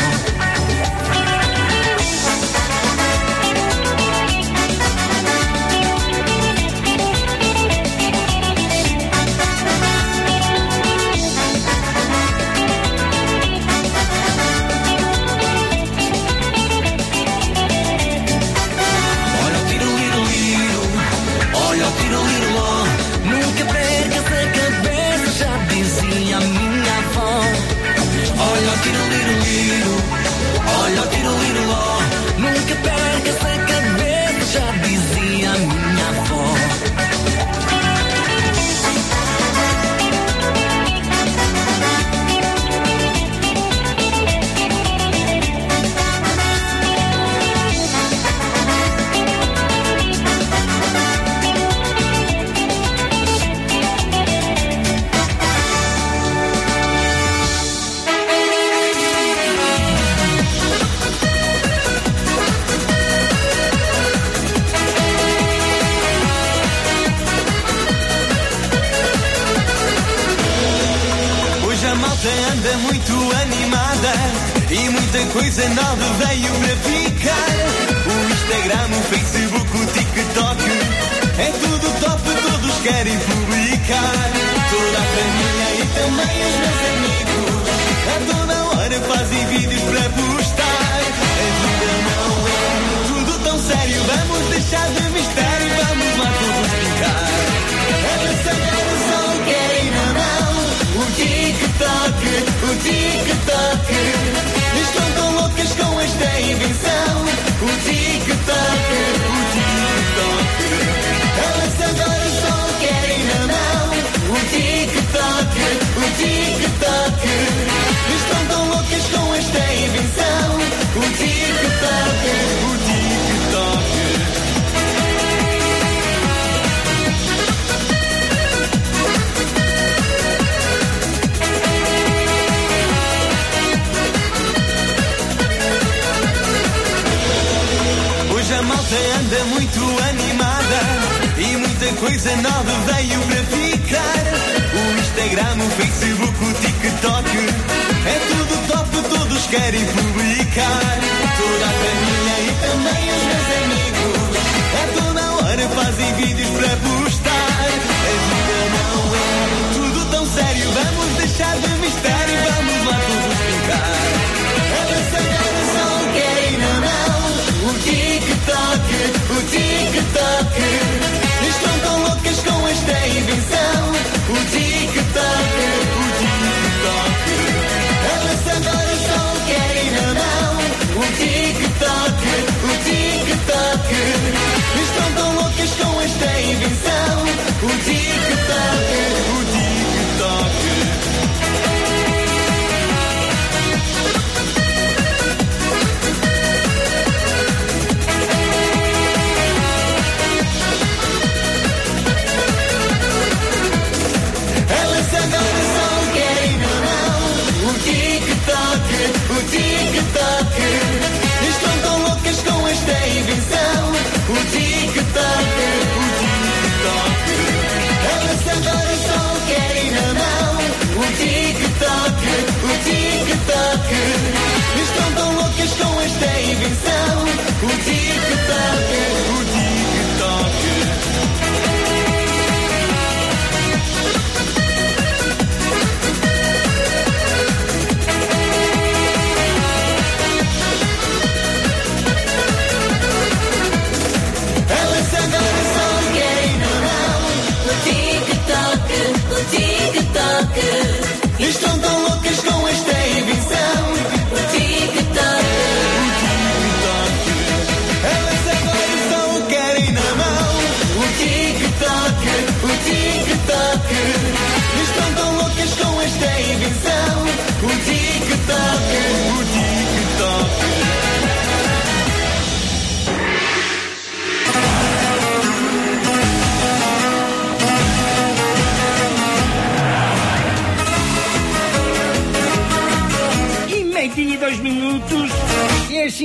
Speaker 8: Nunca percas a cabeça, já dizia a minha avó. Olha o tiro-liro-liro, olha o tiro-liro-ló. Nunca percas a cabeça, já dizia a minha avó.
Speaker 16: Anda muito animada e muita coisa nova veio para ficar. O Instagram, o Facebook, o TikTok, é tudo top, todos querem publicar. Toda a família e também os meus amigos a toda hora fazem vídeos para postar. A vida não é tudo tão sério, vamos deixar de mistério, vamos lá todos brincar. Elas agora só querem na mão o TikTok, o TikTok. Estão tão loucas com esta invenção. O TikTok, o TikTok. Elas agora só querem na mão o TikTok, o TikTok. Estão tão loucas com esta invenção. O TikTok, o TikTok. A malta anda muito animada e muita coisa nova veio para ficar. O Instagram, o Facebook, o TikTok, é tudo top, todos querem publicar. Toda a família e também os meus amigos a toda hora fazem vídeos para postar. A vida não é tudo tão sério, vamos deixar de mistério, vamos lá todos brincar. Elas agora só querem na mão o TikTok, o TikTok. Estão tão loucas com esta invenção. O TikTok, o TikTok. Elas agora só querem na mão o TikTok,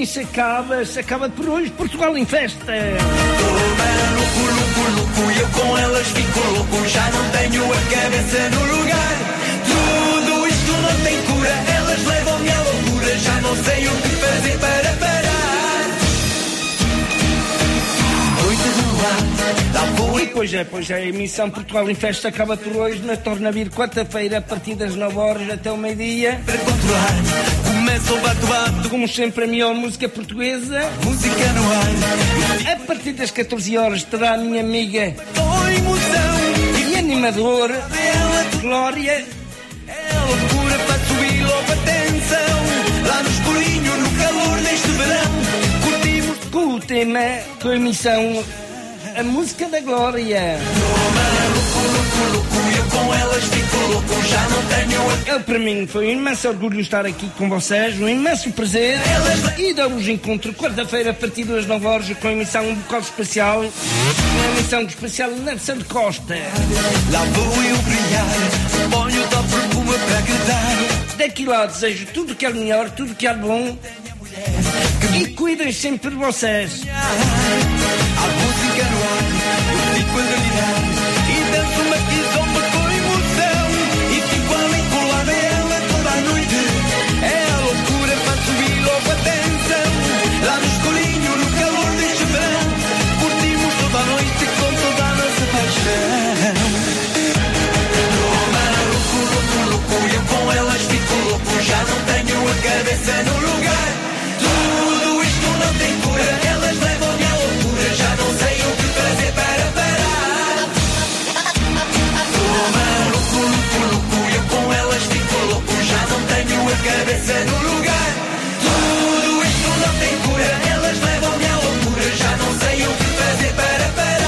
Speaker 15: assim se acaba, se acaba por hoje. Portugal em festa.
Speaker 16: Louco, louco, louco, e eu com elas fico louco. Já não tenho a cabeça no lugar. Tudo isto não tem cura, elas levam-me à loucura. Já não sei o que fazer para parar. Noites no ar, lá vou.
Speaker 15: E pois é, pois é, a emissão Portugal em Festa acaba por hoje, na torna vir quarta-feira, a partir das nove horas até o meio-dia.
Speaker 16: Para controlar, começa o bate-bate.
Speaker 15: Como sempre, a melhor música portuguesa.
Speaker 16: Música no ar.
Speaker 15: A partir das catorze horas terá a minha amiga e animadora Glória.
Speaker 16: É loucura para subir logo a tensão. Lá no escurinho, no calor deste verão, curtimos
Speaker 15: com o tema, com a emissão A Música da Glória.
Speaker 16: Louco, louco, louco, eu com elas fico louco. Já não tenho a...
Speaker 15: Eu, para mim, foi um imenso orgulho estar aqui com vocês, um imenso prazer. E dar-vos encontro quarta-feira a partir das nove horas com a emissão um bocado especial. Uma emissão especial Nelson Costa.
Speaker 16: Lá vou eu brilhar, ponho o tal perfume para agradar.
Speaker 15: Daqui lá desejo tudo que é melhor, tudo que é bom. E cuidem sempre de vocês.
Speaker 16: A música no ar, eu fico a delirar. E danço uma kizomba com emoção. E fico ali colado a ela toda a noite. É a loucura para subir logo a tensão. Lá no escurinho, no calor deste verão, curtimos toda a noite com toda a nossa paixão. Toma, louco, louco, louco, eu com elas fico louco. Já não tenho a cabeça no lugar. Tudo isto não tem cura, elas levam-me à loucura. Já não sei o que fazer para parar. Toma, louco, louco, louco, eu com elas fico louco. Já não tenho a cabeça no lugar. Tudo isto não tem cura, elas levam-me à loucura. Já não sei o que fazer para parar.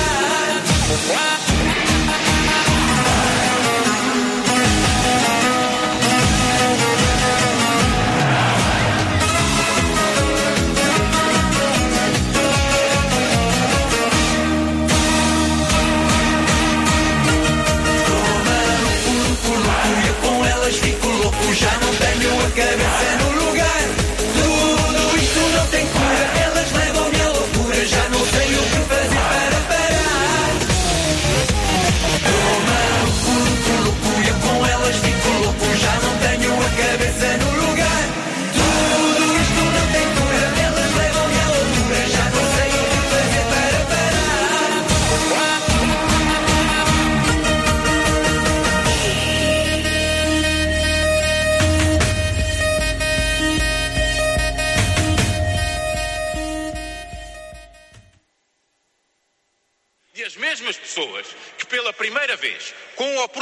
Speaker 16: Fico louco, já não tenho a cabeça no lugar. Tudo isto não tem cura, elas levam-me à loucura. Já não sei o que fazer para parar. Toma, louco, louco, louco, eu com elas fico louco. Já não tenho a cabeça no lugar. Tudo isto não tem cura, elas levam-me à loucura. Já não sei o que fazer para parar.
Speaker 1: E as mesmas pessoas que pela primeira vez, com a